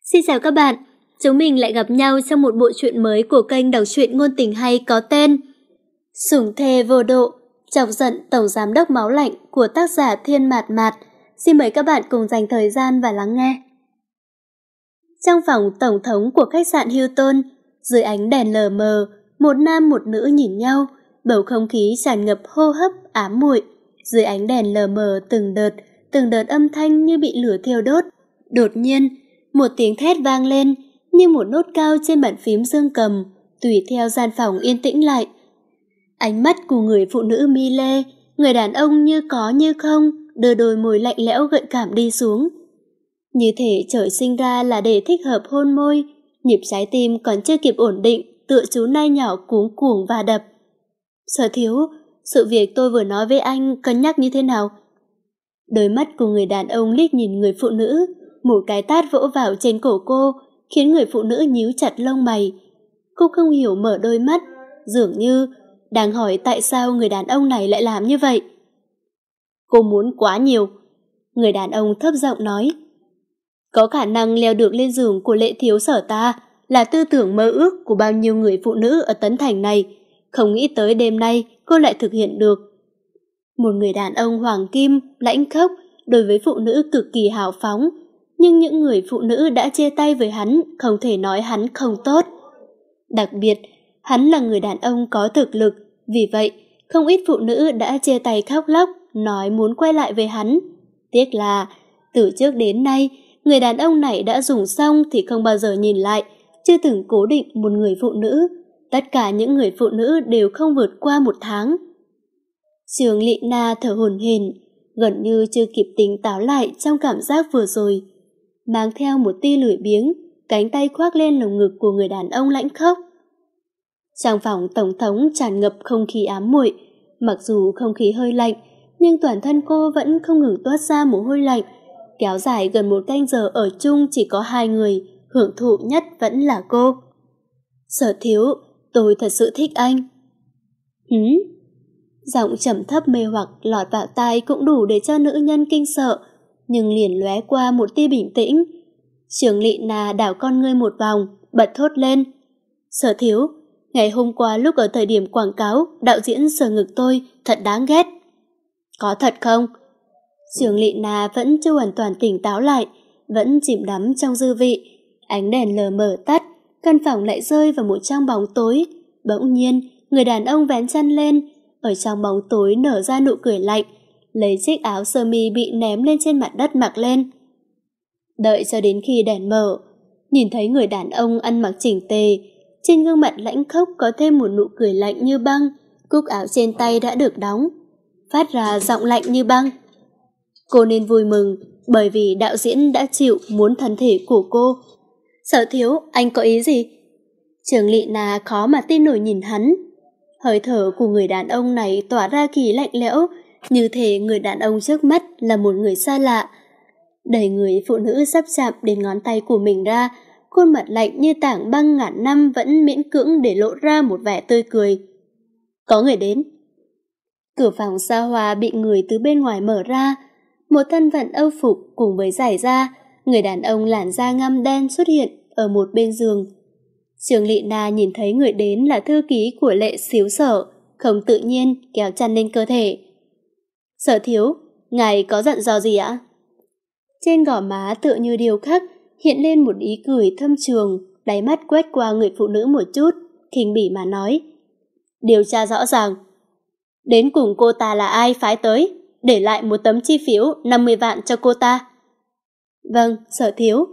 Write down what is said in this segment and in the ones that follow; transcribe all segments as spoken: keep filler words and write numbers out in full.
Xin chào các bạn, chúng mình lại gặp nhau trong một bộ truyện mới của kênh đọc truyện ngôn tình hay có tên Sủng thê vô độ, chọc giận tổng giám đốc máu lạnh của tác giả Thiên Mạt Mạt. Xin mời các bạn cùng dành thời gian và lắng nghe. Trong phòng tổng thống của khách sạn Hilton, dưới ánh đèn lờ mờ, một nam một nữ nhìn nhau, bầu không khí tràn ngập hô hấp ám muội. Dưới ánh đèn lờ mờ từng đợt, từng đợt âm thanh như bị lửa thiêu đốt. Đột nhiên, một tiếng thét vang lên như một nốt cao trên bàn phím dương cầm, tùy theo gian phòng yên tĩnh lại. Ánh mắt của người phụ nữ mi lê, người đàn ông như có như không, đưa đôi môi lạnh lẽo gợi cảm đi xuống. Như thể trời sinh ra là để thích hợp hôn môi, nhịp trái tim còn chưa kịp ổn định, tựa chú nai nhỏ cuống cuồng và đập. Sở Thiếu, sự việc tôi vừa nói với anh cân nhắc như thế nào? Đôi mắt của người đàn ông liếc nhìn người phụ nữ, một cái tát vỗ vào trên cổ cô, khiến người phụ nữ nhíu chặt lông mày. Cô không hiểu mở đôi mắt, dường như đang hỏi tại sao người đàn ông này lại làm như vậy. Cô muốn quá nhiều. Người đàn ông thấp giọng nói. Có khả năng leo được lên giường của Lệ thiếu sở ta là tư tưởng mơ ước của bao nhiêu người phụ nữ ở Tấn Thành này. Không nghĩ tới đêm nay cô lại thực hiện được. Một người đàn ông hoàng kim, lãnh khốc, đối với phụ nữ cực kỳ hào phóng. Nhưng những người phụ nữ đã chia tay với hắn không thể nói hắn không tốt. Đặc biệt, hắn là người đàn ông có thực lực, vì vậy không ít phụ nữ đã chia tay khóc lóc, nói muốn quay lại với hắn. Tiếc là, từ trước đến nay, người đàn ông này đã dùng xong thì không bao giờ nhìn lại, chưa từng cố định một người phụ nữ. Tất cả những người phụ nữ đều không vượt qua một tháng. Trường Lị Na thở hổn hển, gần như chưa kịp tỉnh táo lại trong cảm giác vừa rồi. Mang theo một tia lười biếng, cánh tay khoác lên lồng ngực của người đàn ông lãnh khốc. Trong phòng tổng thống tràn ngập không khí ám muội, mặc dù không khí hơi lạnh, nhưng toàn thân cô vẫn không ngừng toát ra mồ hôi lạnh. Kéo dài gần một canh giờ ở chung chỉ có hai người, hưởng thụ nhất vẫn là cô. Sở Thiếu, tôi thật sự thích anh. Hứ? Giọng trầm thấp mê hoặc lọt vào tai cũng đủ để cho nữ nhân kinh sợ, nhưng liền lóe qua một tia bình tĩnh. Trường Lị Na đảo con ngươi một vòng, bật thốt lên. Sở Thiếu, ngày hôm qua lúc ở thời điểm quảng cáo, đạo diễn sờ ngực tôi, thật đáng ghét. Có thật không? Trường Lị Na vẫn chưa hoàn toàn tỉnh táo lại, vẫn chìm đắm trong dư vị. Ánh đèn lờ mờ tắt, căn phòng lại rơi vào một trong bóng tối. Bỗng nhiên, người đàn ông vén chăn lên, ở trong bóng tối nở ra nụ cười lạnh, lấy chiếc áo sơ mi bị ném lên trên mặt đất mặc lên. Đợi cho đến khi đèn mở, nhìn thấy người đàn ông ăn mặc chỉnh tề, trên gương mặt lãnh khốc có thêm một nụ cười lạnh như băng, cúc áo trên tay đã được đóng, phát ra giọng lạnh như băng. Cô nên vui mừng, bởi vì đạo diễn đã chịu muốn thân thể của cô. Sở Thiếu, anh có ý gì? Trường Lị Na khó mà tin nổi nhìn hắn. Hơi thở của người đàn ông này tỏa ra khí lạnh lẽo, như thể người đàn ông trước mắt là một người xa lạ. Đẩy người phụ nữ sắp chạm đến ngón tay của mình ra, khuôn mặt lạnh như tảng băng ngàn năm vẫn miễn cưỡng để lộ ra một vẻ tươi cười. Có người đến. Cửa phòng xa hoa bị người từ bên ngoài mở ra, một thân phận âu phục cùng với giải da, người đàn ông làn da ngăm đen xuất hiện ở một bên giường. Trường Lị Na nhìn thấy người đến là thư ký của Lệ xíu sở, không tự nhiên kéo chăn lên cơ thể. Sở Thiếu, ngài có dặn dò gì ạ? Trên gò má tựa như điều khắc hiện lên một ý cười thâm trường, đáy mắt quét qua người phụ nữ một chút, khinh bỉ mà nói. Điều tra rõ ràng. Đến cùng cô ta là ai phái tới, để lại một tấm chi phiếu năm mươi vạn cho cô ta. Vâng, Sở Thiếu.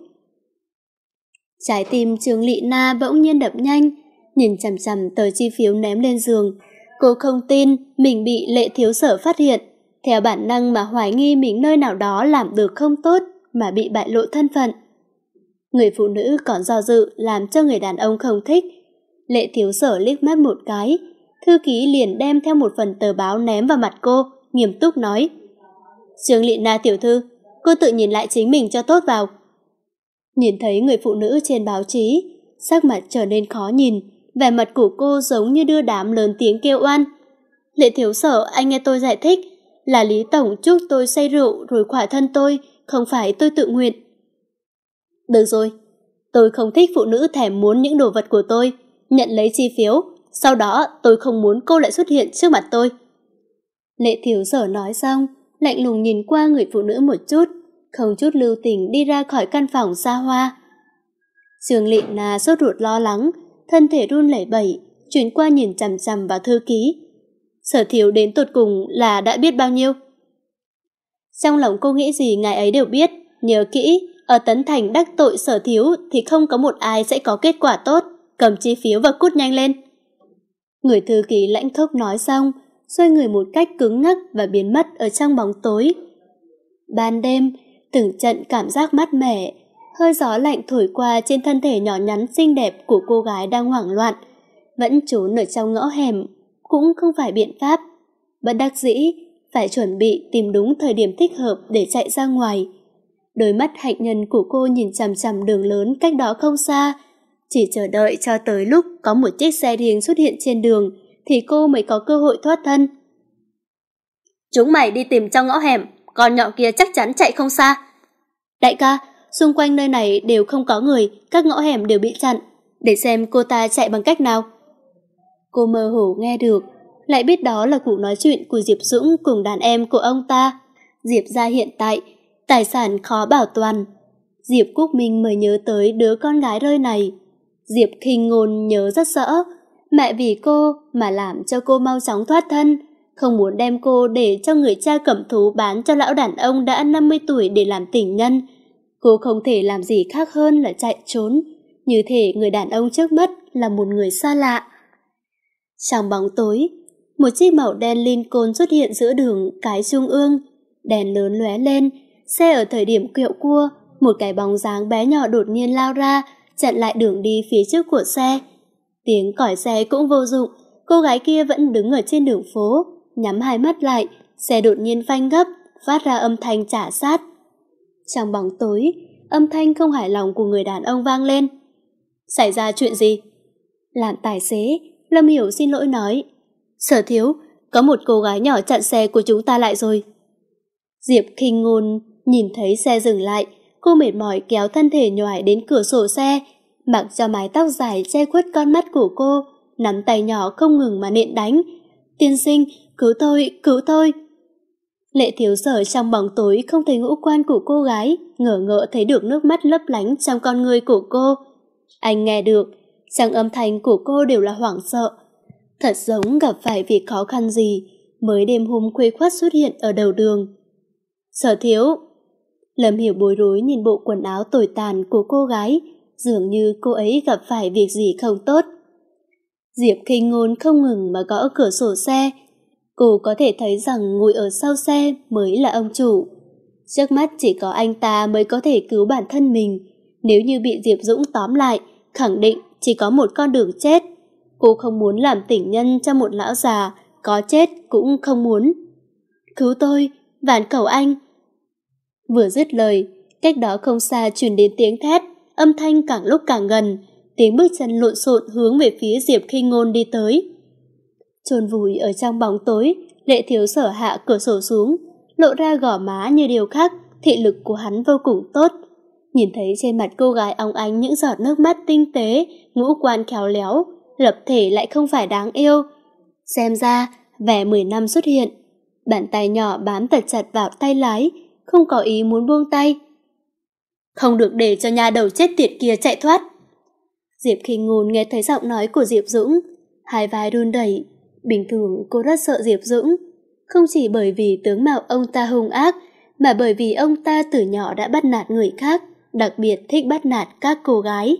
Trái tim Trường Lị Na bỗng nhiên đập nhanh, nhìn chằm chằm tờ chi phiếu ném lên giường. Cô không tin mình bị Lệ thiếu sở phát hiện, theo bản năng mà hoài nghi mình nơi nào đó làm được không tốt mà bị bại lộ thân phận. Người phụ nữ còn do dự làm cho người đàn ông không thích. Lệ thiếu sở liếc mắt một cái, thư ký liền đem theo một phần tờ báo ném vào mặt cô, nghiêm túc nói. Trường Lị Na tiểu thư, cô tự nhìn lại chính mình cho tốt vào. Nhìn thấy người phụ nữ trên báo chí, sắc mặt trở nên khó nhìn, vẻ mặt của cô giống như đưa đám lớn tiếng kêu oan. Lệ thiếu sở, anh nghe tôi giải thích, là Lý Tổng chúc tôi say rượu rồi khỏa thân tôi, không phải tôi tự nguyện. Được rồi, Tôi không thích phụ nữ thèm muốn những đồ vật của tôi, nhận lấy chi phiếu, sau đó tôi không muốn cô lại xuất hiện trước mặt tôi. Lệ Thiếu Sở nói xong, lạnh lùng nhìn qua người phụ nữ một chút, không chút lưu tình đi ra khỏi căn phòng xa hoa. Trương Lệ Na sốt ruột lo lắng, thân thể run lẩy bẩy, chuyển qua nhìn chằm chằm vào thư ký. Sở Thiếu đến tột cùng là đã biết bao nhiêu? Trong lòng cô nghĩ gì ngài ấy đều biết, nhớ kỹ, ở Tấn Thành đắc tội Sở Thiếu thì không có một ai sẽ có kết quả tốt, cầm chi phiếu và cút nhanh lên. Người thư ký lãnh khốc nói xong, xoay người một cách cứng ngắc và biến mất ở trong bóng tối. Ban đêm, từng trận cảm giác mát mẻ, hơi gió lạnh thổi qua trên thân thể nhỏ nhắn xinh đẹp của cô gái đang hoảng loạn, vẫn trốn ở trong ngõ hẻm, cũng không phải biện pháp. Bất đắc dĩ, phải chuẩn bị tìm đúng thời điểm thích hợp để chạy ra ngoài. Đôi mắt hạnh nhân của cô nhìn chằm chằm đường lớn cách đó không xa, chỉ chờ đợi cho tới lúc có một chiếc xe riêng xuất hiện trên đường thì cô mới có cơ hội thoát thân. Chúng mày đi tìm trong ngõ hẻm, con nhỏ kia chắc chắn chạy không xa. Đại ca, xung quanh nơi này đều không có người, các ngõ hẻm đều bị chặn, để xem cô ta chạy bằng cách nào. Cô mơ hồ nghe được, lại biết đó là cuộc nói chuyện của Diệp Dũng cùng đàn em của ông ta. Diệp gia hiện tại, tài sản khó bảo toàn. Diệp Quốc Minh mới nhớ tới đứa con gái rơi này. Diệp Khinh Ngôn nhớ rất rõ, mẹ vì cô mà làm cho cô mau chóng thoát thân, không muốn đem cô để cho người cha cẩm thú bán cho lão đàn ông đã năm mươi tuổi để làm tình nhân. Cô không thể làm gì khác hơn là chạy trốn, như thể người đàn ông trước mắt là một người xa lạ. Trong bóng tối, một chiếc màu đen Lincoln xuất hiện giữa đường cái trung ương, đèn lớn lóe lên, xe ở thời điểm quẹo cua, một cái bóng dáng bé nhỏ đột nhiên lao ra, chặn lại đường đi phía trước của xe. Tiếng còi xe cũng vô dụng, cô gái kia vẫn đứng ở trên đường phố, nhắm hai mắt lại, xe đột nhiên phanh gấp, phát ra âm thanh trả sát. Trong bóng tối, âm thanh không hài lòng của người đàn ông vang lên. Xảy ra chuyện gì? Làm tài xế, Lâm Hiểu xin lỗi nói. Sở Thiếu, có một cô gái nhỏ chặn xe của chúng ta lại rồi. Diệp Khinh Ngôn nhìn thấy xe dừng lại, cô mệt mỏi kéo thân thể nhoài đến cửa sổ xe, mặc cho mái tóc dài che khuất con mắt của cô, nắm tay nhỏ không ngừng mà nện đánh. Tiên sinh, cứu tôi, cứu tôi. Lệ Thiếu Sở trong bóng tối không thấy ngũ quan của cô gái, ngỡ ngỡ thấy được nước mắt lấp lánh trong con người của cô. Anh nghe được, trong âm thanh của cô đều là hoảng sợ. Thật giống gặp phải việc khó khăn gì, mới đêm hôm khuya khoắt xuất hiện ở đầu đường. Sở Thiếu. Lâm Hiểu bối rối nhìn bộ quần áo tồi tàn của cô gái, dường như cô ấy gặp phải việc gì không tốt. Diệp Khinh Ngôn không ngừng mà gõ cửa sổ xe. Cô có thể thấy rằng ngồi ở sau xe mới là ông chủ. Trước mắt chỉ có anh ta mới có thể cứu bản thân mình. Nếu như bị Diệp Dũng tóm lại, khẳng định chỉ có một con đường chết. Cô không muốn làm tình nhân cho một lão già, có chết cũng không muốn. Cứu tôi, van cầu anh. Vừa dứt lời, cách đó không xa truyền đến tiếng thét, âm thanh càng lúc càng gần, tiếng bước chân lộn xộn hướng về phía Diệp Khinh Ngôn đi tới. Chôn vùi ở trong bóng tối, Lệ Thiếu Sở hạ cửa sổ xuống, lộ ra gò má như điều khác, thị lực của hắn vô cùng tốt. Nhìn thấy trên mặt cô gái óng ánh những giọt nước mắt tinh tế, ngũ quan khéo léo, lập thể lại không phải đáng yêu. Xem ra, vẻ mười năm xuất hiện. Bàn tay nhỏ bám thật chặt vào tay lái, không có ý muốn buông tay. Không được để cho nhà đầu chết tiệt kia chạy thoát. Diệp Khinh Ngôn nghe thấy giọng nói của Diệp Dũng, hai vai run đẩy. Bình thường cô rất sợ Diệp Dũng, không chỉ bởi vì tướng mạo ông ta hung ác, mà bởi vì ông ta từ nhỏ đã bắt nạt người khác, đặc biệt thích bắt nạt các cô gái.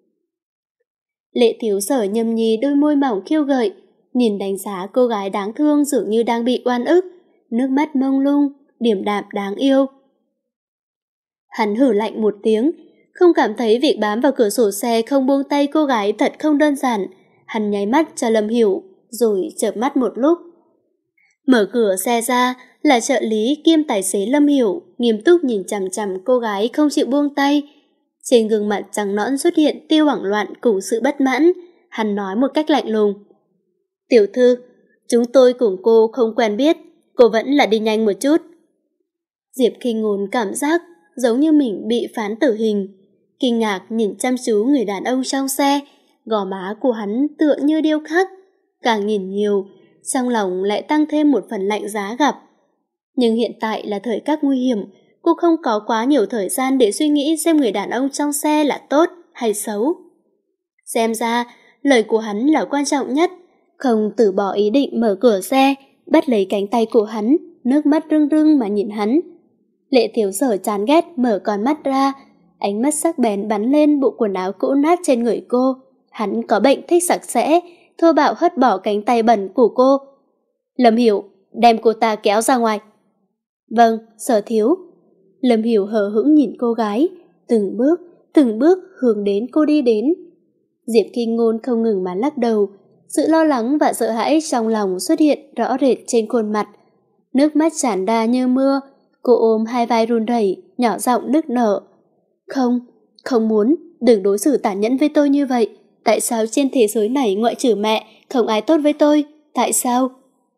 Lệ Thiếu Sở nhâm nhi đôi môi mỏng khiêu gợi, nhìn đánh giá cô gái đáng thương dường như đang bị oan ức, nước mắt mông lung, điềm đạm đáng yêu. Hắn hử lạnh một tiếng, không cảm thấy việc bám vào cửa sổ xe không buông tay cô gái thật không đơn giản. Hắn nháy mắt cho Lâm Hiểu, rồi chợp mắt một lúc. Mở cửa xe ra là trợ lý kiêm tài xế Lâm Hiểu, nghiêm túc nhìn chằm chằm cô gái không chịu buông tay. Trên gương mặt trắng nõn xuất hiện tia hoảng loạn cùng sự bất mãn. Hắn nói một cách lạnh lùng. Tiểu thư, chúng tôi cùng cô không quen biết, cô vẫn là đi nhanh một chút. Diệp Khinh Ngôn cảm giác giống như mình bị phán tử hình. kinh ngạc nhìn chăm chú người đàn ông trong xe, gò má của hắn tựa như điêu khắc. Càng nhìn nhiều, trong lòng lại tăng thêm một phần lạnh giá gặp. Nhưng hiện tại là thời khắc nguy hiểm, cô không có quá nhiều thời gian để suy nghĩ xem người đàn ông trong xe là tốt hay xấu. Xem ra, lời của hắn là quan trọng nhất, không từ bỏ ý định mở cửa xe, bắt lấy cánh tay của hắn, nước mắt rưng rưng mà nhìn hắn. Lệ Thiếu Sở chán ghét mở con mắt ra, ánh mắt sắc bén bắn lên bộ quần áo cũ nát trên người cô. Hắn có bệnh thích sạch sẽ, thô bạo hất bỏ cánh tay bẩn của cô. Lâm Hiểu, đem cô ta kéo ra ngoài. Vâng, Sở thiếu. Lâm Hiểu hờ hững nhìn cô gái, từng bước, từng bước hướng đến cô đi đến. Diệp Kinh Ngôn không ngừng mà lắc đầu, sự lo lắng và sợ hãi trong lòng xuất hiện rõ rệt trên khuôn mặt. Nước mắt tràn ra như mưa, cô ôm hai vai run rẩy, nhỏ giọng nức nở. Không, không muốn, đừng đối xử tàn nhẫn với tôi như vậy. Tại sao trên thế giới này ngoại trừ mẹ, không ai tốt với tôi? Tại sao?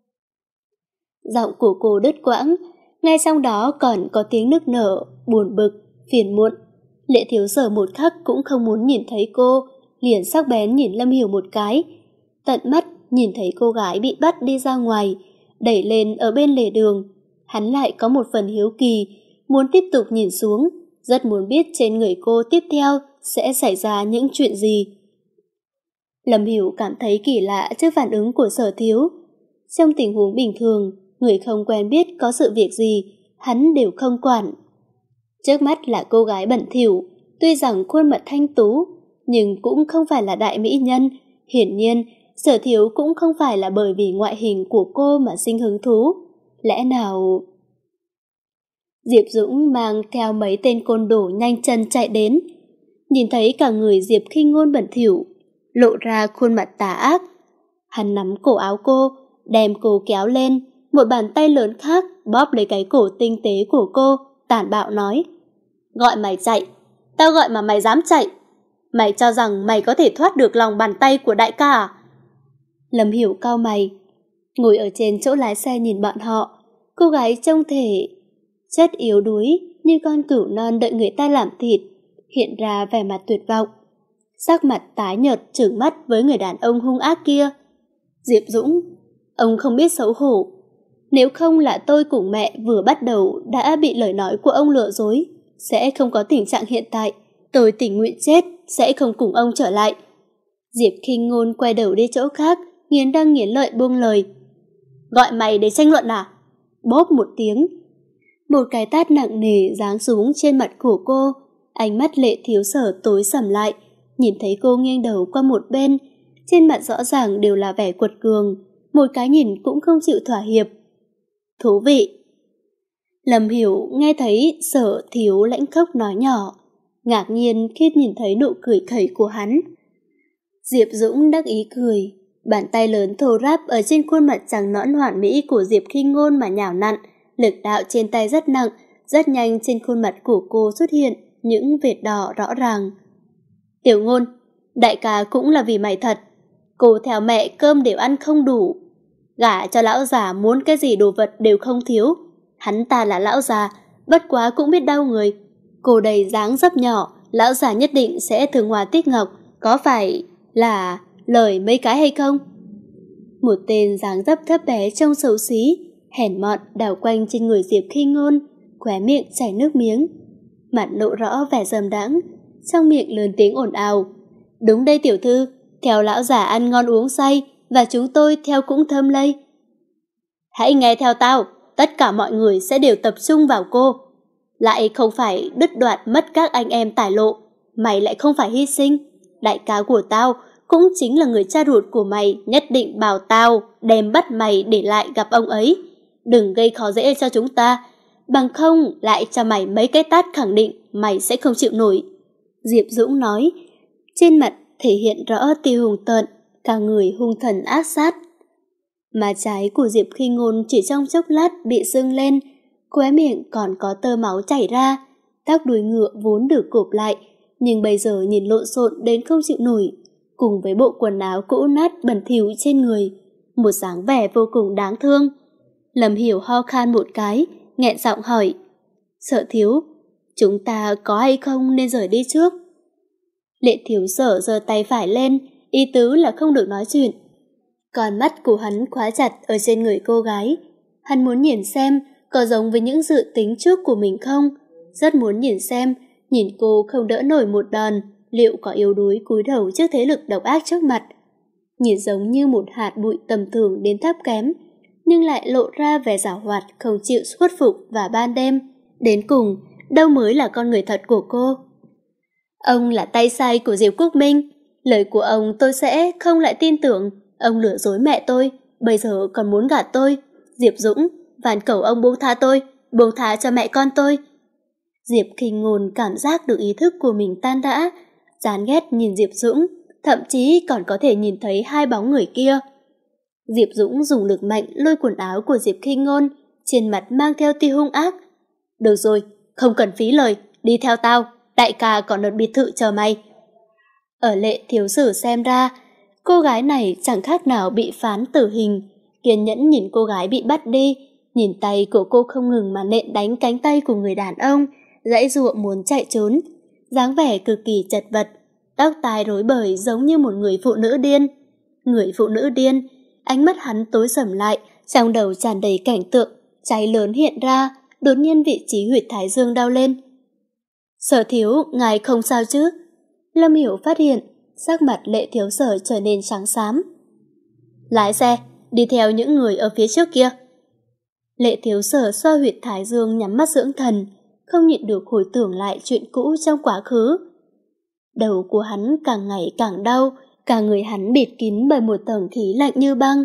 Giọng của cô đứt quãng, ngay sau đó còn có tiếng nức nở, buồn bực, phiền muộn. Lệ Thiếu Sở một khắc cũng không muốn nhìn thấy cô, liền sắc bén nhìn Lâm Hiểu một cái. Tận mắt nhìn thấy cô gái bị bắt đi ra ngoài, đẩy lên ở bên lề đường. Hắn lại có một phần hiếu kỳ, muốn tiếp tục nhìn xuống, rất muốn biết trên người cô tiếp theo sẽ xảy ra những chuyện gì. Lâm Hiểu cảm thấy kỳ lạ trước phản ứng của Sở thiếu. Trong tình huống bình thường, người không quen biết có sự việc gì, hắn đều không quản. Trước mắt là cô gái bẩn thỉu, tuy rằng khuôn mặt thanh tú, nhưng cũng không phải là đại mỹ nhân. Hiển nhiên, Sở thiếu cũng không phải là bởi vì ngoại hình của cô mà sinh hứng thú. Lẽ nào... Diệp Dũng mang theo mấy tên côn đồ nhanh chân chạy đến. Nhìn thấy cả người Diệp Kinh Ngôn bẩn thỉu, lộ ra khuôn mặt tà ác. Hắn nắm cổ áo cô, đem cô kéo lên, một bàn tay lớn khác bóp lấy cái cổ tinh tế của cô, tàn bạo nói. Gọi mày chạy, tao gọi mà mày dám chạy. Mày cho rằng mày có thể thoát được lòng bàn tay của đại ca à? Lâm Hiểu cau mày, ngồi ở trên chỗ lái xe nhìn bọn họ. Cô gái trông thể chất yếu đuối như con cừu non đợi người ta làm thịt, hiện ra vẻ mặt tuyệt vọng. Sắc mặt tái nhợt trừng mắt với người đàn ông hung ác kia. Diệp Dũng, ông không biết xấu hổ. Nếu không là tôi cùng mẹ vừa bắt đầu đã bị lời nói của ông lừa dối, sẽ không có tình trạng hiện tại. Tôi tình nguyện chết, sẽ không cùng ông trở lại. Diệp Kinh Ngôn quay đầu đi chỗ khác, nghiến răng nghiến lợi buông lời. Gọi mày để tranh luận à? Bóp một tiếng. Một cái tát nặng nề giáng xuống trên mặt của cô. Ánh mắt Lệ Thiếu Sở tối sầm lại, nhìn thấy cô nghiêng đầu qua một bên, trên mặt rõ ràng đều là vẻ quật cường, một cái nhìn cũng không chịu thỏa hiệp. Thú vị. Lâm Hiểu nghe thấy Sở thiếu lãnh khốc nói nhỏ, ngạc nhiên khi nhìn thấy nụ cười khẩy của hắn. Diệp Dũng đắc ý cười, bàn tay lớn thô ráp ở trên khuôn mặt trắng nõn hoàn mỹ của Diệp Kinh Ngôn mà nhào nặn, lực đạo trên tay rất nặng, rất nhanh trên khuôn mặt của cô xuất hiện những vệt đỏ rõ ràng. Tiểu Ngôn, đại ca cũng là vì mày thật. Cô theo mẹ cơm đều ăn không đủ, gả cho lão già muốn cái gì đồ vật đều không thiếu. Hắn ta là lão già, bất quá cũng biết đau người. Cô đầy dáng dấp nhỏ, lão già nhất định sẽ thường hòa tích ngọc, có phải là lời mấy cái hay không? Một tên dáng dấp thấp bé trông xấu xí, hèn mọn đảo quanh trên người Diệp Kinh Ngôn, khóe miệng chảy nước miếng, mặt lộ rõ vẻ dâm đãng, trong miệng lớn tiếng ồn ào. Đúng đây tiểu thư, theo lão già ăn ngon uống say, và chúng tôi theo cũng thơm lây. Hãy nghe theo tao, tất cả mọi người sẽ đều tập trung vào cô. Lại không phải đứt đoạt mất các anh em tài lộ, mày lại không phải hy sinh. Đại ca của tao cũng chính là người cha ruột của mày, nhất định bảo tao đem bắt mày để lại gặp ông ấy. Đừng gây khó dễ cho chúng ta, bằng không lại cho mày mấy cái tát khẳng định mày sẽ không chịu nổi. Diệp Dũng nói, trên mặt thể hiện rõ tia hung tợn, cả người hung thần ác sát. Má trái của Diệp Kinh Ngôn chỉ trong chốc lát bị sưng lên, khóe miệng còn có tơ máu chảy ra, tóc đuôi ngựa vốn được cộp lại, nhưng bây giờ nhìn lộn xộn đến không chịu nổi, cùng với bộ quần áo cũ nát bẩn thỉu trên người, một dáng vẻ vô cùng đáng thương. Lâm Hiểu ho khan một cái, nghẹn giọng hỏi, Sợ thiếu, chúng ta có hay không nên rời đi trước? Lệ Thiếu Sở giơ tay phải lên, ý tứ là không được nói chuyện. Con mắt của hắn khóa chặt ở trên người cô gái. Hắn muốn nhìn xem có giống với những dự tính trước của mình không. Rất muốn nhìn xem, nhìn cô không đỡ nổi một đòn, liệu có yếu đuối cúi đầu trước thế lực độc ác trước mặt. Nhìn giống như một hạt bụi tầm thường đến thấp kém, nhưng lại lộ ra vẻ giảo hoạt không chịu khuất phục vào ban đêm. Đến cùng, đâu mới là con người thật của cô? Ông là tay sai của Diệp Quốc Minh. Lời của ông tôi sẽ không lại tin tưởng. Ông lừa dối mẹ tôi, bây giờ còn muốn gạt tôi. Diệp Dũng, van cầu ông buông tha tôi, buông tha cho mẹ con tôi. Diệp Khinh Ngôn cảm giác được ý thức của mình tan rã, chán ghét nhìn Diệp Dũng, thậm chí còn có thể nhìn thấy hai bóng người kia. Diệp Dũng dùng lực mạnh lôi quần áo của Diệp Khinh Ngôn, trên mặt mang theo tia hung ác. Được rồi, không cần phí lời, đi theo tao, đại ca còn ở biệt thự chờ mày. Ở Lệ Thiếu Sử xem ra, cô gái này chẳng khác nào bị phán tử hình. Kiên nhẫn nhìn cô gái bị bắt đi, nhìn tay của cô không ngừng mà nện đánh cánh tay của người đàn ông, giãy giụa muốn chạy trốn, dáng vẻ cực kỳ chật vật, tóc tai rối bời giống như một người phụ nữ điên. Người phụ nữ điên, ánh mắt hắn tối sầm lại, trong đầu tràn đầy cảnh tượng, cháy lớn hiện ra, đột nhiên vị trí huyệt thái dương đau lên. Sở Thiếu, ngài không sao chứ? Lâm Hiểu phát hiện, sắc mặt Lệ Thiếu Sở trở nên trắng xám. Lái xe, đi theo những người ở phía trước kia. Lệ Thiếu Sở xoa huyệt thái dương nhắm mắt dưỡng thần, không nhịn được hồi tưởng lại chuyện cũ trong quá khứ. Đầu của hắn càng ngày càng đau, cả người hắn bịt kín bởi một tầng khí lạnh như băng.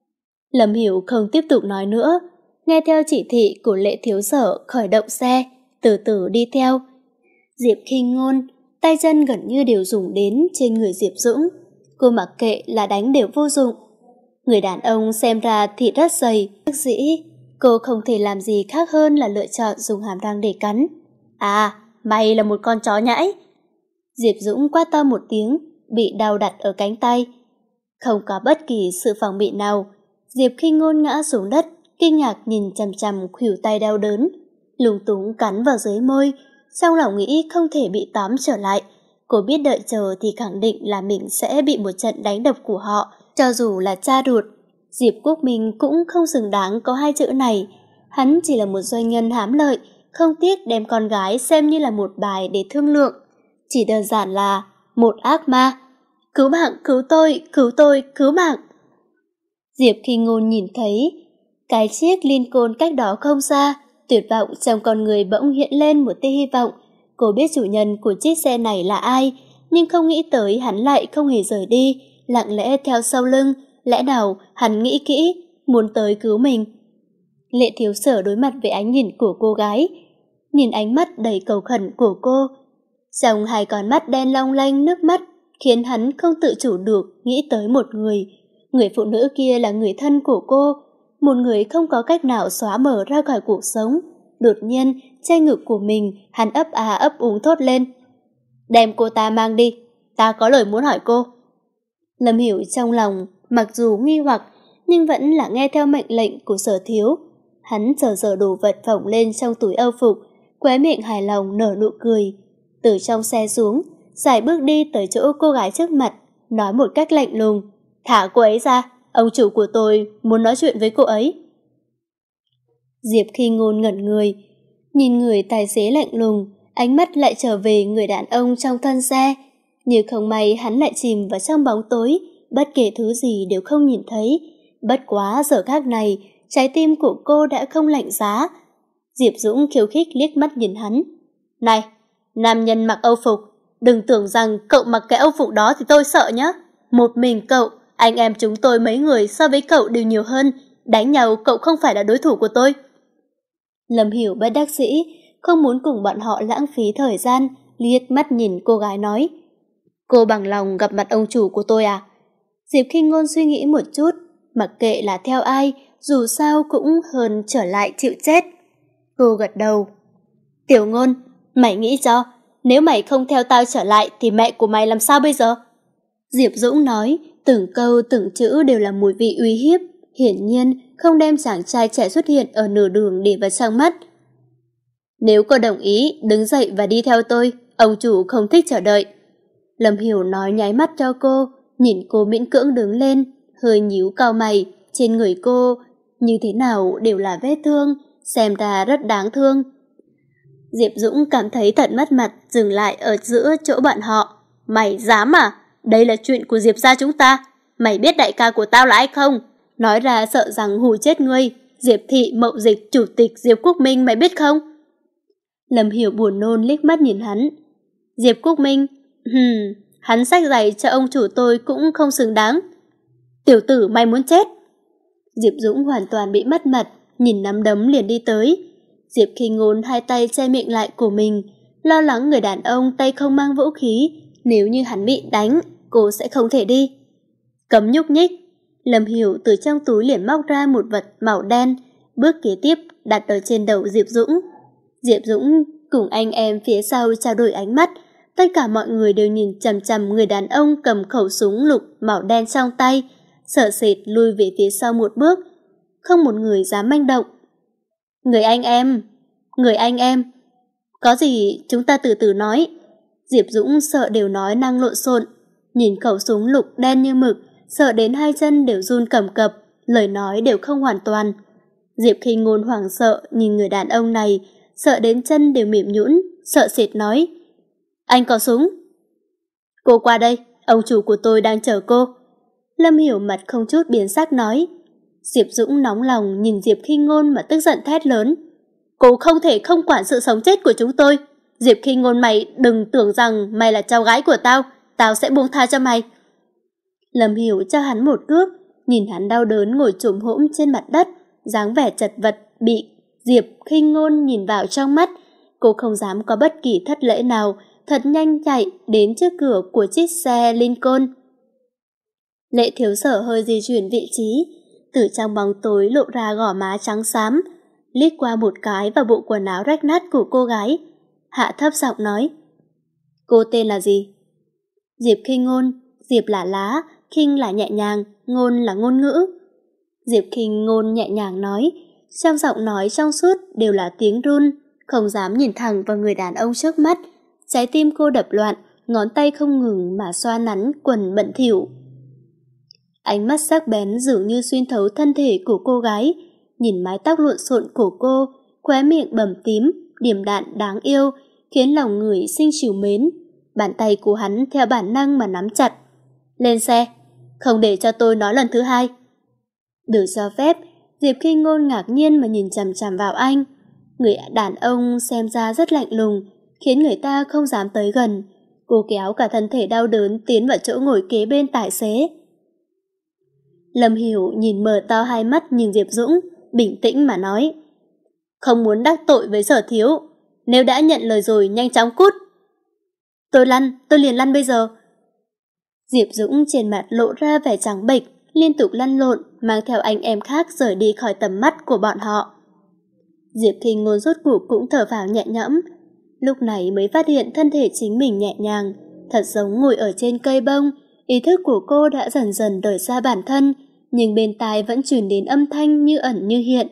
Lâm Hiểu không tiếp tục nói nữa, nghe theo chỉ thị của Lệ Thiếu Sở khởi động xe, từ từ đi theo. Diệp Khinh Ngôn, tay chân gần như đều dùng đến trên người Diệp Dũng. Cô mặc kệ là đánh đều vô dụng. Người đàn ông xem ra thịt rất dày, bất dĩ. Cô không thể làm gì khác hơn là lựa chọn dùng hàm răng để cắn. À, mày là một con chó nhãi. Diệp Dũng quát to một tiếng, bị đau đặt ở cánh tay. Không có bất kỳ sự phòng bị nào, Diệp Khinh Ngôn ngã xuống đất, kinh ngạc nhìn chằm chằm khuỷu tay đau đớn, lúng túng cắn vào dưới môi, trong lòng nghĩ không thể bị tóm trở lại. Cô biết đợi chờ thì khẳng định là mình sẽ bị một trận đánh đập của họ, cho dù là cha ruột. Diệp Quốc Minh cũng không xứng đáng có hai chữ này. Hắn chỉ là một doanh nhân hám lợi, không tiếc đem con gái xem như là một bài để thương lượng. Chỉ đơn giản là một ác ma. Cứu mạng, cứu tôi, cứu tôi, cứu mạng. Diệp Khinh Ngôn nhìn thấy cái chiếc Lincoln cách đó không xa, tuyệt vọng trong con người bỗng hiện lên một tia hy vọng. Cô biết chủ nhân của chiếc xe này là ai, nhưng không nghĩ tới hắn lại không hề rời đi, lặng lẽ theo sau lưng. Lẽ nào hắn nghĩ kỹ, muốn tới cứu mình? Lệ Thiếu Sở đối mặt với ánh nhìn của cô gái, nhìn ánh mắt đầy cầu khẩn của cô. Trong hai con mắt đen long lanh nước mắt, khiến hắn không tự chủ được nghĩ tới một người. Người phụ nữ kia là người thân của cô, một người không có cách nào xóa mở ra khỏi cuộc sống. Đột nhiên, che ngực của mình, hắn ấp à ấp úng thốt lên. Đem cô ta mang đi, ta có lời muốn hỏi cô. Lâm Hiểu trong lòng, mặc dù nghi hoặc, nhưng vẫn là nghe theo mệnh lệnh của Sở Thiếu. Hắn sờ sờ đồ vật phỏng lên trong túi âu phục, khóe miệng hài lòng nở nụ cười. Từ trong xe xuống, giải bước đi tới chỗ cô gái trước mặt, nói một cách lạnh lùng. Thả cô ấy ra, ông chủ của tôi muốn nói chuyện với cô ấy. Diệp Khinh Ngôn ngẩn người, nhìn người tài xế lạnh lùng, ánh mắt lại trở về người đàn ông trong thân xe. Như không may hắn lại chìm vào trong bóng tối, bất kể thứ gì đều không nhìn thấy. Bất quá giờ khác này, trái tim của cô đã không lạnh giá. Diệp Dũng khiêu khích liếc mắt nhìn hắn. Này, nam nhân mặc âu phục, đừng tưởng rằng cậu mặc cái âu phục đó thì tôi sợ nhá. Một mình cậu, anh em chúng tôi mấy người so với cậu đều nhiều hơn, đánh nhau cậu không phải là đối thủ của tôi. Lâm Hiểu bất đắc dĩ, không muốn cùng bọn họ lãng phí thời gian, liếc mắt nhìn cô gái nói. Cô bằng lòng gặp mặt ông chủ của tôi à? Diệp Khinh Ngôn suy nghĩ một chút, mặc kệ là theo ai, dù sao cũng hơn trở lại chịu chết. Cô gật đầu. Tiểu Ngôn, mày nghĩ cho, nếu mày không theo tao trở lại thì mẹ của mày làm sao bây giờ? Diệp Dũng nói, từng câu từng chữ đều là mùi vị uy hiếp, hiển nhiên không đem chàng trai trẻ xuất hiện ở nửa đường để vào trong mắt. Nếu cô đồng ý, đứng dậy và đi theo tôi, ông chủ không thích chờ đợi. Lâm Hiểu nói nháy mắt cho cô, nhìn cô miễn cưỡng đứng lên, hơi nhíu cau mày, trên người cô như thế nào đều là vết thương, xem ra rất đáng thương. Diệp Dũng cảm thấy thật mất mặt, dừng lại ở giữa chỗ bọn họ. Mày dám à? Đây là chuyện của Diệp gia chúng ta. Mày biết đại ca của tao là ai không? Nói ra sợ rằng hù chết ngươi. Diệp Thị Mậu Dịch chủ tịch Diệp Quốc Minh mày biết không? Lâm Hiểu buồn nôn liếc mắt nhìn hắn. Diệp Quốc Minh? Hừm, hắn xách giày cho ông chủ tôi cũng không xứng đáng. Tiểu tử mày muốn chết. Diệp Dũng hoàn toàn bị mất mặt, nhìn nắm đấm liền đi tới. Diệp Khinh Ngôn hai tay che miệng lại của mình, lo lắng người đàn ông tay không mang vũ khí, nếu như hắn bị đánh, cô sẽ không thể đi. Cấm nhúc nhích. Lâm Hiểu từ trong túi liền móc ra một vật màu đen, bước kế tiếp đặt ở trên đầu Diệp Dũng. Diệp Dũng cùng anh em phía sau trao đổi ánh mắt, tất cả mọi người đều nhìn chằm chằm người đàn ông cầm khẩu súng lục màu đen trong tay, sợ sệt lui về phía sau một bước, không một người dám manh động. Người anh em, người anh em, có gì chúng ta từ từ nói. Diệp Dũng sợ đều nói năng lộn xộn, nhìn khẩu súng lục đen như mực, sợ đến hai chân đều run cầm cập, lời nói đều không hoàn toàn. Diệp Khinh Ngôn hoảng sợ nhìn người đàn ông này, sợ đến chân đều mềm nhũn, sợ sệt nói: Anh có súng? Cô qua đây, ông chủ của tôi đang chờ cô. Lâm Hiểu mặt không chút biến sắc nói. Diệp Dũng nóng lòng nhìn Diệp Khinh Ngôn mà tức giận thét lớn: Cô không thể không quản sự sống chết của chúng tôi. Diệp Khinh Ngôn, mày đừng tưởng rằng mày là cháu gái của tao, tao sẽ buông tha cho mày. Lâm Hiểu cho hắn một cước, nhìn hắn đau đớn ngồi chồm hổm trên mặt đất, dáng vẻ chật vật bị Diệp Khinh Ngôn nhìn vào trong mắt. Cô không dám có bất kỳ thất lễ nào, thật nhanh chạy đến trước cửa của chiếc xe Lincoln. Lệ Thiếu Sở hơi di chuyển vị trí, từ trong bóng tối lộ ra gò má trắng xám, liếc qua một cái vào bộ quần áo rách nát của cô gái, hạ thấp giọng nói: Cô tên là gì? Diệp Khinh Ngôn. Diệp là lá, Khinh là nhẹ nhàng, Ngôn là ngôn ngữ. Diệp Khinh Ngôn nhẹ nhàng nói, trong giọng nói trong suốt đều là tiếng run, không dám nhìn thẳng vào người đàn ông trước mắt. Trái tim cô đập loạn, ngón tay không ngừng mà xoa nắn quần bẩn thỉu. Ánh mắt sắc bén dường như xuyên thấu thân thể của cô gái, nhìn mái tóc lộn xộn của cô, khóe miệng bầm tím, điềm đạm đáng yêu, khiến lòng người sinh trìu mến. Bàn tay của hắn theo bản năng mà nắm chặt. Lên xe, không để cho tôi nói lần thứ hai. Được cho phép, Diệp Khinh Ngôn ngạc nhiên mà nhìn chằm chằm vào anh. Người đàn ông xem ra rất lạnh lùng, khiến người ta không dám tới gần. Cô kéo cả thân thể đau đớn tiến vào chỗ ngồi kế bên tài xế. Lâm Hiểu nhìn mở to hai mắt nhìn Diệp Dũng, bình tĩnh mà nói: Không muốn đắc tội với Sở Thiếu, nếu đã nhận lời rồi nhanh chóng cút. Tôi lăn, tôi liền lăn bây giờ. Diệp Dũng trên mặt lộ ra vẻ trắng bệch, liên tục lăn lộn, mang theo anh em khác rời đi khỏi tầm mắt của bọn họ. Diệp Khinh Ngôn rốt cuộc cũng thở phào nhẹ nhõm, lúc này mới phát hiện thân thể chính mình nhẹ nhàng, thật giống ngồi ở trên cây bông. Ý thức của cô đã dần dần rời xa bản thân, nhưng bên tai vẫn truyền đến âm thanh như ẩn như hiện.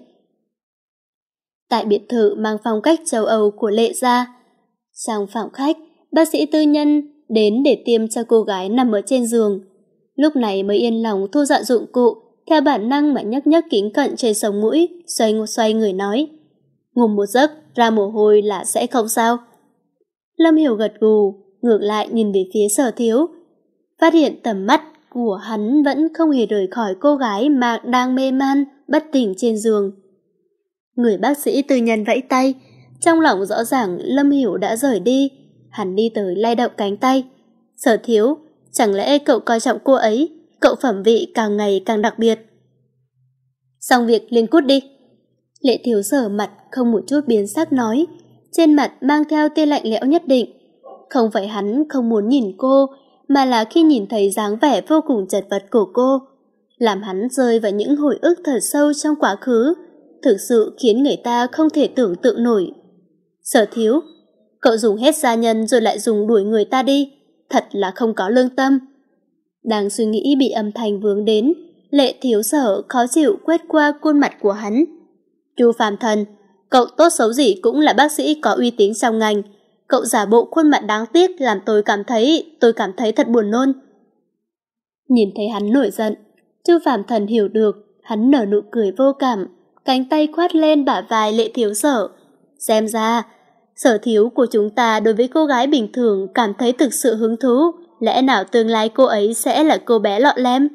Tại biệt thự mang phong cách châu Âu của Lệ gia, trong phòng khách, bác sĩ tư nhân đến để tiêm cho cô gái nằm ở trên giường. Lúc này mới yên lòng thu dọn dụng cụ, theo bản năng mà nhấc nhấc kính cận trên sống mũi, xoay xoay người nói: Ngủ một giấc, ra mồ hôi là sẽ không sao. Lâm Hiểu gật gù, ngược lại nhìn về phía Sở Thiếu, phát hiện tầm mắt của hắn vẫn không hề rời khỏi cô gái mà đang mê man, bất tỉnh trên giường. Người bác sĩ tư nhân vẫy tay, trong lòng rõ ràng Lâm Hiểu đã rời đi. Hắn đi tới lay động cánh tay. Sở Thiếu, chẳng lẽ cậu coi trọng cô ấy, cậu phẩm vị càng ngày càng đặc biệt. Xong việc liền cút đi. Lệ Thiếu Sở mặt không một chút biến sắc nói, trên mặt mang theo tia lạnh lẽo nhất định. Không phải hắn không muốn nhìn cô, mà là khi nhìn thấy dáng vẻ vô cùng chật vật của cô, làm hắn rơi vào những hồi ức thật sâu trong quá khứ, thực sự khiến người ta không thể tưởng tượng nổi. Sở Thiếu, cậu dùng hết gia nhân rồi lại dùng đuổi người ta đi, thật là không có lương tâm. Đang suy nghĩ bị âm thanh vướng đến, Lệ Thiếu Sở khó chịu quét qua khuôn mặt của hắn. Chu Phàm Thần, cậu tốt xấu gì cũng là bác sĩ có uy tín trong ngành, cậu giả bộ khuôn mặt đáng tiếc làm tôi cảm thấy, tôi cảm thấy thật buồn nôn. Nhìn thấy hắn nổi giận, Chu Phàm Thần hiểu được, hắn nở nụ cười vô cảm, cánh tay khoát lên bả vai Lệ Thiếu Sở. Xem ra, sở thiếu của chúng ta đối với cô gái bình thường cảm thấy thực sự hứng thú, lẽ nào tương lai cô ấy sẽ là cô bé lọ lem?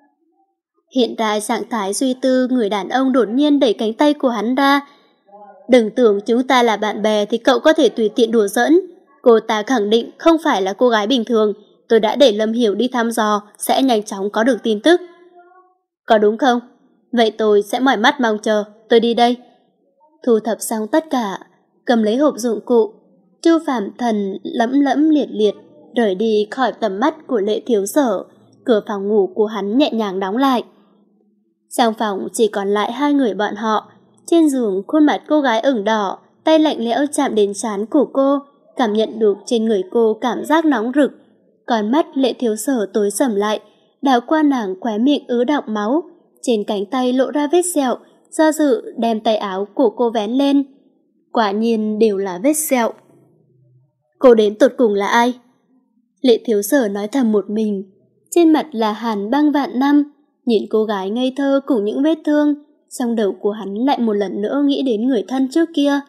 Hiện tại trạng thái suy tư, người đàn ông đột nhiên đẩy cánh tay của hắn ra. Đừng tưởng chúng ta là bạn bè thì cậu có thể tùy tiện đùa giỡn. Cô ta khẳng định không phải là cô gái bình thường. Tôi đã để Lâm Hiểu đi thăm dò, sẽ nhanh chóng có được tin tức. Có đúng không? Vậy tôi sẽ mỏi mắt mong chờ, tôi đi đây. Thu thập xong tất cả, cầm lấy hộp dụng cụ, Chu Phàm Thần lẫm lẫm liệt liệt rời đi khỏi tầm mắt của Lệ Thiếu Sở. Cửa phòng ngủ của hắn nhẹ nhàng đóng lại. Trong phòng chỉ còn lại hai người bọn họ. Trên giường, khuôn mặt cô gái ửng đỏ, tay lạnh lẽo chạm đến trán của cô, cảm nhận được trên người cô cảm giác nóng rực. Còn mắt Lệ Thiếu Sở tối sầm lại, đảo qua nàng, khóe miệng ứ đọng máu, trên cánh tay lộ ra vết sẹo, do dự đem tay áo của cô vén lên. Quả nhiên đều là vết sẹo. Cô đến tột cùng là ai? Lệ Thiếu Sở nói thầm một mình, trên mặt là hàn băng vạn năm. Nhìn cô gái ngây thơ cùng những vết thương, trong đầu của hắn lại một lần nữa nghĩ đến người thân trước kia.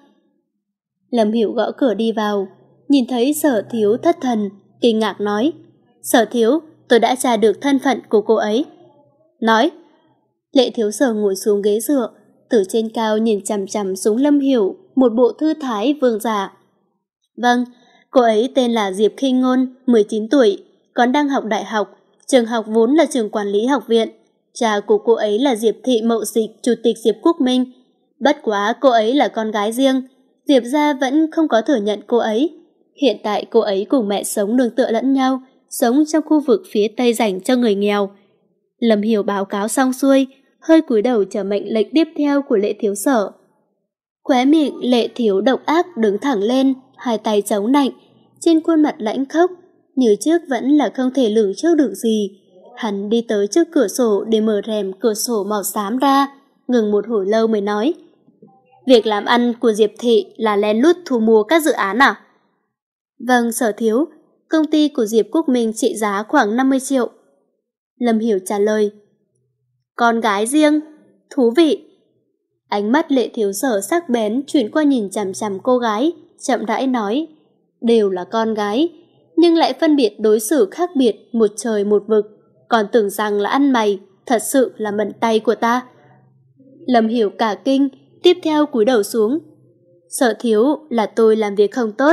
Lâm Hiểu gõ cửa đi vào, nhìn thấy Sở Thiếu thất thần, kinh ngạc nói: Sở Thiếu, tôi đã tra được thân phận của cô ấy. Nói. Lệ Thiếu Sở ngồi xuống ghế dựa, từ trên cao nhìn chằm chằm xuống Lâm Hiểu, một bộ thư thái vương giả. Vâng, cô ấy tên là Diệp Khinh Ngôn, mười chín tuổi, còn đang học đại học, trường học vốn là trường quản lý học viện. Cha của cô ấy là Diệp Thị Mậu Dịch, chủ tịch Diệp Quốc Minh. Bất quá cô ấy là con gái riêng, Diệp gia vẫn không có thừa nhận cô ấy. Hiện tại cô ấy cùng mẹ sống nương tựa lẫn nhau, sống trong khu vực phía Tây dành cho người nghèo. Lâm Hiểu báo cáo xong xuôi, hơi cúi đầu chờ mệnh lệnh tiếp theo của Lệ Thiếu Sở. Khóe miệng Lệ Thiếu độc ác đứng thẳng lên, hai tay chống nạnh, trên khuôn mặt lãnh khốc, như trước vẫn là không thể lường trước được gì. Hắn đi tới trước cửa sổ để mở rèm cửa sổ màu xám ra, ngừng một hồi lâu mới nói: Việc làm ăn của Diệp Thị là lén lút thu mua các dự án à? Vâng, Sở Thiếu, công ty của Diệp Quốc Minh trị giá khoảng năm mươi triệu. Lâm Hiểu trả lời. Con gái riêng? Thú vị. Ánh mắt Lệ Thiếu Sở sắc bén chuyển qua nhìn chằm chằm cô gái, chậm rãi nói: Đều là con gái, nhưng lại phân biệt đối xử khác biệt, một trời một vực, còn tưởng rằng là ăn mày, thật sự là mẩn tay của ta. Lâm Hiểu cả kinh, tiếp theo cúi đầu xuống. Sở Thiếu, là tôi làm việc không tốt.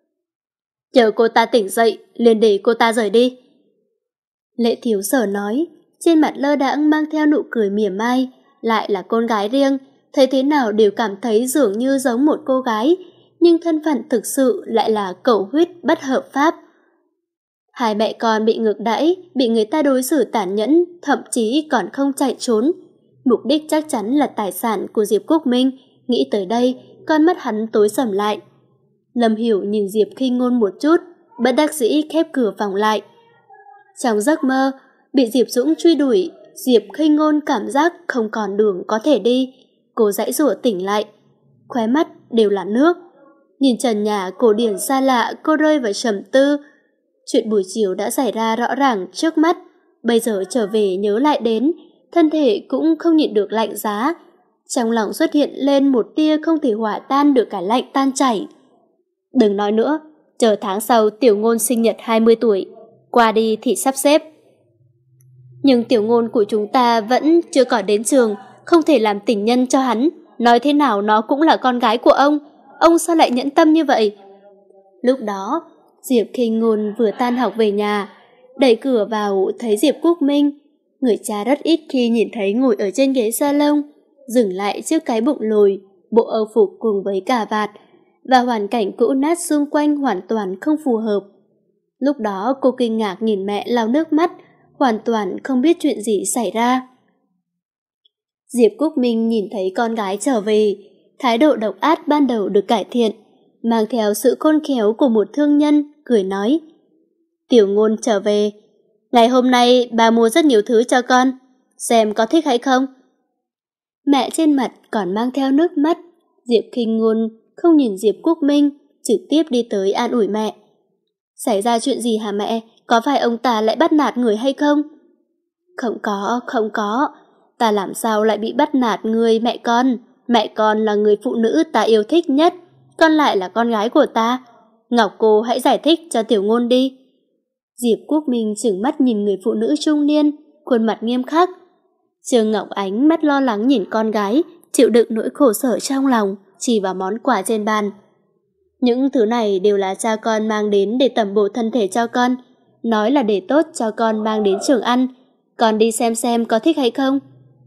Chờ cô ta tỉnh dậy, liền để cô ta rời đi. Lệ Thiếu Sở nói, trên mặt lơ đãng mang theo nụ cười mỉa mai, lại là con gái riêng, thấy thế nào đều cảm thấy dường như giống một cô gái, nhưng thân phận thực sự lại là cẩu huyết bất hợp pháp. Hai mẹ con bị ngược đãi, bị người ta đối xử tàn nhẫn, thậm chí còn không chạy trốn. Mục đích chắc chắn là tài sản của Diệp Quốc Minh. Nghĩ tới đây, con mắt hắn tối sầm lại. Lâm Hiểu nhìn Diệp Khinh Ngôn một chút, bất đắc dĩ khép cửa phòng lại. Trong giấc mơ, bị Diệp Dũng truy đuổi, Diệp Khinh Ngôn cảm giác không còn đường có thể đi. Cô giãy giụa tỉnh lại, khóe mắt đều là nước. Nhìn trần nhà cổ điển xa lạ, cô rơi vào trầm tư. Chuyện buổi chiều đã xảy ra rõ ràng trước mắt, bây giờ trở về nhớ lại đến, thân thể cũng không nhịn được lạnh giá. Trong lòng xuất hiện lên một tia không thể hòa tan được cả lạnh tan chảy. Đừng nói nữa, chờ tháng sau Tiểu Ngôn sinh nhật hai mươi tuổi, qua đi thì sắp xếp. Nhưng Tiểu Ngôn của chúng ta vẫn chưa có đến trường, không thể làm tình nhân cho hắn. Nói thế nào nó cũng là con gái của ông, ông sao lại nhẫn tâm như vậy? Lúc đó, Diệp Khinh Ngôn vừa tan học về nhà, đẩy cửa vào thấy Diệp Quốc Minh. Người cha rất ít khi nhìn thấy ngồi ở trên ghế salon, dừng lại trước cái bụng lồi, bộ âu phục cùng với cà vạt, và hoàn cảnh cũ nát xung quanh hoàn toàn không phù hợp. Lúc đó cô kinh ngạc nhìn mẹ lau nước mắt, hoàn toàn không biết chuyện gì xảy ra. Diệp Quốc Minh nhìn thấy con gái trở về, thái độ độc ác ban đầu được cải thiện, mang theo sự khôn khéo của một thương nhân, cười nói: Tiểu Ngôn trở về, ngày hôm nay bà mua rất nhiều thứ cho con, xem có thích hay không? Mẹ trên mặt còn mang theo nước mắt. Diệp Khinh Ngôn không nhìn Diệp Quốc Minh, trực tiếp đi tới an ủi mẹ. Xảy ra chuyện gì hả mẹ? Có phải ông ta lại bắt nạt người hay không? Không có, không có. Ta làm sao lại bị bắt nạt người mẹ con? Mẹ con là người phụ nữ ta yêu thích nhất, con lại là con gái của ta. Ngọc cô hãy giải thích cho Tiểu Ngôn đi. Diệp Quốc Minh trừng mắt nhìn người phụ nữ trung niên, khuôn mặt nghiêm khắc. Trương Ngọc Ánh mắt lo lắng nhìn con gái, chịu đựng nỗi khổ sở trong lòng, chỉ vào món quà trên bàn. Những thứ này đều là cha con mang đến để tẩm bổ thân thể cho con, nói là để tốt cho con mang đến trường ăn. Con đi xem xem có thích hay không?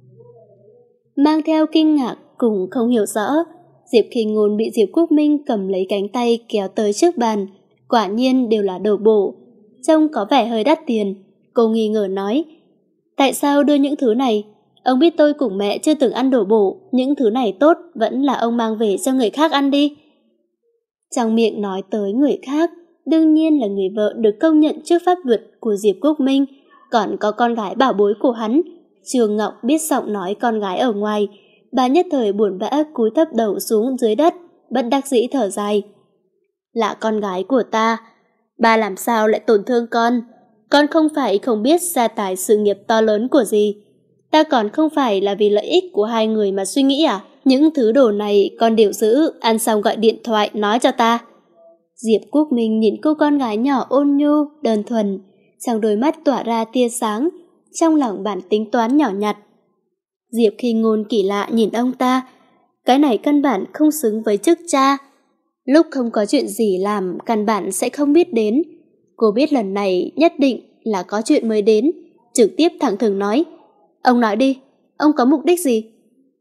Mang theo kinh ngạc cùng không hiểu rõ, Diệp Khinh Ngôn bị Diệp Quốc Minh cầm lấy cánh tay kéo tới trước bàn. Quả nhiên đều là đồ bổ, trông có vẻ hơi đắt tiền. Cô nghi ngờ nói, tại sao đưa những thứ này? Ông biết tôi cùng mẹ chưa từng ăn đồ bổ, những thứ này tốt vẫn là ông mang về cho người khác ăn đi. Trong miệng nói tới người khác, đương nhiên là người vợ được công nhận trước pháp luật của Diệp Quốc Minh, còn có con gái bảo bối của hắn. Trương Ngọc biết giọng nói con gái ở ngoài, bà nhất thời buồn bã cúi thấp đầu xuống dưới đất, bất đắc dĩ thở dài. Là con gái của ta, bà làm sao lại tổn thương con? Con không phải không biết gia tài sự nghiệp to lớn của gì. Ta còn không phải là vì lợi ích của hai người mà suy nghĩ à? Những thứ đồ này con đều giữ, ăn xong gọi điện thoại nói cho ta. Diệp Quốc Minh nhìn cô con gái nhỏ ôn nhu, đơn thuần, trong đôi mắt tỏa ra tia sáng, trong lòng bản tính toán nhỏ nhặt. Diệp Khinh Ngôn kỳ lạ nhìn ông ta, cái này căn bản không xứng với chức cha. Lúc không có chuyện gì làm, căn bản sẽ không biết đến. Cô biết lần này nhất định là có chuyện mới đến, trực tiếp thẳng thừng nói, ông nói đi, ông có mục đích gì?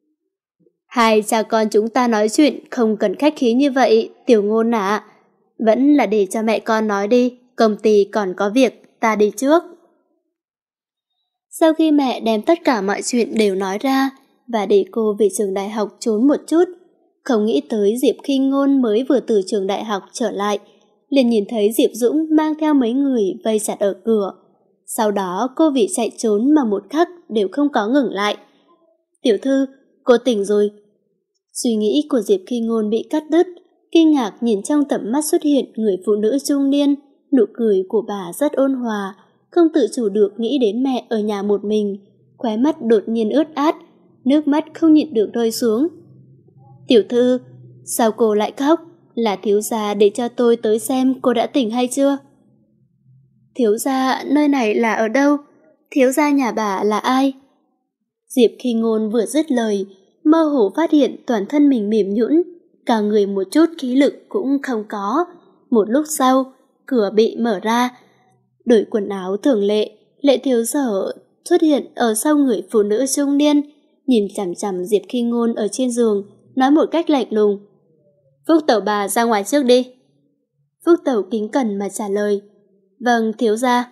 Hai cha con chúng ta nói chuyện không cần khách khí như vậy, Tiểu Ngôn ạ. Vẫn là để cho mẹ con nói đi, công ty còn có việc, ta đi trước. Sau khi mẹ đem tất cả mọi chuyện đều nói ra và để cô về trường đại học trốn một chút, không nghĩ tới Diệp Khinh Ngôn mới vừa từ trường đại học trở lại, liền nhìn thấy Diệp Dũng mang theo mấy người vây chặt ở cửa. Sau đó cô vì chạy trốn mà một khắc đều không có ngừng lại. Tiểu thư, cô tỉnh rồi. Suy nghĩ của Diệp Khinh Ngôn bị cắt đứt, kinh ngạc nhìn trong tầm mắt xuất hiện người phụ nữ trung niên, nụ cười của bà rất ôn hòa, không tự chủ được nghĩ đến mẹ ở nhà một mình, khóe mắt đột nhiên ướt át, nước mắt không nhịn được rơi xuống. Tiểu thư, sao cô lại khóc? Là thiếu gia để cho tôi tới xem cô đã tỉnh hay chưa? Thiếu gia, nơi này là ở đâu? Thiếu gia nhà bà là ai? Diệp Khinh Ngôn vừa dứt lời, mơ hồ phát hiện toàn thân mình mềm nhũn, cả người một chút khí lực cũng không có. Một lúc sau, cửa bị mở ra, đổi quần áo thường lệ, Lệ thiếu sở xuất hiện ở sau người phụ nữ trung niên, nhìn chằm chằm Diệp Khinh Ngôn ở trên giường, nói một cách lạnh lùng. Phúc tẩu bà ra ngoài trước đi. Phúc tẩu kính cẩn mà trả lời. Vâng, thiếu gia.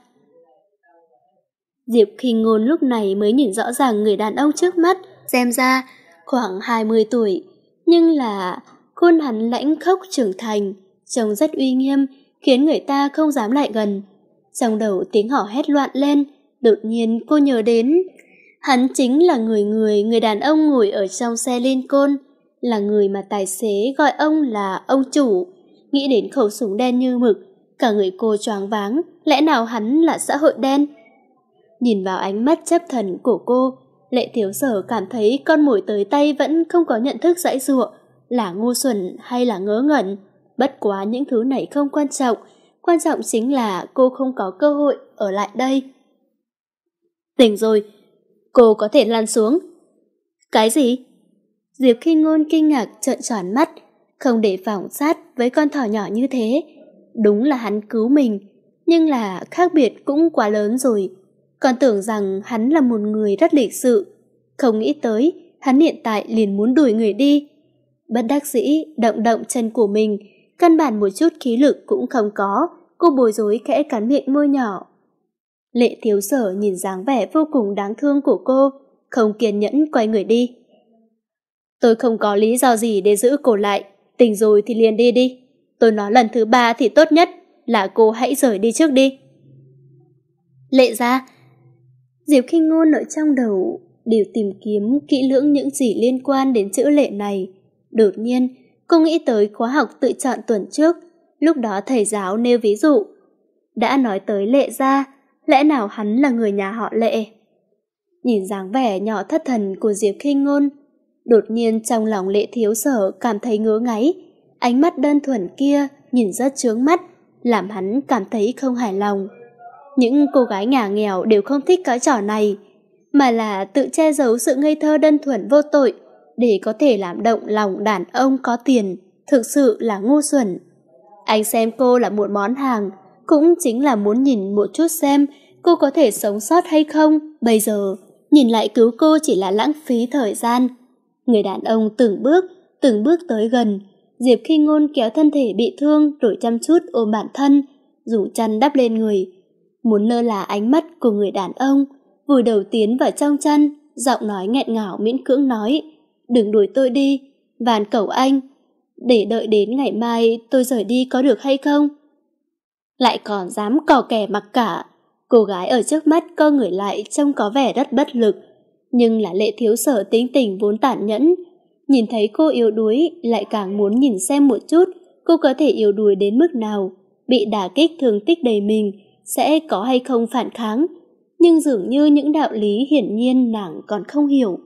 Diệp Khinh Ngôn lúc này mới nhìn rõ ràng người đàn ông trước mắt, xem ra khoảng hai mươi tuổi, nhưng là khuôn hắn lãnh khốc trưởng thành, trông rất uy nghiêm, khiến người ta không dám lại gần. Trong đầu tiếng hò hét loạn lên, đột nhiên cô nhớ đến, hắn chính là người người người đàn ông ngồi ở trong xe Lincoln, là người mà tài xế gọi ông là ông chủ. Nghĩ đến khẩu súng đen như mực, cả người cô choáng váng, lẽ nào hắn là xã hội đen? Nhìn vào ánh mắt chấp thần của cô, Lệ thiếu sở cảm thấy con mồi tới tay vẫn không có nhận thức giãy giụa, là ngu xuẩn hay là ngớ ngẩn. Bất quá những thứ này không quan trọng, quan trọng chính là cô không có cơ hội ở lại đây. Tỉnh rồi, cô có thể lăn xuống. Cái gì? Diệp Khinh Ngôn kinh ngạc trợn tròn mắt, không để phỏng sát với con thỏ nhỏ như thế. Đúng là hắn cứu mình, nhưng là khác biệt cũng quá lớn rồi. Còn tưởng rằng hắn là một người rất lịch sự, không nghĩ tới hắn hiện tại liền muốn đuổi người đi. Bất đắc dĩ động động chân của mình, căn bản một chút khí lực cũng không có, cô bối rối khẽ cắn miệng môi nhỏ. Lệ thiếu sở nhìn dáng vẻ vô cùng đáng thương của cô, không kiên nhẫn quay người đi. Tôi không có lý do gì để giữ cô lại, tỉnh rồi thì liền đi đi. Tôi nói lần thứ ba thì tốt nhất là cô hãy rời đi trước đi. Lệ gia. Diệp Khinh Ngôn ở trong đầu đều tìm kiếm kỹ lưỡng những gì liên quan đến chữ lệ này. Đột nhiên, Cô nghĩ tới khóa học tự chọn tuần trước, lúc đó thầy giáo nêu ví dụ. Đã nói tới Lệ gia, lẽ nào hắn là người nhà họ Lệ? Nhìn dáng vẻ nhỏ thất thần của Diệp Khinh Ngôn, đột nhiên trong lòng Lệ Thiếu Sở cảm thấy ngứa ngáy. Ánh mắt đơn thuần kia nhìn rất chướng mắt, làm hắn cảm thấy không hài lòng. Những cô gái nhà nghèo đều không thích cái trò này, mà là tự che giấu sự ngây thơ đơn thuần vô tội để có thể làm động lòng đàn ông có tiền, thực sự là ngu xuẩn. Anh xem cô là một món hàng, cũng chính là muốn nhìn một chút xem cô có thể sống sót hay không. Bây giờ, nhìn lại cứu cô chỉ là lãng phí thời gian. Người đàn ông từng bước, từng bước tới gần. Diệp Khinh Ngôn kéo thân thể bị thương rồi chăm chút ôm bản thân, dùng chăn đắp lên người. Muốn lơ là ánh mắt của người đàn ông, vùi đầu tiến vào trong chăn, giọng nói nghẹn ngào miễn cưỡng nói: "Đừng đuổi tôi đi, van cầu anh, để đợi đến ngày mai tôi rời đi có được hay không?" Lại còn dám cò kè mặc cả. Cô gái ở trước mắt co người lại trông có vẻ rất bất lực, nhưng là Lệ Thiếu Sở tính tình vốn tàn nhẫn. Nhìn thấy cô yếu đuối, lại càng muốn nhìn xem một chút cô có thể yếu đuối đến mức nào, bị đả kích thương tích đầy mình, sẽ có hay không phản kháng. Nhưng dường như những đạo lý hiển nhiên nàng còn không hiểu.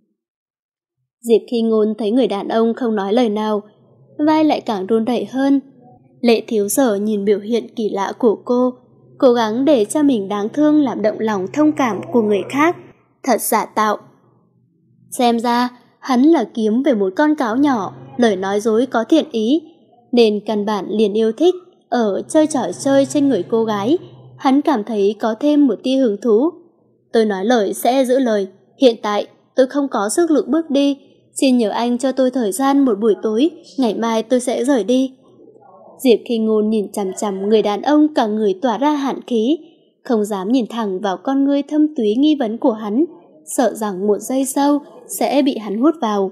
Diệp Khinh Ngôn thấy người đàn ông không nói lời nào, vai lại càng run rẩy hơn. Lệ Thiếu Sở nhìn biểu hiện kỳ lạ của cô, cố gắng để cho mình đáng thương làm động lòng thông cảm của người khác, thật giả tạo. Xem ra, hắn là kiếm về một con cáo nhỏ, lời nói dối có thiện ý, nên căn bản liền yêu thích ở chơi trò chơi trên người cô gái. Hắn cảm thấy có thêm một tia hứng thú. Tôi nói lời sẽ giữ lời, hiện tại tôi không có sức lực bước đi, xin nhờ anh cho tôi thời gian một buổi tối, ngày mai tôi sẽ rời đi. Diệp Khinh Ngôn nhìn chằm chằm người đàn ông, cả người tỏa ra hàn khí, không dám nhìn thẳng vào con ngươi thâm túy nghi vấn của hắn, sợ rằng một giây sau sẽ bị hắn hút vào.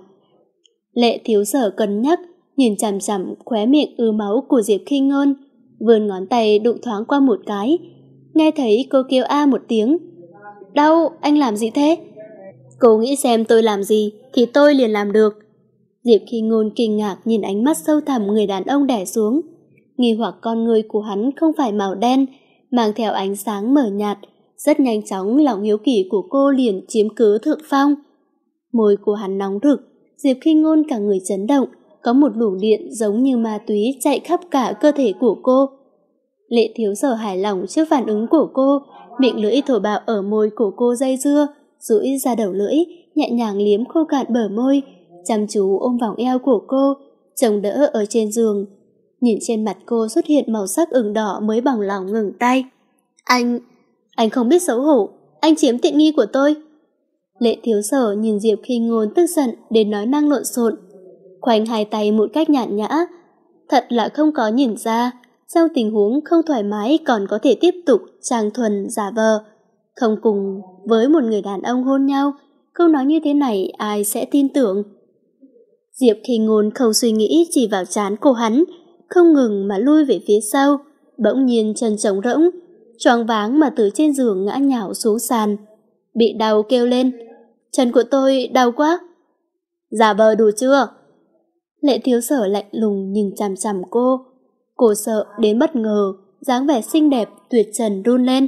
Lệ Thiếu Sở cân nhắc, nhìn chằm chằm khóe miệng ứ máu của Diệp Khinh Ngôn, vươn ngón tay đụng thoáng qua một cái, nghe thấy cô kêu a một tiếng. "Đau, anh làm gì thế?" "Cô nghĩ xem tôi làm gì thì tôi liền làm được." Diệp Khinh Ngôn kinh ngạc nhìn ánh mắt sâu thẳm người đàn ông đè xuống, nghi hoặc con người của hắn không phải màu đen, mang theo ánh sáng mờ nhạt. Rất nhanh chóng lòng hiếu kỳ của cô liền chiếm cứ thượng phong. Môi của hắn nóng rực, Diệp Khinh Ngôn cả người chấn động, có một luồng điện giống như ma túy chạy khắp cả cơ thể của cô. Lệ Thiếu Sở hài lòng trước phản ứng của cô, miệng lưỡi thổ bạo ở môi của cô dây dưa, duỗi ra đầu lưỡi, nhẹ nhàng liếm khô cạn bờ môi, chăm chú ôm vòng eo của cô, chồng đỡ ở trên giường. Nhìn trên mặt cô xuất hiện màu sắc ửng đỏ mới bằng lòng ngừng tay. Anh, anh không biết xấu hổ, anh chiếm tiện nghi của tôi." Lệ Thiếu Sở nhìn Diệp Khinh Ngôn tức giận đến nói năng lộn xộn, khoanh hai tay một cách nhàn nhã. Thật là không có nhìn ra, trong tình huống không thoải mái còn có thể tiếp tục trang thuần giả vờ. Không cùng với một người đàn ông hôn nhau, câu nói như thế này ai sẽ tin tưởng. Diệp Khinh Ngôn không suy nghĩ, chỉ vào trán của hắn, không ngừng mà lui về phía sau, bỗng nhiên chân trống rỗng, choáng váng mà từ trên giường ngã nhào xuống sàn, bị đau kêu lên: "Chân của tôi đau quá." "Giả vờ đủ chưa?" Lệ Thiếu Sở lạnh lùng nhìn chằm chằm cô. Cô sợ đến bất ngờ, dáng vẻ xinh đẹp tuyệt trần run lên.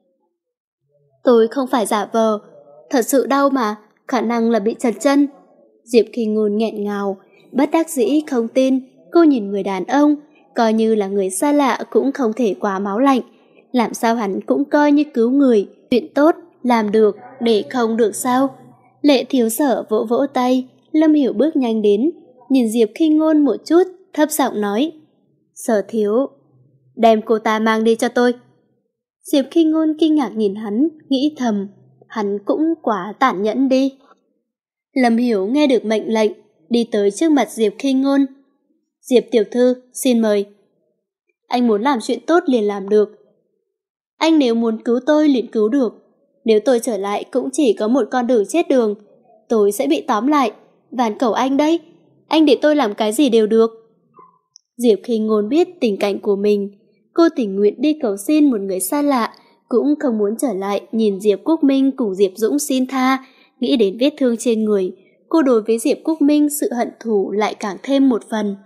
"Tôi không phải giả vờ, thật sự đau mà, khả năng là bị trật chân." Diệp Khinh Ngôn nghẹn ngào, bất đắc dĩ không tin. Cô nhìn người đàn ông, coi như là người xa lạ cũng không thể quá máu lạnh. Làm sao hắn cũng coi như cứu người, chuyện tốt, làm được, để không được sao? Lệ Thiếu Sở vỗ vỗ tay, Lâm Hiểu bước nhanh đến, nhìn Diệp Khinh Ngôn một chút, thấp giọng nói: "Sở thiếu, đem cô ta mang đi cho tôi." Diệp Khinh Ngôn kinh ngạc nhìn hắn, nghĩ thầm, hắn cũng quá tàn nhẫn đi. Lâm Hiểu nghe được mệnh lệnh, đi tới trước mặt Diệp Khinh Ngôn. "Diệp tiểu thư, xin mời." "Anh muốn làm chuyện tốt liền làm được. Anh nếu muốn cứu tôi liền cứu được. Nếu tôi trở lại cũng chỉ có một con đường chết đường. Tôi sẽ bị tóm lại. Van cầu anh đấy. Anh để tôi làm cái gì đều được." Diệp Khinh Ngôn biết tình cảnh của mình. Cô tình nguyện đi cầu xin một người xa lạ, cũng không muốn trở lại nhìn Diệp Quốc Minh cùng Diệp Dũng xin tha. Nghĩ đến vết thương trên người, cô đối với Diệp Quốc Minh sự hận thù lại càng thêm một phần.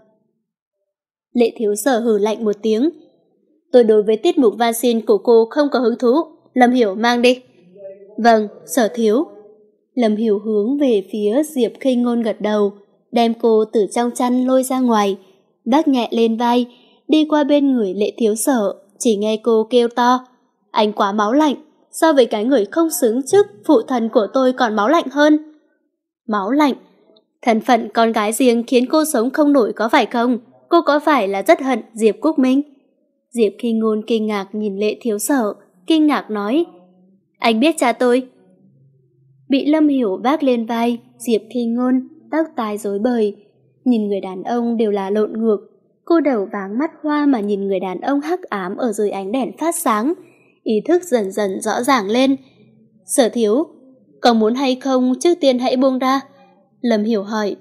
Lệ Thiếu Sở hừ lạnh một tiếng. Tôi đối với tiết mục van xin của cô không có hứng thú. Lâm Hiểu mang đi. Vâng, Sở thiếu. Lâm Hiểu hướng về phía Diệp Khinh Ngôn gật đầu, đem cô từ trong chăn lôi ra ngoài, vác nhẹ lên vai, đi qua bên người Lệ Thiếu Sở, chỉ nghe cô kêu to. Anh quá máu lạnh, so với cái người không xứng chức phụ thần của tôi còn máu lạnh hơn. Máu lạnh? Thân phận con gái riêng khiến cô sống không nổi có phải không? Cô có phải là rất hận Diệp Quốc Minh? Diệp Khinh Ngôn kinh ngạc nhìn Lệ Thiếu Sở, kinh ngạc nói. Anh biết cha tôi? Bị Lâm Hiểu vác lên vai, Diệp Khinh Ngôn tóc tai rối bời, nhìn người đàn ông đều là lộn ngược. Cô đầu váng mắt hoa mà nhìn người đàn ông hắc ám ở dưới ánh đèn phát sáng, ý thức dần dần rõ ràng lên. Sở thiếu, có muốn hay không trước tiên hãy buông ra? Lâm Hiểu hỏi.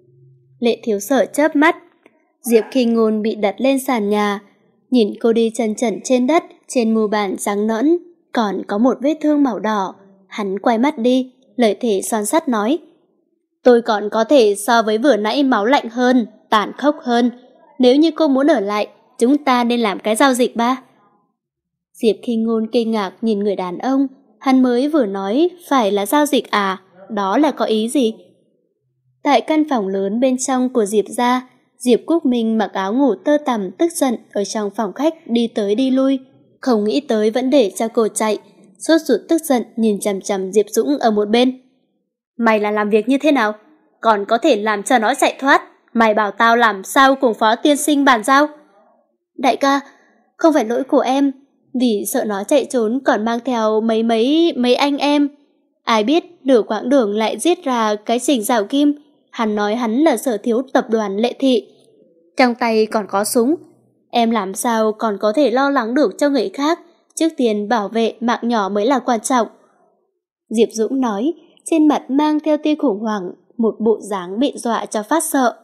Lệ Thiếu Sở chớp mắt. Diệp Khinh Ngôn bị đặt lên sàn nhà, nhìn cô đi chân trần trên đất, trên mu bàn trắng nõn còn có một vết thương màu đỏ. Hắn quay mắt đi, lời thể son sắt nói. Tôi còn có thể so với vừa nãy máu lạnh hơn, tàn khốc hơn. Nếu như cô muốn ở lại, chúng ta nên làm cái giao dịch ba. Diệp Khinh Ngôn kinh ngạc nhìn người đàn ông. Hắn mới vừa nói phải là giao dịch à? Đó là có ý gì? Tại căn phòng lớn bên trong của Diệp gia, Diệp Quốc Minh mặc áo ngủ tơ tằm tức giận ở trong phòng khách đi tới đi lui. Không nghĩ tới vẫn để cho cô chạy, sốt ruột tức giận nhìn chằm chằm Diệp Dũng ở một bên. Mày là làm việc như thế nào? Còn có thể làm cho nó chạy thoát? Mày bảo tao làm sao cùng Phó tiên sinh bàn giao? Đại ca, không phải lỗi của em, vì sợ nó chạy trốn còn mang theo mấy mấy mấy anh em. Ai biết nửa quãng đường lại giết ra cái Trình Giảo Kim. Hắn nói hắn là Sở thiếu tập đoàn Lệ Thị, trong tay còn có súng. Em làm sao còn có thể lo lắng được cho người khác? Trước tiên bảo vệ mạng nhỏ mới là quan trọng. Diệp Dũng nói, trên mặt mang theo tia khủng hoảng, một bộ dáng bị dọa cho phát sợ.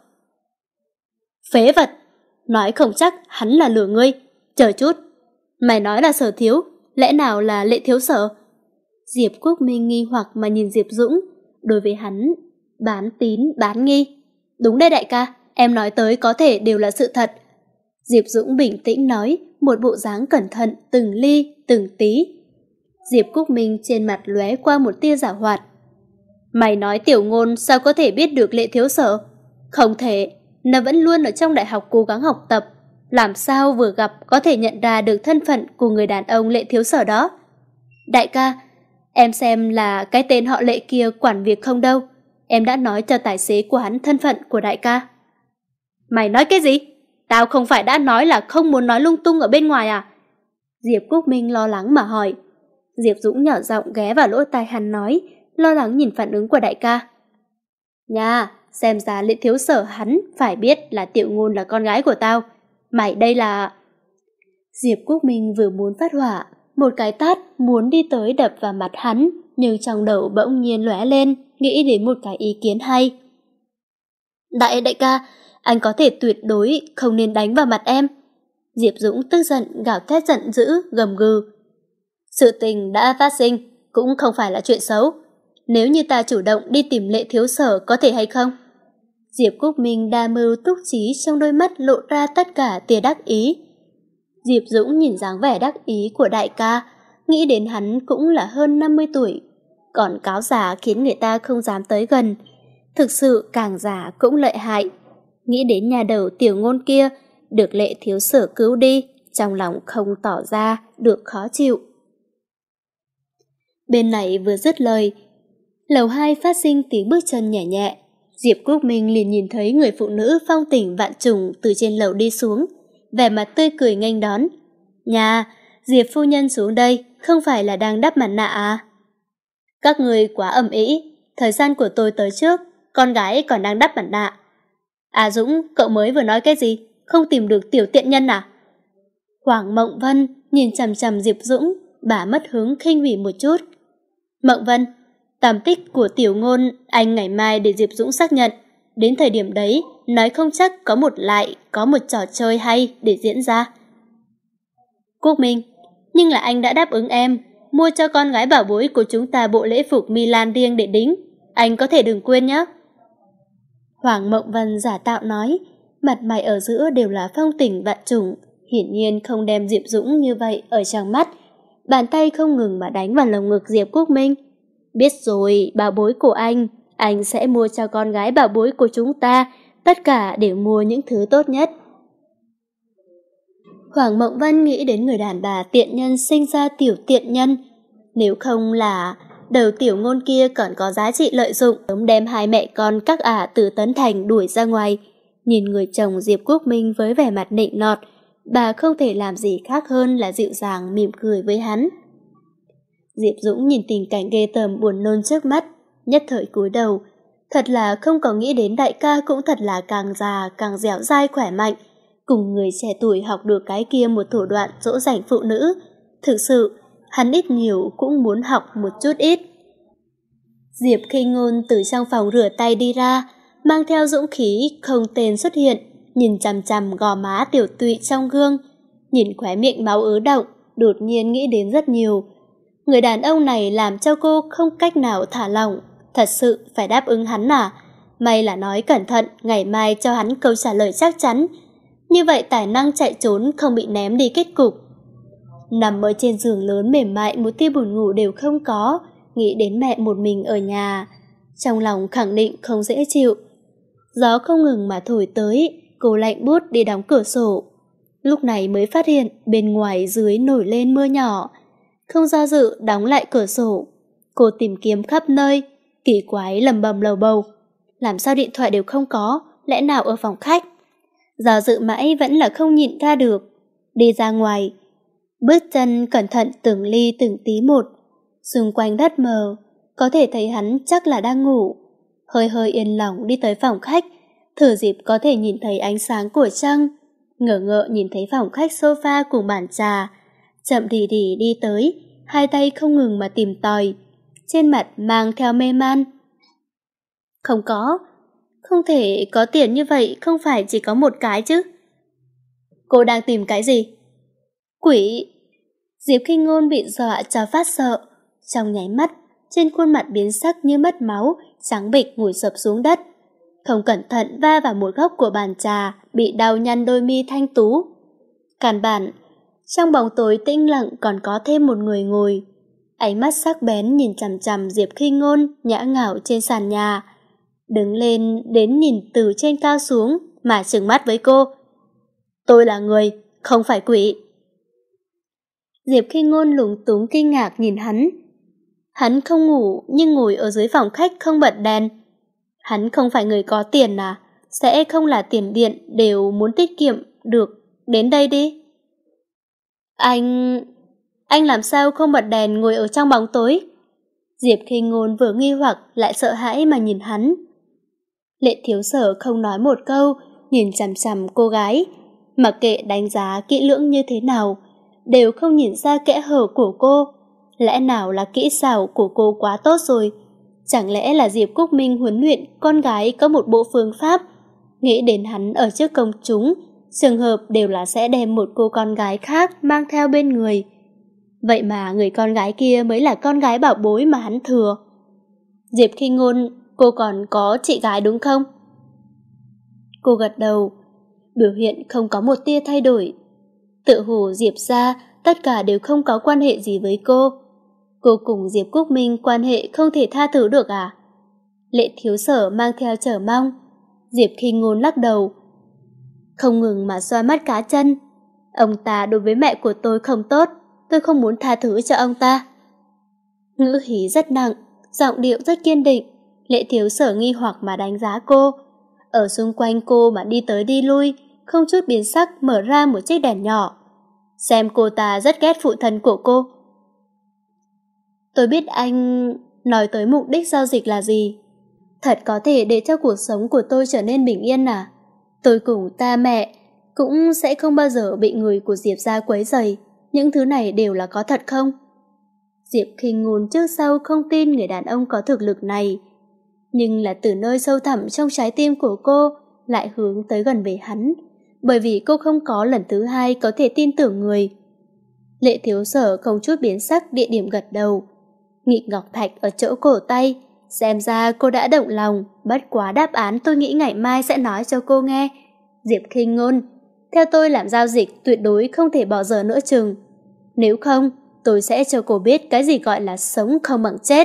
Phế vật! Nói không chắc hắn là lừa ngươi. Chờ chút, mày nói là Sở thiếu, lẽ nào là Lệ Thiếu Sở? Diệp Quốc Minh nghi hoặc mà nhìn Diệp Dũng, đối với hắn bán tín bán nghi. Đúng đây đại ca, em nói tới có thể đều là sự thật. Diệp Dũng bình tĩnh nói, một bộ dáng cẩn thận từng ly từng tí. Diệp Quốc Minh trên mặt lóe qua một tia giảo hoạt. Mày nói Tiểu Ngôn sao có thể biết được Lệ Thiếu Sở? Không thể, nó vẫn luôn ở trong đại học cố gắng học tập, làm sao vừa gặp có thể nhận ra được thân phận của người đàn ông Lệ Thiếu Sở đó. Đại ca, em xem là cái tên họ Lệ kia quản việc không đâu. Em đã nói cho tài xế của hắn thân phận của đại ca. Mày nói cái gì? Tao không phải đã nói là không muốn nói lung tung ở bên ngoài à? Diệp Quốc Minh lo lắng mà hỏi. Diệp Dũng nhỏ giọng ghé vào lỗ tai hắn nói, lo lắng nhìn phản ứng của đại ca. Nha, xem ra Lệ Thiếu Sở hắn phải biết là Tiểu Ngôn là con gái của tao. Mày đây là... Diệp Quốc Minh vừa muốn phát hỏa, một cái tát muốn đi tới đập vào mặt hắn, nhưng trong đầu bỗng nhiên lóe lên, nghĩ đến một cái ý kiến hay. Đại đại ca, anh có thể tuyệt đối không nên đánh vào mặt em. Diệp Dũng tức giận gào thét giận dữ, gầm gừ. Sự tình đã phát sinh, cũng không phải là chuyện xấu. Nếu như ta chủ động đi tìm Lệ Thiếu Sở có thể hay không? Diệp Quốc Minh đa mưu túc trí, trong đôi mắt lộ ra tất cả tia đắc ý. Diệp Dũng nhìn dáng vẻ đắc ý của đại ca, nghĩ đến hắn cũng là hơn năm mươi tuổi, còn cáo già khiến người ta không dám tới gần. Thực sự càng già cũng lợi hại. Nghĩ đến nhà đầu Tiểu Ngôn kia được Lệ Thiếu Sở cứu đi, trong lòng không tỏ ra được khó chịu. Bên này vừa dứt lời, lầu hai phát sinh tiếng bước chân nhẹ nhẹ. Diệp Quốc Minh liền nhìn thấy người phụ nữ phong tình vạn trùng từ trên lầu đi xuống, vẻ mặt tươi cười nghênh đón. Nhà, Diệp phu nhân xuống đây, không phải là đang đắp mặt nạ à? Các người quá ầm ĩ, thời gian của tôi tới trước, con gái còn đang đắp mặt nạ. À Dũng, cậu mới vừa nói cái gì? Không tìm được tiểu tiện nhân à? Hoàng Mộng Vân nhìn chằm chằm Diệp Dũng, bà mất hứng khinh bỉ một chút. Mộng Vân, tầm tích của Tiểu Ngôn anh ngày mai để Diệp Dũng xác nhận. Đến thời điểm đấy, nói không chắc có một lại, có một trò chơi hay để diễn ra. Quốc Minh, nhưng là anh đã đáp ứng em, mua cho con gái bảo bối của chúng ta bộ lễ phục Milan riêng để đính. Anh có thể đừng quên nhé. Hoàng Mộng Vân giả tạo nói, mặt mày ở giữa đều là phong tình vạn trùng, hiển nhiên không đem Diệp Dũng như vậy ở trong mắt. Bàn tay không ngừng mà đánh vào lồng ngực Diệp Quốc Minh. Biết rồi, bảo bối của anh, anh sẽ mua cho con gái bảo bối của chúng ta, tất cả đều mua những thứ tốt nhất. Hoàng Mộng Vân nghĩ đến người đàn bà tiện nhân sinh ra tiểu tiện nhân. Nếu không là đầu tiểu ngôn kia còn có giá trị lợi dụng, sớm đem hai mẹ con các ả từ Tấn Thành đuổi ra ngoài. Nhìn người chồng Diệp Quốc Minh với vẻ mặt nịnh nọt, bà không thể làm gì khác hơn là dịu dàng mỉm cười với hắn. Diệp Dũng nhìn tình cảnh ghê tởm buồn nôn trước mắt, nhất thời cúi đầu. Thật là không có nghĩ đến đại ca cũng thật là càng già càng dẻo dai khỏe mạnh, cùng người trẻ tuổi học được cái kia một thủ đoạn dỗ dành phụ nữ. Thực sự, hắn ít nhiều cũng muốn học một chút ít. Diệp Khinh Ngôn từ trong phòng rửa tay đi ra, mang theo dũng khí không tên xuất hiện, nhìn chằm chằm gò má tiểu tụy trong gương, nhìn khóe miệng máu ứ động, đột nhiên nghĩ đến rất nhiều. Người đàn ông này làm cho cô không cách nào thả lỏng, thật sự phải đáp ứng hắn à? May là nói cẩn thận, ngày mai cho hắn câu trả lời chắc chắn. Như vậy tài năng chạy trốn không bị ném đi kết cục. Nằm ở trên giường lớn mềm mại, một tia buồn ngủ đều không có, nghĩ đến mẹ một mình ở nhà, trong lòng khẳng định không dễ chịu. Gió không ngừng mà thổi tới, cô lạnh buốt đi đóng cửa sổ. Lúc này mới phát hiện bên ngoài dưới nổi lên mưa nhỏ. Không do dự đóng lại cửa sổ. Cô tìm kiếm khắp nơi, kỳ quái lầm bầm lầu bầu. Làm sao điện thoại đều không có, lẽ nào ở phòng khách? Do dự mãi vẫn là không nhịn ra được. Đi ra ngoài, bước chân cẩn thận từng ly từng tí một. Xung quanh đất mờ, có thể thấy hắn chắc là đang ngủ. Hơi hơi yên lòng đi tới phòng khách, thử dịp có thể nhìn thấy ánh sáng của trăng. Ngỡ ngợ nhìn thấy phòng khách sofa cùng bàn trà. Chậm đi đi đi tới, hai tay không ngừng mà tìm tòi, trên mặt mang theo mê man. Không có, không thể có tiền như vậy, không phải chỉ có một cái chứ. Cô đang tìm cái gì? Quỷ! Diệp Khinh Ngôn bị dọa cho phát sợ. Trong nháy mắt, trên khuôn mặt biến sắc như mất máu, trắng bệch ngồi sập xuống đất. Không cẩn thận va vào một góc của bàn trà, bị đau nhăn đôi mi thanh tú. Càn bản, trong bóng tối tĩnh lặng còn có thêm một người ngồi. Ánh mắt sắc bén nhìn chằm chằm Diệp Khinh Ngôn nhã ngảo trên sàn nhà. Đứng lên đến nhìn từ trên cao xuống mà trừng mắt với cô. Tôi là người, không phải quỷ. Diệp Khinh Ngôn lúng túng kinh ngạc nhìn hắn. Hắn không ngủ nhưng ngồi ở dưới phòng khách không bật đèn. Hắn không phải người có tiền à? Sẽ không là tiền điện đều muốn tiết kiệm được đến đây đi. Anh... Anh làm sao không bật đèn ngồi ở trong bóng tối? Diệp Khinh Ngôn vừa nghi hoặc lại sợ hãi mà nhìn hắn. Lệ Thiếu Sở không nói một câu, nhìn chằm chằm cô gái. Mặc kệ đánh giá kỹ lưỡng như thế nào, đều không nhìn ra kẽ hở của cô. Lẽ nào là kỹ xảo của cô quá tốt rồi? Chẳng lẽ là Diệp Quốc Minh huấn luyện con gái có một bộ phương pháp? Nghĩ đến hắn ở trước công chúng, trường hợp đều là sẽ đem một cô con gái khác mang theo bên người. Vậy mà người con gái kia mới là con gái bảo bối mà hắn thừa. Diệp Khinh Ngôn, cô còn có chị gái đúng không? Cô gật đầu, biểu hiện không có một tia thay đổi. Tự hồ Diệp gia tất cả đều không có quan hệ gì với cô. Cô cùng Diệp Quốc Minh quan hệ không thể tha thứ được à? Lệ Thiếu Sở mang theo chờ mong. Diệp Khinh Ngôn lắc đầu, không ngừng mà xoa mắt cá chân. Ông ta đối với mẹ của tôi không tốt, tôi không muốn tha thứ cho ông ta. Ngữ khí rất nặng, giọng điệu rất kiên định. Lệ Thiếu Sở nghi hoặc mà đánh giá cô. Ở xung quanh cô mà đi tới đi lui, không chút biến sắc mở ra một chiếc đèn nhỏ. Xem cô ta rất ghét phụ thân của cô. Tôi biết anh nói tới mục đích giao dịch là gì. Thật có thể để cho cuộc sống của tôi trở nên bình yên à? Tôi cùng ta mẹ cũng sẽ không bao giờ bị người của Diệp gia quấy rầy. Những thứ này đều là có thật không? Diệp Khinh Ngôn trước sau không tin người đàn ông có thực lực này. Nhưng là từ nơi sâu thẳm trong trái tim của cô lại hướng tới gần về hắn. Bởi vì cô không có lần thứ hai có thể tin tưởng người. Lệ Thiếu Sở không chút biến sắc địa điểm gật đầu. Nghịch ngọc thạch ở chỗ cổ tay, Xem ra cô đã động lòng, bất quá đáp án tôi nghĩ ngày mai sẽ nói cho cô nghe. Diệp Khinh Ngôn, theo tôi làm giao dịch tuyệt đối không thể bỏ giờ nữa chừng. Nếu không, tôi sẽ cho cô biết cái gì gọi là sống không bằng chết.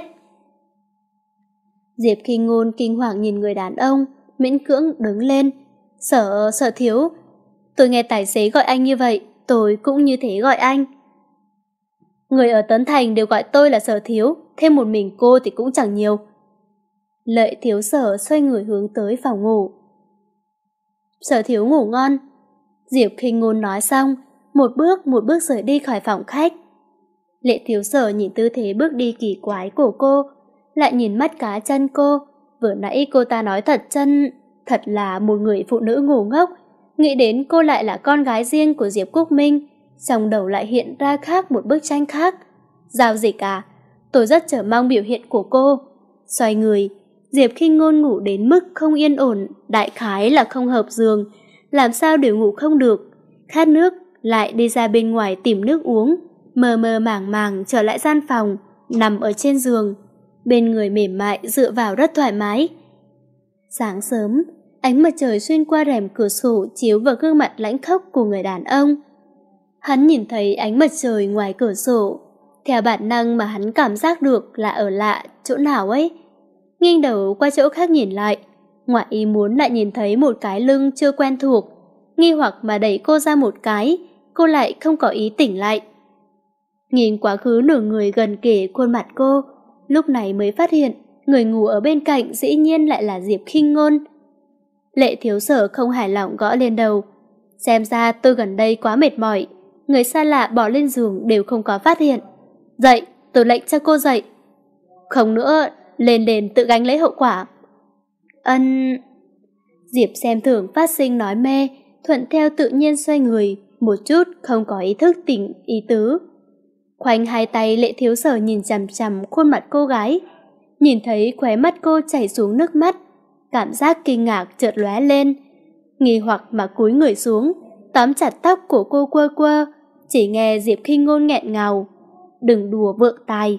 Diệp Khinh Ngôn kinh hoàng nhìn người đàn ông, miễn cưỡng đứng lên. Sở, sở thiếu. Tôi nghe tài xế gọi anh như vậy, tôi cũng như thế gọi anh. Người ở Tấn Thành đều gọi tôi là Sở thiếu, thêm một mình cô thì cũng chẳng nhiều. Lợi Thiếu Sở xoay người hướng tới phòng ngủ. Sở thiếu ngủ ngon. Diệp Khinh Ngôn nói xong, một bước một bước rời đi khỏi phòng khách. Lệ Thiếu Sở nhìn tư thế bước đi kỳ quái của cô, lại nhìn mắt cá chân cô. Vừa nãy cô ta nói thật chân, thật là một người phụ nữ ngu ngốc. Nghĩ đến cô lại là con gái riêng của Diệp Quốc Minh, trong đầu lại hiện ra khác một bức tranh khác. Giao dịch à? Tôi rất chờ mong biểu hiện của cô. Xoay người, Diệp Khinh Ngôn ngủ đến mức không yên ổn, đại khái là không hợp giường, làm sao đều ngủ không được. Khát nước, lại đi ra bên ngoài tìm nước uống, mơ mơ màng màng trở lại gian phòng, nằm ở trên giường, bên người mềm mại dựa vào rất thoải mái. Sáng sớm, ánh mặt trời xuyên qua rèm cửa sổ chiếu vào gương mặt lãnh khốc của người đàn ông. Hắn nhìn thấy ánh mặt trời ngoài cửa sổ, theo bản năng mà hắn cảm giác được là ở lạ chỗ nào ấy. Nghiêng đầu qua chỗ khác nhìn lại, ngoại ý muốn lại nhìn thấy một cái lưng chưa quen thuộc, nghi hoặc mà đẩy cô ra một cái, cô lại không có ý tỉnh lại. Nhìn quá khứ nửa người gần kề khuôn mặt cô, lúc này mới phát hiện người ngủ ở bên cạnh dĩ nhiên lại là Diệp Khinh Ngôn. Lệ Thiếu Sở không hài lòng gõ lên đầu. Xem ra tôi gần đây quá mệt mỏi, người xa lạ bỏ lên giường đều không có phát hiện. Dậy, tôi lệnh cho cô dậy. Không nữa, lên đền tự gánh lấy hậu quả. Ân... Diệp xem thường phát sinh nói mê, thuận theo tự nhiên xoay người, một chút không có ý thức tỉnh ý tứ. Khoanh hai tay Lệ Thiếu Sở nhìn chằm chằm khuôn mặt cô gái, nhìn thấy khóe mắt cô chảy xuống nước mắt, cảm giác kinh ngạc chợt lóe lên, nghi hoặc mà cúi người xuống, tóm chặt tóc của cô quơ quơ, chỉ nghe Diệp Khinh Ngôn nghẹn ngào, đừng đùa vượng tài.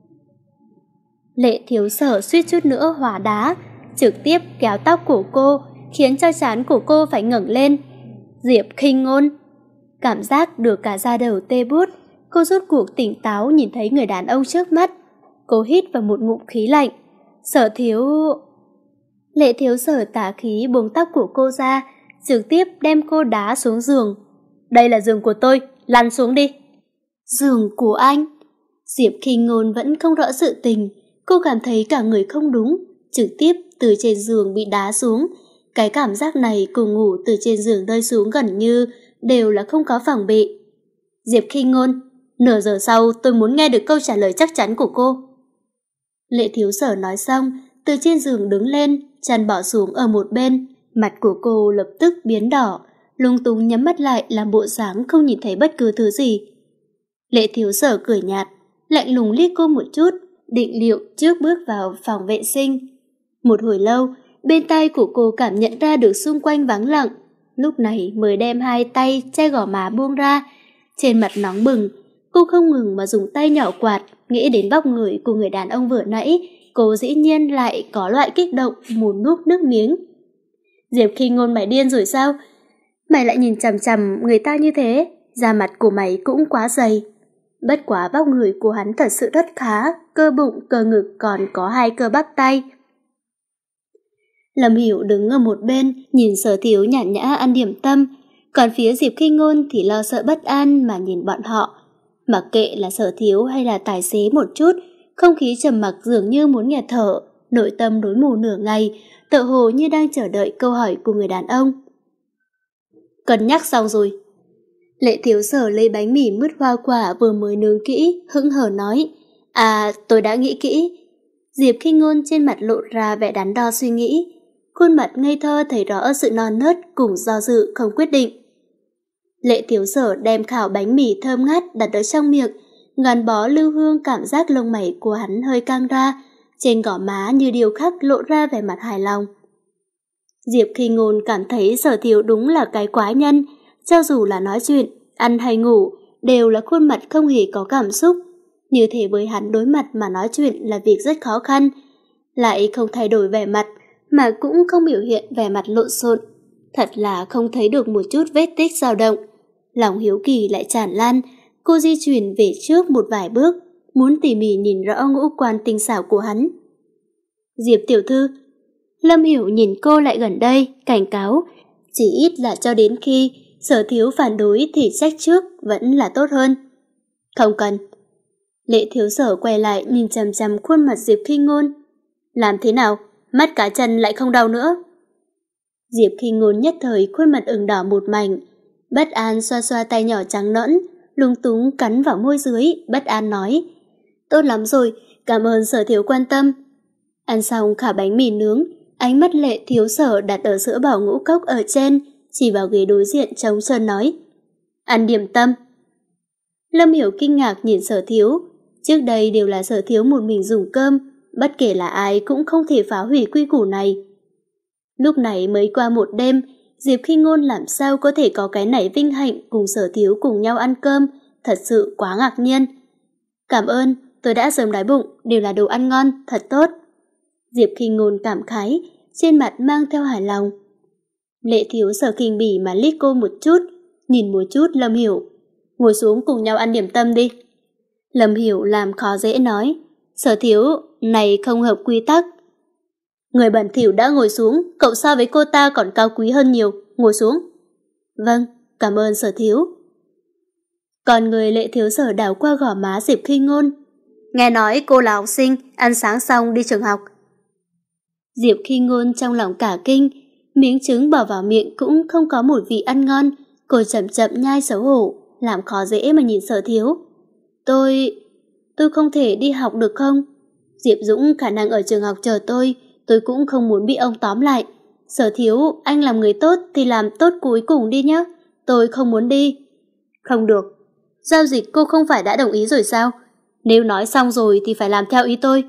Lệ Thiếu Sở suýt chút nữa hóa đá, trực tiếp kéo tóc của cô, khiến cho trán của cô phải ngẩng lên. Diệp Khinh Ngôn, cảm giác được cả da đầu tê buốt, cô rốt cuộc tỉnh táo nhìn thấy người đàn ông trước mắt. Cô hít vào một ngụm khí lạnh. Sở thiếu... Lệ Thiếu Sở tả khí buông tóc của cô ra, trực tiếp đem cô đá xuống giường. Đây là giường của tôi, lăn xuống đi. Giường của anh? Diệp Khinh Ngôn vẫn không rõ sự tình, cô cảm thấy cả người không đúng, trực tiếp từ trên giường bị đá xuống. Cái cảm giác này cùng ngủ từ trên giường rơi xuống gần như đều là không có phòng bị. Diệp Khinh Ngôn, nửa giờ sau tôi muốn nghe được câu trả lời chắc chắn của cô. Lệ Thiếu Sở nói xong, từ trên giường đứng lên, chăn bỏ xuống ở một bên, mặt của cô lập tức biến đỏ, lung tung nhắm mắt lại làm bộ dáng không nhìn thấy bất cứ thứ gì. Lệ Thiếu Sở cười nhạt, lạnh lùng liếc cô một chút, định liệu trước bước vào phòng vệ sinh. Một hồi lâu, bên tai của cô cảm nhận ra được xung quanh vắng lặng, lúc này mới đem hai tay che gò má buông ra. Trên mặt nóng bừng, cô không ngừng mà dùng tay nhỏ quạt, nghĩ đến vóc người của người đàn ông vừa nãy, cô dĩ nhiên lại có loại kích động muốn nuốt nước miếng. Diệp Khinh Ngôn, mày điên rồi sao? Mày lại nhìn chằm chằm người ta như thế, da mặt của mày cũng quá dày. Bất quá vóc người của hắn thật sự rất khá, cơ bụng, cơ ngực còn có hai cơ bắp tay. Lâm Hiểu đứng ở một bên, nhìn Sở Thiếu nhàn nhã ăn điểm tâm, còn phía Diệp Khinh Ngôn thì lo sợ bất an mà nhìn bọn họ. Mặc kệ là Sở Thiếu hay là tài xế một chút, không khí trầm mặc dường như muốn nghẹt thở, nội tâm đối mù nửa ngày, tựa hồ như đang chờ đợi câu hỏi của người đàn ông. Cân nhắc xong rồi. Lệ Thiếu Sở lấy bánh mì mứt hoa quả vừa mới nướng kỹ, hững hờ nói, à, tôi đã nghĩ kỹ. Diệp Khinh Ngôn trên mặt lộ ra vẻ đắn đo suy nghĩ, khuôn mặt ngây thơ thấy rõ sự non nớt cùng do dự không quyết định. Lệ Thiếu Sở đem khảo bánh mì thơm ngát đặt ở trong miệng, gắn bó lưu hương, cảm giác lông mày của hắn hơi căng ra, trên gò má như điều khắc lộ ra vẻ mặt hài lòng. Diệp Khinh Ngôn cảm thấy Sở Thiếu đúng là cái quái nhân, cho dù là nói chuyện, ăn hay ngủ, đều là khuôn mặt không hề có cảm xúc. Như thế với hắn đối mặt mà nói chuyện là việc rất khó khăn. lại không thay đổi vẻ mặt, mà cũng không biểu hiện vẻ mặt lộn xộn. Thật là không thấy được một chút vết tích dao động. Lòng hiếu kỳ lại tràn lan, cô di chuyển về trước một vài bước, muốn tỉ mỉ nhìn rõ ngũ quan tinh xảo của hắn. Diệp tiểu thư. Lâm Hiểu nhìn cô lại gần đây, cảnh cáo, chỉ ít là cho đến khi Sở Thiếu phản đối thì trách trước vẫn là tốt hơn. Không cần. Lệ Thiếu Sở quay lại nhìn chằm chằm khuôn mặt Diệp Khi Ngôn. Làm thế nào? Mắt cá chân lại không đau nữa. Diệp Khi Ngôn nhất thời khuôn mặt ửng đỏ một mảnh, bất an xoa xoa tay nhỏ trắng nõn, lung túng cắn vào môi dưới, bất an nói: Tốt lắm rồi, cảm ơn Sở Thiếu quan tâm. Ăn xong khả bánh mì nướng, ánh mắt Lệ Thiếu Sở đặt ở sữa bò ngũ cốc ở trên, chỉ vào ghế đối diện trống trơn nói: Ăn điểm tâm. Lâm Hiểu kinh ngạc nhìn Sở Thiếu, trước đây đều là Sở Thiếu một mình dùng cơm, bất kể là ai cũng không thể phá hủy quy củ này. Lúc này mới qua một đêm, Diệp Khi Ngôn làm sao có thể có cái này vinh hạnh cùng Sở Thiếu cùng nhau ăn cơm, thật sự quá ngạc nhiên. Cảm ơn, tôi đã sớm đói bụng, đều là đồ ăn ngon, thật tốt. Diệp Khi Ngôn cảm khái, trên mặt mang theo hài lòng. Lệ Thiếu Sở khinh bỉ mà liếc cô một chút, nhìn một chút Lâm Hiểu. Ngồi xuống cùng nhau ăn điểm tâm đi. Lâm Hiểu làm khó dễ nói, Sở Thiếu, này không hợp quy tắc. Người bẩn thỉu đã ngồi xuống, cậu so với cô ta còn cao quý hơn nhiều, ngồi xuống. Vâng, cảm ơn Sở Thiếu. Còn người Lệ Thiếu Sở đảo qua gò má Diệp Khi Ngôn. Nghe nói cô là học sinh, ăn sáng xong đi trường học. Diệp Khi Ngôn trong lòng cả kinh, miếng trứng bỏ vào miệng cũng không có một vị ăn ngon, cô chậm chậm nhai xấu hổ, làm khó dễ mà nhìn Sở Thiếu. Tôi... tôi không thể đi học được không? Diệp Dũng khả năng ở trường học chờ tôi, tôi cũng không muốn bị ông tóm lại. Sở Thiếu, anh làm người tốt thì làm tốt cuối cùng đi nhé, tôi không muốn đi. Không được. Giao dịch cô không phải đã đồng ý rồi sao? Nếu nói xong rồi thì phải làm theo ý tôi.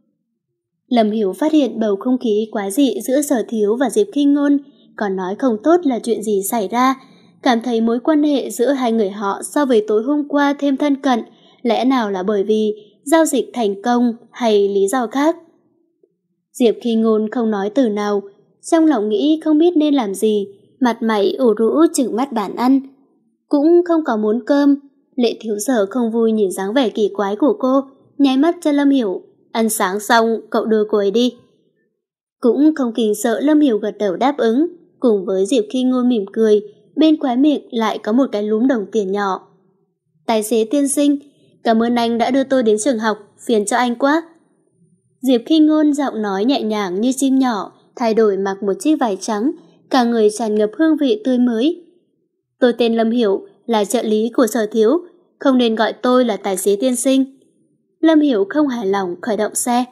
Lâm Hiểu phát hiện bầu không khí quá dị giữa Sở Thiếu và Diệp Khi Ngôn, còn nói không tốt là chuyện gì xảy ra, cảm thấy mối quan hệ giữa hai người họ so với tối hôm qua thêm thân cận, lẽ nào là bởi vì giao dịch thành công hay lý do khác. Diệp Khi Ngôn không nói từ nào, trong lòng nghĩ không biết nên làm gì, mặt mày ủ rũ trừng mắt bàn ăn. Cũng không có muốn cơm. Lệ Thiếu Sở không vui nhìn dáng vẻ kỳ quái của cô, nháy mắt cho Lâm Hiểu. Ăn sáng xong, cậu đưa cô ấy đi. Cũng không kinh sợ Lâm Hiểu gật đầu đáp ứng, cùng với Diệp Khi Ngôn mỉm cười, bên khóe miệng lại có một cái lúm đồng tiền nhỏ. Tài xế tiên sinh, cảm ơn anh đã đưa tôi đến trường học, phiền cho anh quá. Diệp Khi Ngôn giọng nói nhẹ nhàng như chim nhỏ, thay đổi mặc một chiếc váy trắng, cả người tràn ngập hương vị tươi mới. Tôi tên Lâm Hiểu, là trợ lý của Sở Thiếu, không nên gọi tôi là tài xế tiên sinh. Lâm Hiểu không hài lòng khởi động xe.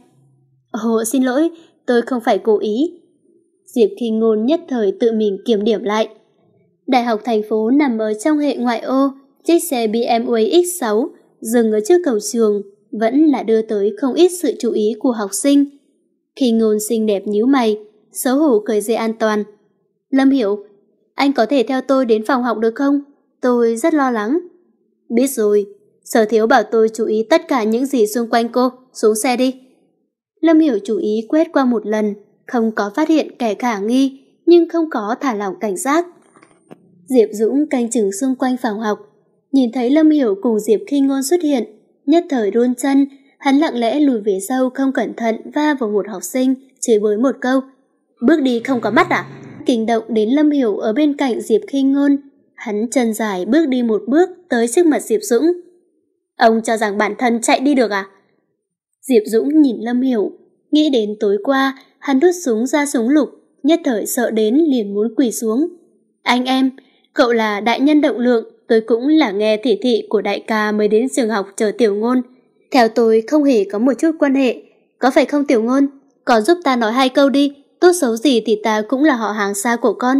Ồ, xin lỗi, tôi không phải cố ý. Diệp Khi Ngôn nhất thời tự mình kiểm điểm lại. Đại học thành phố nằm ở trong hệ ngoại ô, chiếc xe bê em vê X sáu dừng ở trước cổng trường vẫn là đưa tới không ít sự chú ý của học sinh. Khi Ngôn xinh đẹp nhíu mày, xấu hổ cởi dây an toàn. Lâm Hiểu, anh có thể theo tôi đến phòng học được không? Tôi rất lo lắng. Biết rồi, Sở Thiếu bảo tôi chú ý tất cả những gì xung quanh cô, xuống xe đi. Lâm Hiểu chú ý quét qua một lần, không có phát hiện kẻ khả nghi, nhưng không có thả lỏng cảnh giác. Diệp Dũng canh chừng xung quanh phòng học, nhìn thấy Lâm Hiểu cùng Diệp Khi Ngôn xuất hiện, nhất thời run chân, hắn lặng lẽ lùi về sau không cẩn thận va vào một học sinh, chửi bới một câu. Bước đi không có mắt à? Kinh động đến Lâm Hiểu ở bên cạnh Diệp Khi Ngôn, hắn chân dài bước đi một bước tới trước mặt Diệp Dũng. Ông cho rằng bản thân chạy đi được à? Diệp Dũng nhìn Lâm Hiểu, nghĩ đến tối qua hắn rút súng ra súng lục, nhất thời sợ đến liền muốn quỳ xuống. Anh em, cậu là đại nhân động lượng, tôi cũng là nghe thị thị của đại ca mới đến trường học chờ Tiểu Ngôn. Theo tôi không hề có một chút quan hệ, có phải không Tiểu Ngôn? Còn giúp ta nói hai câu đi, tốt xấu gì thì ta cũng là họ hàng xa của con.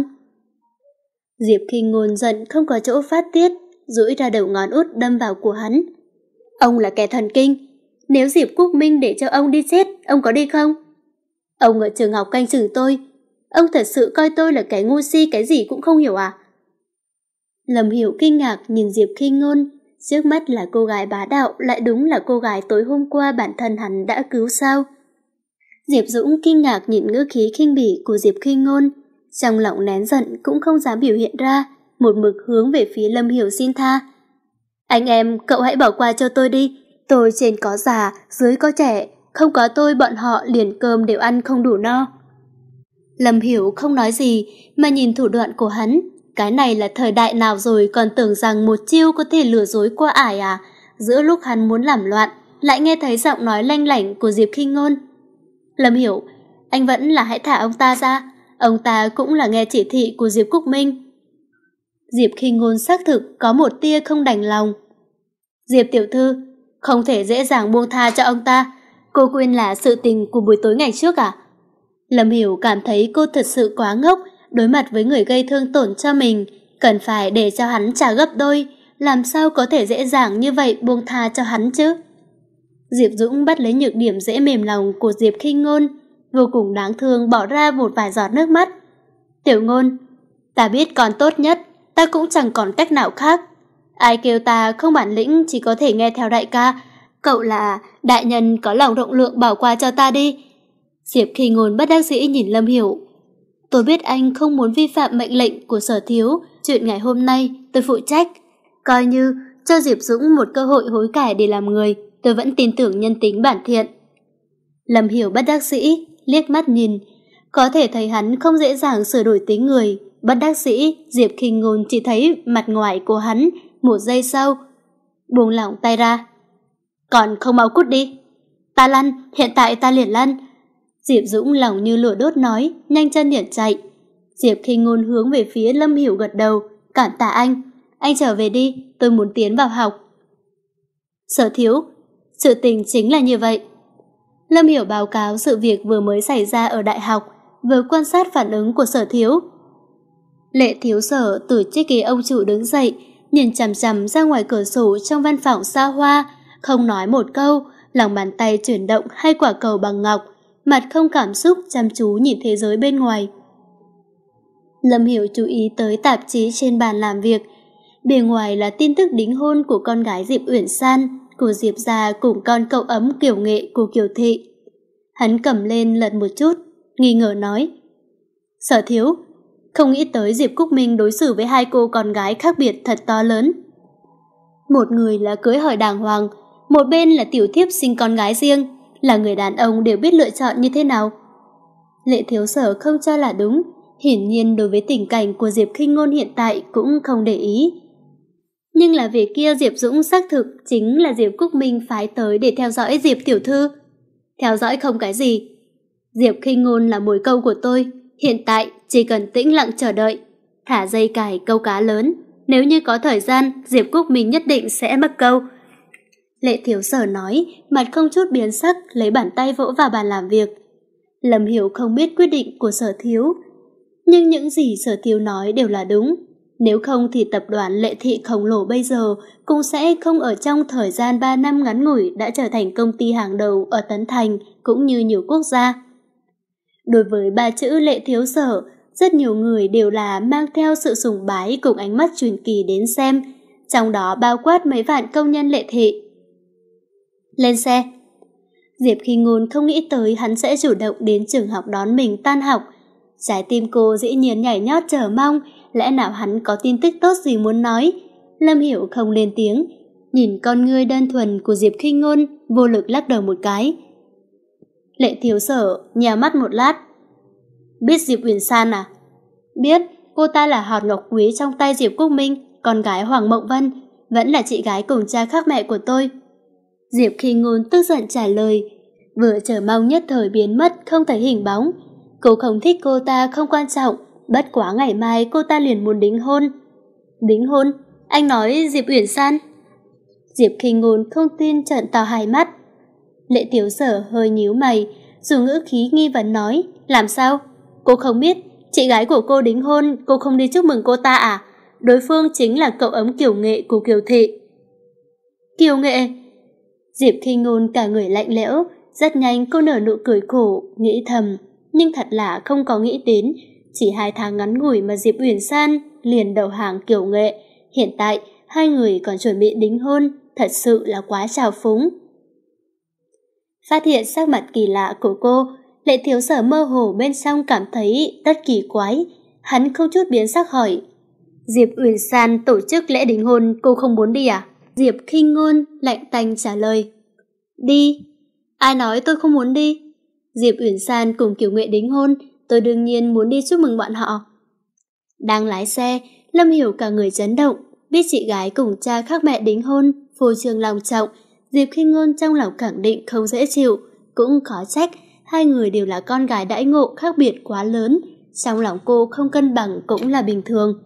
Diệp Khi Ngôn giận không có chỗ phát tiết, duỗi ra đầu ngón út đâm vào của hắn. Ông là kẻ thần kinh, nếu Diệp Quốc Minh để cho ông đi chết, ông có đi không? Ông ở trường học canh chừng tôi, ông thật sự coi tôi là cái ngu si cái gì cũng không hiểu à? Lâm Hiểu kinh ngạc nhìn Diệp Khi Ngôn, trước mắt là cô gái bá đạo lại đúng là cô gái tối hôm qua bản thân hắn đã cứu sao? Diệp Dũng kinh ngạc nhìn ngữ khí khinh bỉ của Diệp Khinh Ngôn, trong lòng nén giận cũng không dám biểu hiện ra, một mực hướng về phía Lâm Hiểu xin tha. Anh em, cậu hãy bỏ qua cho tôi đi, tôi trên có già, dưới có trẻ, không có tôi bọn họ liền cơm đều ăn không đủ no. Lâm Hiểu không nói gì mà nhìn thủ đoạn của hắn, cái này là thời đại nào rồi còn tưởng rằng một chiêu có thể lừa dối qua ải à? Giữa lúc hắn muốn làm loạn, lại nghe thấy giọng nói lanh lảnh của Diệp Khinh Ngôn. Lâm Hiểu, anh vẫn là hãy thả ông ta ra, ông ta cũng là nghe chỉ thị của Diệp Cúc Minh. Diệp Khinh Ngôn xác thực có một tia không đành lòng. Diệp tiểu thư, không thể dễ dàng buông tha cho ông ta, cô quên là sự tình của buổi tối ngày trước à? Lâm Hiểu cảm thấy cô thật sự quá ngốc, đối mặt với người gây thương tổn cho mình, cần phải để cho hắn trả gấp đôi, làm sao có thể dễ dàng như vậy buông tha cho hắn chứ? Diệp Dũng bắt lấy nhược điểm dễ mềm lòng của Diệp Khinh Ngôn, vô cùng đáng thương bỏ ra một vài giọt nước mắt. Tiểu Ngôn, ta biết còn tốt nhất, ta cũng chẳng còn cách nào khác. Ai kêu ta không bản lĩnh chỉ có thể nghe theo đại ca, cậu là đại nhân có lòng rộng lượng bỏ qua cho ta đi. Diệp Khinh Ngôn bất đắc dĩ nhìn Lâm Hiểu. Tôi biết anh không muốn vi phạm mệnh lệnh của Sở thiếu, chuyện ngày hôm nay tôi phụ trách. Coi như cho Diệp Dũng một cơ hội hối cải để làm người, tôi vẫn tin tưởng nhân tính bản thiện. Lâm Hiểu bất đắc dĩ, liếc mắt nhìn, có thể thấy hắn không dễ dàng sửa đổi tính người. Bất đắc dĩ, Diệp Khinh Ngôn chỉ thấy mặt ngoài của hắn, một giây sau, buông lỏng tay ra. Còn không mau cút đi. Ta lăn, hiện tại ta liền lăn. Diệp Dũng lòng như lửa đốt nói, nhanh chân liền chạy. Diệp Khinh Ngôn hướng về phía Lâm Hiểu gật đầu, cảm tạ anh. Anh trở về đi, tôi muốn tiến vào học. Sở thiếu, sự tình chính là như vậy. Lâm Hiểu báo cáo sự việc vừa mới xảy ra ở đại học, vừa quan sát phản ứng của Sở thiếu. Lệ thiếu Sở từ chiếc ghế ông chủ đứng dậy, nhìn chằm chằm ra ngoài cửa sổ trong văn phòng xa hoa, không nói một câu, lòng bàn tay chuyển động hai quả cầu bằng ngọc, mặt không cảm xúc chăm chú nhìn thế giới bên ngoài. Lâm Hiểu chú ý tới tạp chí trên bàn làm việc, bề ngoài là tin tức đính hôn của con gái Diệp Uyển San, của Diệp gia cùng con cậu ấm Kiều Nghệ của Kiều Thị. Hắn cầm lên lật một chút, nghi ngờ nói. Sở thiếu, không nghĩ tới Diệp Cúc Minh đối xử với hai cô con gái khác biệt thật to lớn. Một người là cưới hỏi đàng hoàng, một bên là tiểu thiếp sinh con gái riêng, là người đàn ông đều biết lựa chọn như thế nào. Lệ thiếu Sở không cho là đúng, hiển nhiên đối với tình cảnh của Diệp Khinh Ngôn hiện tại cũng không để ý. Nhưng là về kia Diệp Dũng xác thực chính là Diệp Cúc Minh phái tới để theo dõi Diệp tiểu thư. Theo dõi không cái gì. Diệp Khinh Ngôn là mồi câu của tôi, hiện tại chỉ cần tĩnh lặng chờ đợi, thả dây cài câu cá lớn, nếu như có thời gian, Diệp Cúc Minh nhất định sẽ mắc câu. Lệ thiếu Sở nói, mặt không chút biến sắc, lấy bàn tay vỗ vào bàn làm việc. Lâm Hiểu không biết quyết định của Sở thiếu, nhưng những gì Sở thiếu nói đều là đúng. Nếu không thì tập đoàn Lệ Thị khổng lồ bây giờ cũng sẽ không ở trong thời gian ba năm ngắn ngủi đã trở thành công ty hàng đầu ở Tấn Thành cũng như nhiều quốc gia. Đối với ba chữ Lệ thiếu Sở, rất nhiều người đều là mang theo sự sùng bái cùng ánh mắt truyền kỳ đến xem, trong đó bao quát mấy vạn công nhân Lệ Thị. Lên xe. Diệp Khinh Ngôn không nghĩ tới hắn sẽ chủ động đến trường học đón mình tan học. Trái tim cô dĩ nhiên nhảy nhót chờ mong, lẽ nào hắn có tin tức tốt gì muốn nói. Lâm Hiểu không lên tiếng, nhìn con ngươi đơn thuần của Diệp Khinh Ngôn, vô lực lắc đầu một cái. Lệ thiếu Sở nhèo mắt một lát. Biết Diệp Uyển San à? Biết, cô ta là hòn ngọc quý trong tay Diệp Cúc Minh, con gái Hoàng Mộng Vân, vẫn là chị gái cùng cha khác mẹ của tôi. Diệp Khinh Ngôn tức giận trả lời, vừa chờ mong nhất thời biến mất không thấy hình bóng. Cô không thích cô ta không quan trọng, bất quá ngày mai cô ta liền muốn đính hôn. Đính hôn? Anh nói Diệp Uyển San? Diệp Khinh Ngôn không tin trợn to hai mắt. Lệ thiếu Sở hơi nhíu mày, dùng ngữ khí nghi vấn nói, làm sao? Cô không biết, chị gái của cô đính hôn, cô không đi chúc mừng cô ta à? Đối phương chính là cậu ấm Kiều Nghệ của Kiều Thị. Kiều Nghệ? Diệp Khinh Ngôn cả người lạnh lẽo, rất nhanh cô nở nụ cười khổ, nghĩ thầm, nhưng thật là không có nghĩ đến, chỉ hai tháng ngắn ngủi mà Diệp Uyển San liền đầu hàng Kiều Nghệ, hiện tại hai người còn chuẩn bị đính hôn, thật sự là quá trào phúng. Phát hiện sắc mặt kỳ lạ của cô, Lệ Thiếu Sở mơ hồ bên trong cảm thấy rất kỳ quái, hắn không chút biến sắc hỏi: Diệp Uyển San tổ chức lễ đính hôn, cô không muốn đi à? Diệp Khinh Ngôn lạnh tanh trả lời: Đi. Ai nói tôi không muốn đi? Diệp Uyển San cùng Kiều Nghệ đính hôn, tôi đương nhiên muốn đi chúc mừng bọn họ. Đang lái xe, Lâm Hiểu cả người chấn động, biết chị gái cùng cha khác mẹ đính hôn, phô trương long trọng. Diệp Khinh Ngôn trong lòng khẳng định không dễ chịu, cũng khó trách, hai người đều là con gái đãi ngộ khác biệt quá lớn, trong lòng cô không cân bằng cũng là bình thường.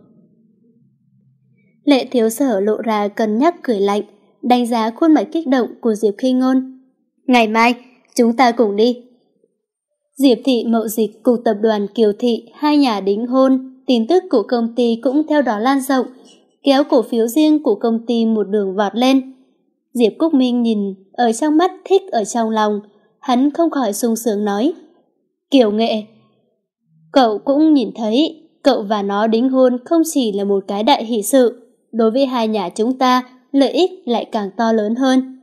Lệ Thiếu Sở lộ ra cân nhắc cười lạnh, đánh giá khuôn mặt kích động của Diệp Khinh Ngôn. Ngày mai, chúng ta cùng đi. Diệp Thị Mậu Dịch cùng tập đoàn Kiều Thị hai nhà đính hôn, tin tức của công ty cũng theo đó lan rộng, kéo cổ phiếu riêng của công ty một đường vọt lên. Diệp Cúc Minh nhìn ở trong mắt, thích ở trong lòng, hắn không khỏi sung sướng nói: Kiều Nghệ, cậu cũng nhìn thấy, cậu và nó đính hôn không chỉ là một cái đại hỷ sự, đối với hai nhà chúng ta, lợi ích lại càng to lớn hơn.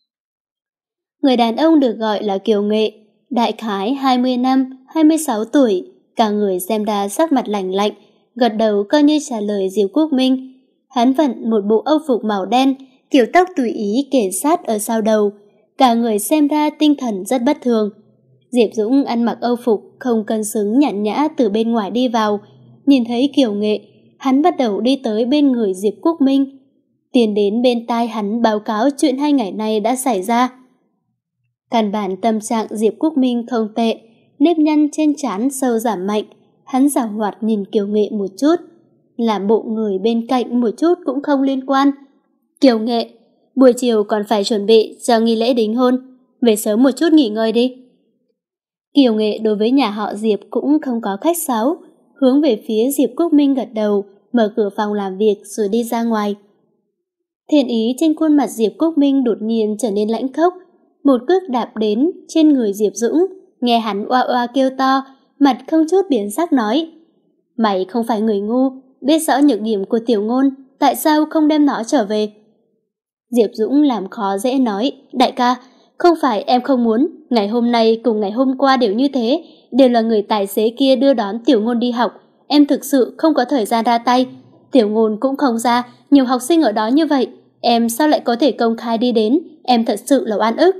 Người đàn ông được gọi là Kiều Nghệ, đại khái hai mươi năm, hai mươi sáu tuổi, cả người xem ra sắc mặt lạnh lạnh, gật đầu coi như trả lời Diệp Quốc Minh. Hắn vận một bộ âu phục màu đen, kiểu tóc tùy ý kể sát ở sau đầu, cả người xem ra tinh thần rất bất thường. Diệp Dũng ăn mặc âu phục không cân xứng nhàn nhã từ bên ngoài đi vào, nhìn thấy Kiều Nghệ, hắn bắt đầu đi tới bên người Diệp Quốc Minh, tiến đến bên tai hắn báo cáo chuyện hai ngày nay đã xảy ra. Căn bản tâm trạng Diệp Quốc Minh không tệ, nếp nhăn trên trán sâu giảm mạnh, hắn giảo hoạt nhìn Kiều Nghệ một chút, làm bộ người bên cạnh một chút cũng không liên quan. Kiều Nghệ, buổi chiều còn phải chuẩn bị cho nghi lễ đính hôn, về sớm một chút nghỉ ngơi đi. Kiều Nghệ đối với nhà họ Diệp cũng không có khách sáo, hướng về phía Diệp Quốc Minh gật đầu, mở cửa phòng làm việc rồi đi ra ngoài. Thiện ý trên khuôn mặt Diệp Quốc Minh đột nhiên trở nên lãnh khốc, một cước đạp đến trên người Diệp Dũng, nghe hắn oa oa kêu to, mặt không chút biến sắc nói: Mày không phải người ngu, biết rõ nhược điểm của Tiểu Ngôn, tại sao không đem nó trở về? Diệp Dũng làm khó dễ nói: Đại ca, không phải em không muốn, ngày hôm nay cùng ngày hôm qua đều như thế, đều là người tài xế kia đưa đón Tiểu Ngôn đi học, em thực sự không có thời gian ra tay. Tiểu Ngôn cũng không ra, nhiều học sinh ở đó như vậy, em sao lại có thể công khai đi đến, em thật sự là oan ức.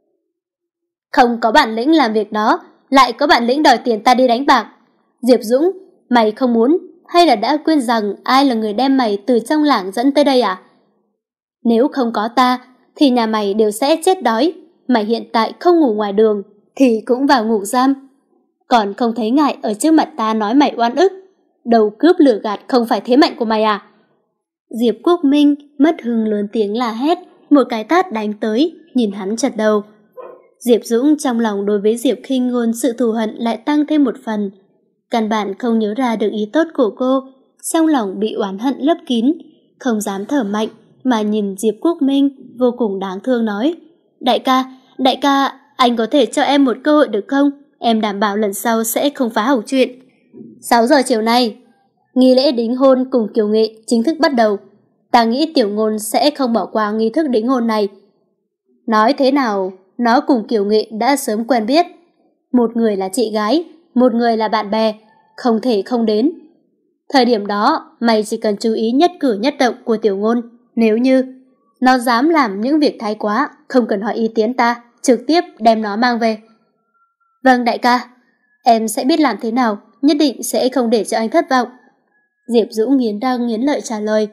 Không có bản lĩnh làm việc đó, lại có bản lĩnh đòi tiền ta đi đánh bạc. Diệp Dũng, mày không muốn, hay là đã quên rằng ai là người đem mày từ trong làng dẫn tới đây à? Nếu không có ta, thì nhà mày đều sẽ chết đói. Mày hiện tại không ngủ ngoài đường, thì cũng vào ngủ giam. Còn không thấy ngại ở trước mặt ta nói mày oan ức. Đầu cướp lửa gạt không phải thế mạnh của mày à? Diệp Quốc Minh mất hứng lớn tiếng la hét, một cái tát đánh tới, nhìn hắn chật đầu. Diệp Dũng trong lòng đối với Diệp Khinh Ngôn sự thù hận lại tăng thêm một phần. Căn bản không nhớ ra được ý tốt của cô, trong lòng bị oán hận lấp kín, không dám thở mạnh, mà nhìn Diệp Quốc Minh vô cùng đáng thương nói: Đại ca, đại ca, anh có thể cho em một cơ hội được không? Em đảm bảo lần sau sẽ không phá hỏng chuyện. sáu giờ chiều nay, nghi lễ đính hôn cùng Kiều Nghệ chính thức bắt đầu. Ta nghĩ Tiểu Ngôn sẽ không bỏ qua nghi thức đính hôn này. Nói thế nào, nó cùng Kiều Nghệ đã sớm quen biết. Một người là chị gái, một người là bạn bè, không thể không đến. Thời điểm đó, mày chỉ cần chú ý nhất cử nhất động của Tiểu Ngôn. Nếu như nó dám làm những việc thái quá, không cần hỏi ý kiến ta, trực tiếp đem nó mang về. Vâng đại ca, em sẽ biết làm thế nào, nhất định sẽ không để cho anh thất vọng. Diệp Dũng nghiến răng nghiến lợi trả lời.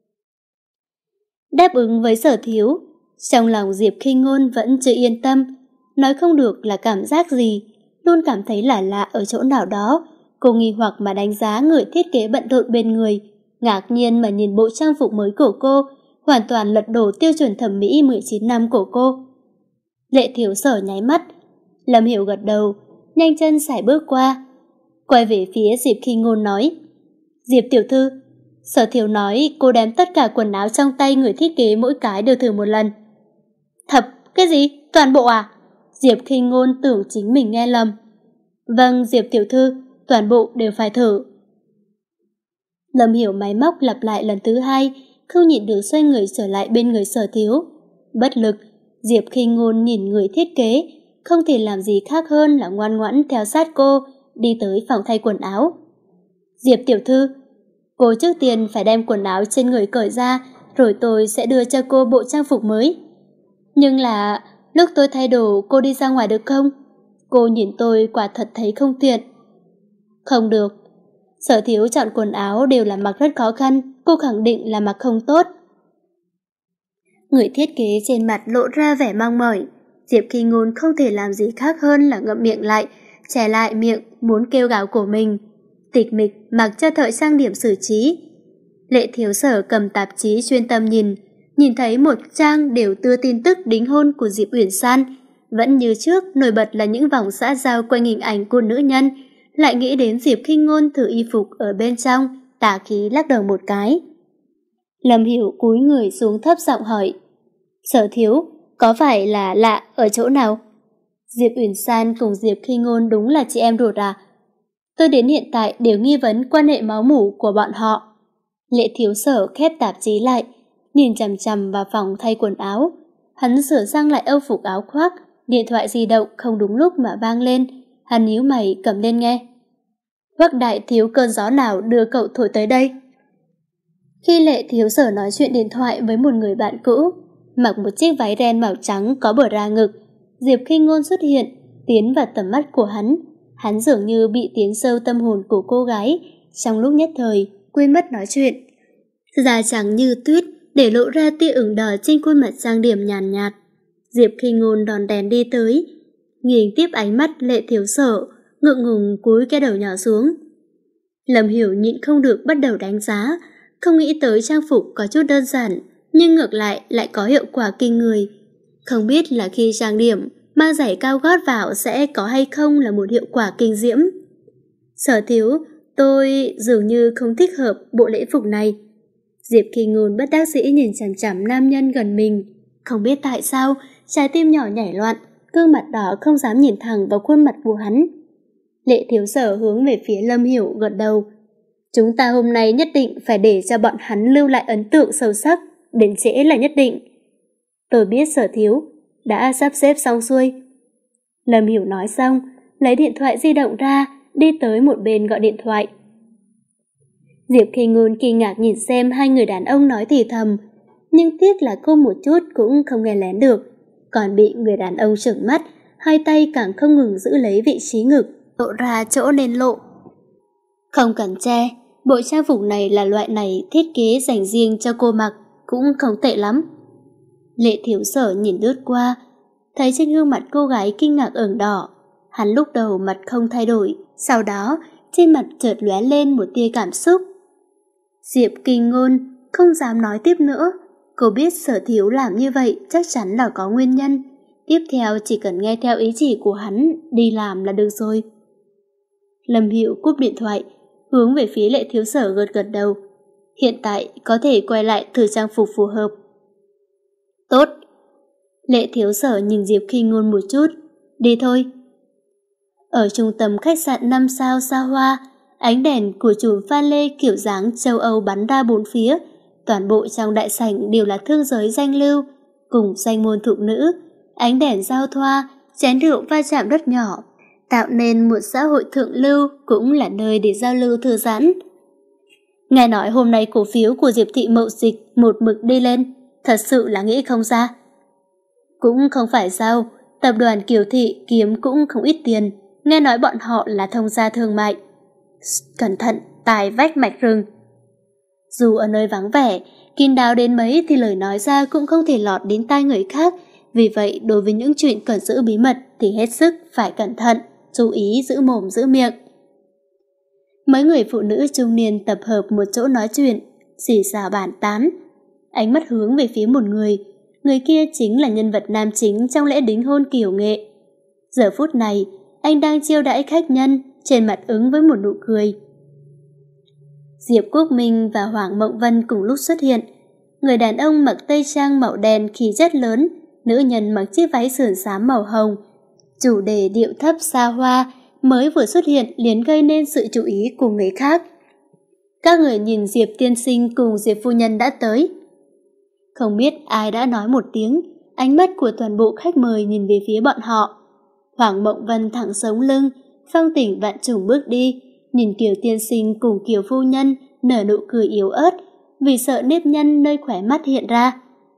Đáp ứng với Sở Thiếu, trong lòng Diệp Khinh Ngôn vẫn chưa yên tâm, nói không được là cảm giác gì, luôn cảm thấy lạ lạ ở chỗ nào đó. Cô nghi hoặc mà đánh giá người thiết kế bận rộn bên người, ngạc nhiên mà nhìn bộ trang phục mới của cô, hoàn toàn lật đổ tiêu chuẩn thẩm mỹ mười chín năm của cô. Lệ Thiếu Sở nháy mắt, Lâm Hiểu gật đầu, nhanh chân sải bước qua, quay về phía Diệp Khinh Ngôn nói: Diệp tiểu thư, Sở Thiếu nói cô đem tất cả quần áo trong tay người thiết kế mỗi cái đều thử một lần. Thật, cái gì? Toàn bộ à? Diệp Khinh Ngôn tưởng chính mình nghe lầm. Vâng Diệp tiểu thư, toàn bộ đều phải thử. Lâm Hiểu máy móc lặp lại lần thứ hai, không nhịn được xoay người trở lại bên người Sở Thiếu. Bất lực, Diệp Khinh Ngôn nhìn người thiết kế, không thể làm gì khác hơn là ngoan ngoãn theo sát cô, đi tới phòng thay quần áo. Diệp tiểu thư, cô trước tiên phải đem quần áo trên người cởi ra, rồi tôi sẽ đưa cho cô bộ trang phục mới. Nhưng là, lúc tôi thay đồ cô đi ra ngoài được không? Cô nhìn tôi quả thật thấy không tiện. Không được. Sở Thiếu chọn quần áo đều là mặc rất khó khăn, cô khẳng định là mặc không tốt. Người thiết kế trên mặt lộ ra vẻ mong mỏi. Diệp Khi Ngôn không thể làm gì khác hơn là ngậm miệng lại, che lại miệng muốn kêu gào của mình. Tịch mịch mặc cho thợ trang điểm xử trí. Lệ Thiếu Sở cầm tạp chí chuyên tâm nhìn, nhìn thấy một trang đều đưa tin tức đính hôn của Diệp Uyển San. Vẫn như trước, nổi bật là những vòng xã giao quanh hình ảnh của nữ nhân, lại nghĩ đến Diệp Khi Ngôn thử y phục ở bên trong, tà khí lắc đầu một cái. Lâm Hiểu cúi người xuống thấp giọng hỏi, Sở Thiếu, có phải là lạ ở chỗ nào? Diệp Uyển San cùng Diệp Khi Ngôn đúng là chị em ruột à? Tôi đến hiện tại đều nghi vấn quan hệ máu mủ của bọn họ. Lệ Thiếu Sở khép tạp chí lại, nhìn chằm chằm vào phòng thay quần áo. Hắn sửa sang lại âu phục áo khoác, điện thoại di động không đúng lúc mà vang lên. Hắn nhíu mày cầm lên nghe. Hoắc đại thiếu cơn gió nào đưa cậu thổi tới đây? Khi Lệ Thiếu Sở nói chuyện điện thoại với một người bạn cũ, mặc một chiếc váy ren màu trắng có bờ ra ngực, Diệp Khi Ngôn xuất hiện, tiến vào tầm mắt của hắn. Hắn dường như bị tiến sâu tâm hồn của cô gái, trong lúc nhất thời quên mất nói chuyện. Da trắng như tuyết để lộ ra tia ửng đỏ trên khuôn mặt trang điểm nhàn nhạt, nhạt. Diệp Khi Ngôn đòn đèn đi tới, nhìn tiếp ánh mắt Lệ Thiếu Sở, ngượng ngùng cúi cái đầu nhỏ xuống. Lâm Hiểu nhịn không được bắt đầu đánh giá, không nghĩ tới trang phục có chút đơn giản, nhưng ngược lại lại có hiệu quả kinh người. Không biết là khi trang điểm, mang giày cao gót vào sẽ có hay không là một hiệu quả kinh diễm. Sở Thiếu, tôi dường như không thích hợp bộ lễ phục này. Diệp Khi Ngôn bất đắc dĩ nhìn chằm chằm nam nhân gần mình. Không biết tại sao, trái tim nhỏ nhảy loạn, gương mặt đỏ không dám nhìn thẳng vào khuôn mặt của hắn. Lệ Thiếu Sở hướng về phía Lâm Hiểu gật đầu. Chúng ta hôm nay nhất định phải để cho bọn hắn lưu lại ấn tượng sâu sắc, đến trễ là nhất định. Tôi biết Sở Thiếu, đã sắp xếp xong xuôi. Lâm Hiểu nói xong, lấy điện thoại di động ra, đi tới một bên gọi điện thoại. Diệp Khi Ngôn kinh ngạc nhìn xem hai người đàn ông nói thì thầm, nhưng tiếc là cô một chút cũng không nghe lén được, còn bị người đàn ông trừng mắt, hai tay càng không ngừng giữ lấy vị trí ngực, lộ ra chỗ nên lộ. Không cần che, bộ trang phục này là loại này thiết kế dành riêng cho cô mặc, cũng không tệ lắm. Lệ Thiếu Sở nhìn lướt qua, thấy trên gương mặt cô gái kinh ngạc ửng đỏ. Hắn lúc đầu mặt không thay đổi, sau đó trên mặt chợt lóe lên một tia cảm xúc. Diệp Khi Ngôn không dám nói tiếp nữa, cô biết Sở Thiếu làm như vậy chắc chắn là có nguyên nhân. Tiếp theo chỉ cần nghe theo ý chỉ của hắn đi làm là được rồi. Lâm Hiểu cúp điện thoại, hướng về phía Lệ Thiếu Sở gật gật đầu. Hiện tại có thể quay lại thử trang phục phù hợp. Tốt. Lệ Thiếu Sở nhìn Diệp Khi Ngôn một chút. Đi thôi. Ở trung tâm khách sạn năm sao xa hoa, ánh đèn của chùm pha lê kiểu dáng châu Âu bắn ra bốn phía. Toàn bộ trong đại sảnh đều là thương giới danh lưu, cùng danh môn thục nữ. Ánh đèn giao thoa, chén rượu va chạm rất nhỏ, tạo nên một xã hội thượng lưu, cũng là nơi để giao lưu thư giãn. Nghe nói hôm nay cổ phiếu của Diệp Thị Mậu Dịch một mực đi lên, thật sự là nghĩ không ra. Cũng không phải sao, tập đoàn Kiều Thị kiếm cũng không ít tiền, nghe nói bọn họ là thông gia thương mại. Cẩn thận, tài vách mạch rừng. Dù ở nơi vắng vẻ, kín đáo đến mấy thì lời nói ra cũng không thể lọt đến tai người khác, vì vậy đối với những chuyện cần giữ bí mật thì hết sức phải cẩn thận, chú ý giữ mồm giữ miệng. Mấy người phụ nữ trung niên tập hợp một chỗ nói chuyện, xì xào bàn tán. Ánh mắt hướng về phía một người, người kia chính là nhân vật nam chính trong lễ đính hôn Kiều Nghệ. Giờ phút này, anh đang chiêu đãi khách nhân, trên mặt ứng với một nụ cười. Diệp Quốc Minh và Hoàng Mộng Vân cùng lúc xuất hiện. Người đàn ông mặc tây trang màu đen khí chất lớn, nữ nhân mặc chiếc váy sườn xám màu hồng. Chủ đề điệu thấp xa hoa mới vừa xuất hiện liền gây nên sự chú ý của người khác. Các người nhìn Diệp tiên sinh cùng Diệp phu nhân đã tới. Không biết ai đã nói một tiếng, ánh mắt của toàn bộ khách mời nhìn về phía bọn họ. Hoàng Mộng Vân thẳng sống lưng, phong tình vạn trùng bước đi, nhìn Kiều tiên sinh cùng Kiều phu nhân nở nụ cười yếu ớt, vì sợ nếp nhăn nơi khóe mắt hiện ra.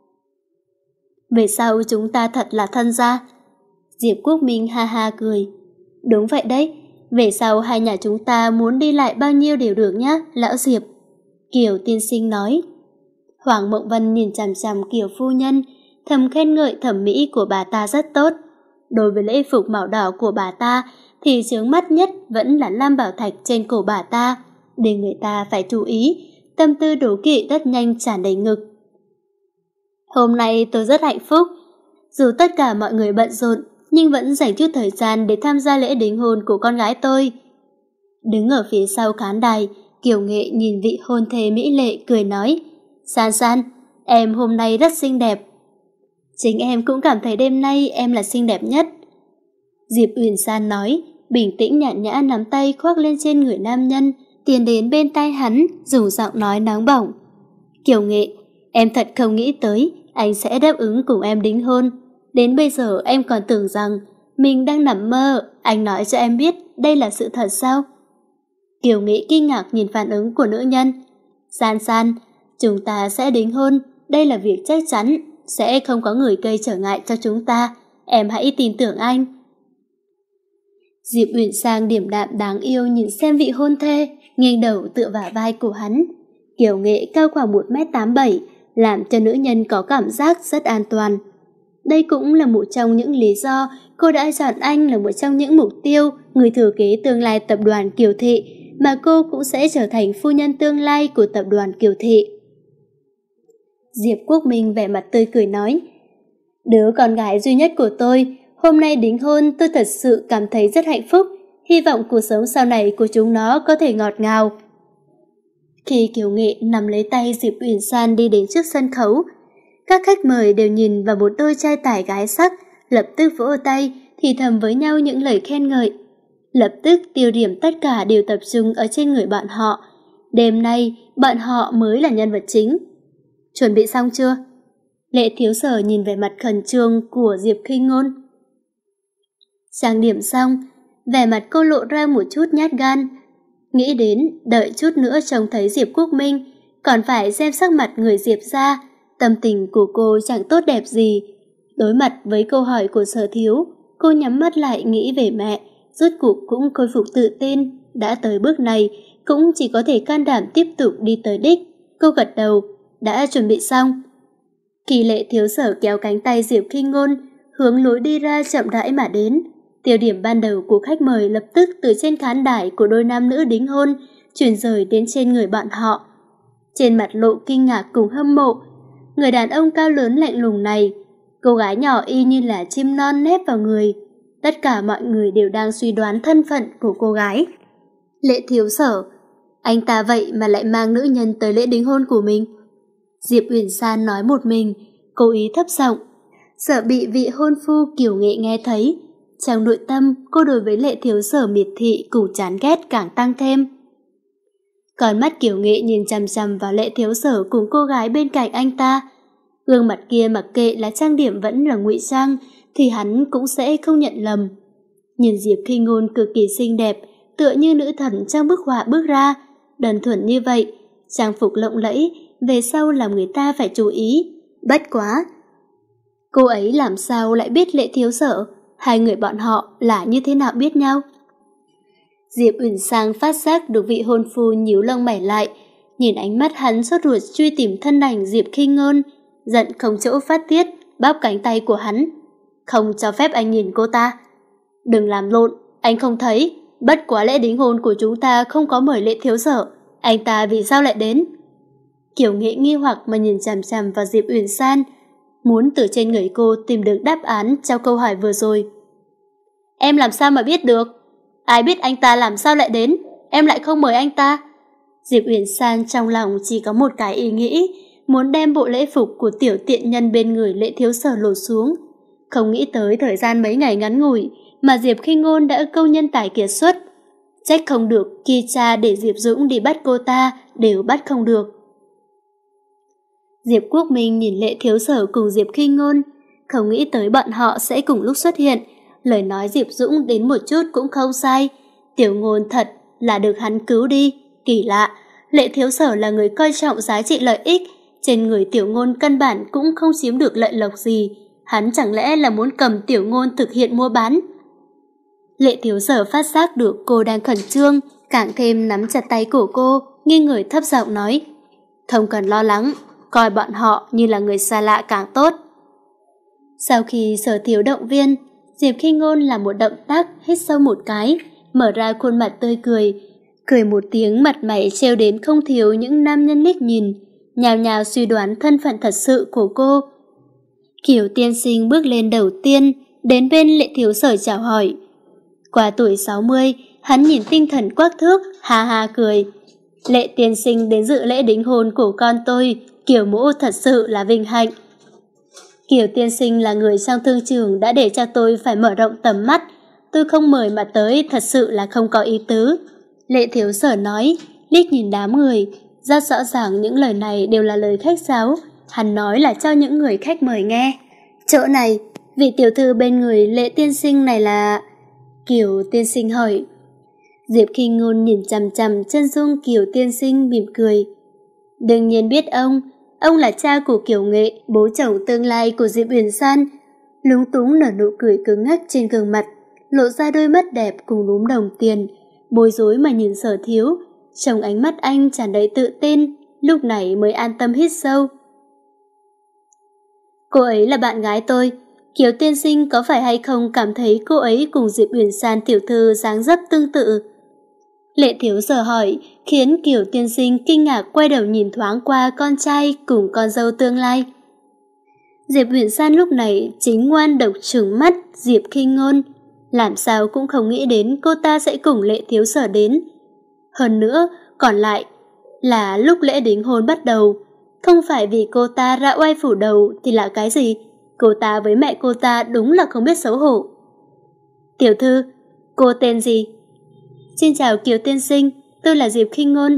Về sau chúng ta thật là thân gia. Diệp Quốc Minh ha ha cười. Đúng vậy đấy, về sau hai nhà chúng ta muốn đi lại bao nhiêu đều được nhá, lão Diệp. Kiều tiên sinh nói. Hoàng Mộng Vân nhìn chằm chằm Kiều phu nhân, thầm khen ngợi thẩm mỹ của bà ta rất tốt. Đối với lễ phục màu đỏ của bà ta thì chướng mắt nhất vẫn là lam bảo thạch trên cổ bà ta, để người ta phải chú ý, tâm tư đố kỵ rất nhanh tràn đầy ngực. Hôm nay tôi rất hạnh phúc, dù tất cả mọi người bận rộn nhưng vẫn dành chút thời gian để tham gia lễ đính hôn của con gái tôi. Đứng ở phía sau khán đài, Kiều Nghệ nhìn vị hôn thê mỹ lệ cười nói, San San, em hôm nay rất xinh đẹp. Chính em cũng cảm thấy đêm nay em là xinh đẹp nhất. Diệp Uyển San nói, bình tĩnh nhàn nhã nắm tay khoác lên trên người nam nhân, tiến đến bên tai hắn, dùng giọng nói nóng bỏng. Kiều Nghệ, em thật không nghĩ tới anh sẽ đáp ứng cùng em đính hôn. Đến bây giờ em còn tưởng rằng mình đang nằm mơ, anh nói cho em biết đây là sự thật sao? Kiều Nghệ kinh ngạc nhìn phản ứng của nữ nhân. San San, chúng ta sẽ đính hôn, đây là việc chắc chắn, sẽ không có người gây trở ngại cho chúng ta, em hãy tin tưởng anh. Diệp Uyển Sang điềm đạm đáng yêu nhìn xem vị hôn thê, nghiêng đầu tựa vào vai của hắn. Kiều Nghệ cao khoảng một mét tám bảy, làm cho nữ nhân có cảm giác rất an toàn. Đây cũng là một trong những lý do cô đã chọn anh là một trong những mục tiêu người thừa kế tương lai tập đoàn Kiều Thị, mà cô cũng sẽ trở thành phu nhân tương lai của tập đoàn Kiều Thị. Diệp Quốc Minh vẻ mặt tươi cười nói, đứa con gái duy nhất của tôi, hôm nay đính hôn tôi thật sự cảm thấy rất hạnh phúc, hy vọng cuộc sống sau này của chúng nó có thể ngọt ngào. Khi Kiều Nghệ nắm lấy tay Diệp Uyển San đi đến trước sân khấu, các khách mời đều nhìn vào một đôi trai tài gái sắc, lập tức vỗ tay, thì thầm với nhau những lời khen ngợi. Lập tức tiêu điểm tất cả đều tập trung ở trên người bọn họ. Đêm nay, bọn họ mới là nhân vật chính. Chuẩn bị xong chưa? Lệ Thiếu Sở nhìn về mặt khẩn trương của Diệp Khinh Ngôn. Trang điểm xong, vẻ mặt cô lộ ra một chút nhát gan. Nghĩ đến đợi chút nữa trông thấy Diệp Quốc Minh, còn phải xem sắc mặt người Diệp ra, tâm tình của cô chẳng tốt đẹp gì. Đối mặt với câu hỏi của Sở Thiếu, cô nhắm mắt lại nghĩ về mẹ, rốt cuộc cũng khôi phục tự tin. Đã tới bước này, cũng chỉ có thể can đảm tiếp tục đi tới đích. Cô gật đầu, đã chuẩn bị xong. Khi Lệ Thiếu Sở kéo cánh tay Diệp Khinh Ngôn, hướng lối đi ra chậm rãi mà đến. Tiêu điểm ban đầu của khách mời lập tức từ trên khán đài của đôi nam nữ đính hôn chuyển rời đến trên người bọn họ. Trên mặt lộ kinh ngạc cùng hâm mộ, người đàn ông cao lớn lạnh lùng này, cô gái nhỏ y như là chim non nép vào người. Tất cả mọi người đều đang suy đoán thân phận của cô gái. Lệ Thiếu Sở, anh ta vậy mà lại mang nữ nhân tới lễ đính hôn của mình. Diệp Uyển San nói một mình, cố ý thấp giọng, sợ bị vị hôn phu Kiều Nghệ nghe thấy. Trong nội tâm, cô đối với Lệ Thiếu Sở miệt thị cùng chán ghét càng tăng thêm. Còn mắt Kiều Nghệ nhìn chằm chằm vào Lệ Thiếu Sở cùng cô gái bên cạnh anh ta. Gương mặt kia mặc kệ là trang điểm vẫn là ngụy trang, thì hắn cũng sẽ không nhận lầm. Nhìn Diệp Khinh Ngôn cực kỳ xinh đẹp, tựa như nữ thần trong bức họa bước ra, đơn thuần như vậy, trang phục lộng lẫy, về sau làm người ta phải chú ý. Bất quá, cô ấy làm sao lại biết Lệ Thiếu Sở? Hai người bọn họ là như thế nào biết nhau? Diệp Uyển Sang phát giác được vị hôn phu nhíu lông mày lại, nhìn ánh mắt hắn sốt ruột truy tìm thân ảnh Diệp Khinh Ngôn, giận không chỗ phát tiết, bóp cánh tay của hắn. Không cho phép anh nhìn cô ta. Đừng làm lộn, anh không thấy, bất quá lễ đính hôn của chúng ta không có mời Lệ Thiếu Sở, anh ta vì sao lại đến? Kiều Nghệ nghi hoặc mà nhìn chằm chằm vào Diệp Uyển San, muốn từ trên người cô tìm được đáp án cho câu hỏi vừa rồi. Em làm sao mà biết được? Ai biết anh ta làm sao lại đến? Em lại không mời anh ta. Diệp Uyển San trong lòng chỉ có một cái ý nghĩ, muốn đem bộ lễ phục của tiểu tiện nhân bên người Lệ Thiếu Sở lột xuống. Không nghĩ tới thời gian mấy ngày ngắn ngủi mà Diệp Khinh Ngôn đã câu nhân tài kiệt xuất. Trách không được khi cha để Diệp Dũng đi bắt cô ta đều bắt không được. Diệp Quốc Minh nhìn Lệ Thiếu Sở cùng Diệp Khinh Ngôn, không nghĩ tới bọn họ sẽ cùng lúc xuất hiện, lời nói Diệp Dũng đến một chút cũng không sai. Tiểu Ngôn thật là được hắn cứu đi. Kỳ lạ, Lệ Thiếu Sở là người coi trọng giá trị lợi ích, trên người Tiểu Ngôn căn bản cũng không chiếm được lợi lộc gì. Hắn chẳng lẽ là muốn cầm Tiểu Ngôn thực hiện mua bán? Lệ Thiếu Sở phát giác được cô đang khẩn trương, càng thêm nắm chặt tay của cô, nghiêng người thấp giọng nói: không cần lo lắng, coi bọn họ như là người xa lạ càng tốt. Sau khi Sở Thiếu động viên, Diệp Khi Ngôn làm một động tác hít sâu một cái, mở ra khuôn mặt tươi cười, cười một tiếng mặt mày trêu đến không thiếu những nam nhân liếc nhìn, nhào nhào suy đoán thân phận thật sự của cô. Kiều tiên sinh bước lên đầu tiên, đến bên Lệ Thiếu Sở chào hỏi. Qua tuổi sáu mươi, hắn nhìn tinh thần quắc thước, ha ha cười. Lệ tiên sinh đến dự lễ đính hôn của con tôi, Kiều mỗ thật sự là vinh hạnh. Kiều tiên sinh là người trong thương trường đã để cho tôi phải mở rộng tầm mắt, tôi không mời mà tới thật sự là không có ý tứ. Lệ Thiếu Sở nói, liếc nhìn đám người, rất rõ ràng những lời này đều là lời khách sáo, hắn nói là cho những người khách mời nghe. Chỗ này, vị tiểu thư bên người Lệ tiên sinh này là... Kiều tiên sinh hỏi. Diệp Khi Ngôn nhìn chằm chằm chân dung Kiều tiên sinh mỉm cười. Đương nhiên biết ông, ông là cha của Kiều Nghệ, bố chồng tương lai của Diệp Uyển San. Lúng túng nở nụ cười cứng ngắc trên gương mặt, lộ ra đôi mắt đẹp cùng núm đồng tiền, bối rối mà nhìn Sở Thiếu, trong ánh mắt anh tràn đầy tự tin, lúc này mới an tâm hít sâu. Cô ấy là bạn gái tôi, Kiều tiên sinh có phải hay không cảm thấy cô ấy cùng Diệp Uyển San tiểu thư dáng dấp tương tự? Lệ Thiếu Sở hỏi, khiến Kiều tiên sinh kinh ngạc quay đầu nhìn thoáng qua con trai cùng con dâu tương lai. Diệp Uyển San lúc này chính ngoan độc trừng mắt Diệp Khi Ngôn, làm sao cũng không nghĩ đến cô ta sẽ cùng Lệ Thiếu Sở đến. Hơn nữa, còn lại là lúc lễ đính hôn bắt đầu, không phải vì cô ta ra oai phủ đầu thì là cái gì? Cô ta với mẹ cô ta đúng là không biết xấu hổ. Tiểu thư, cô tên gì? Xin chào Kiều tiên sinh, tôi là Diệp Khi Ngôn.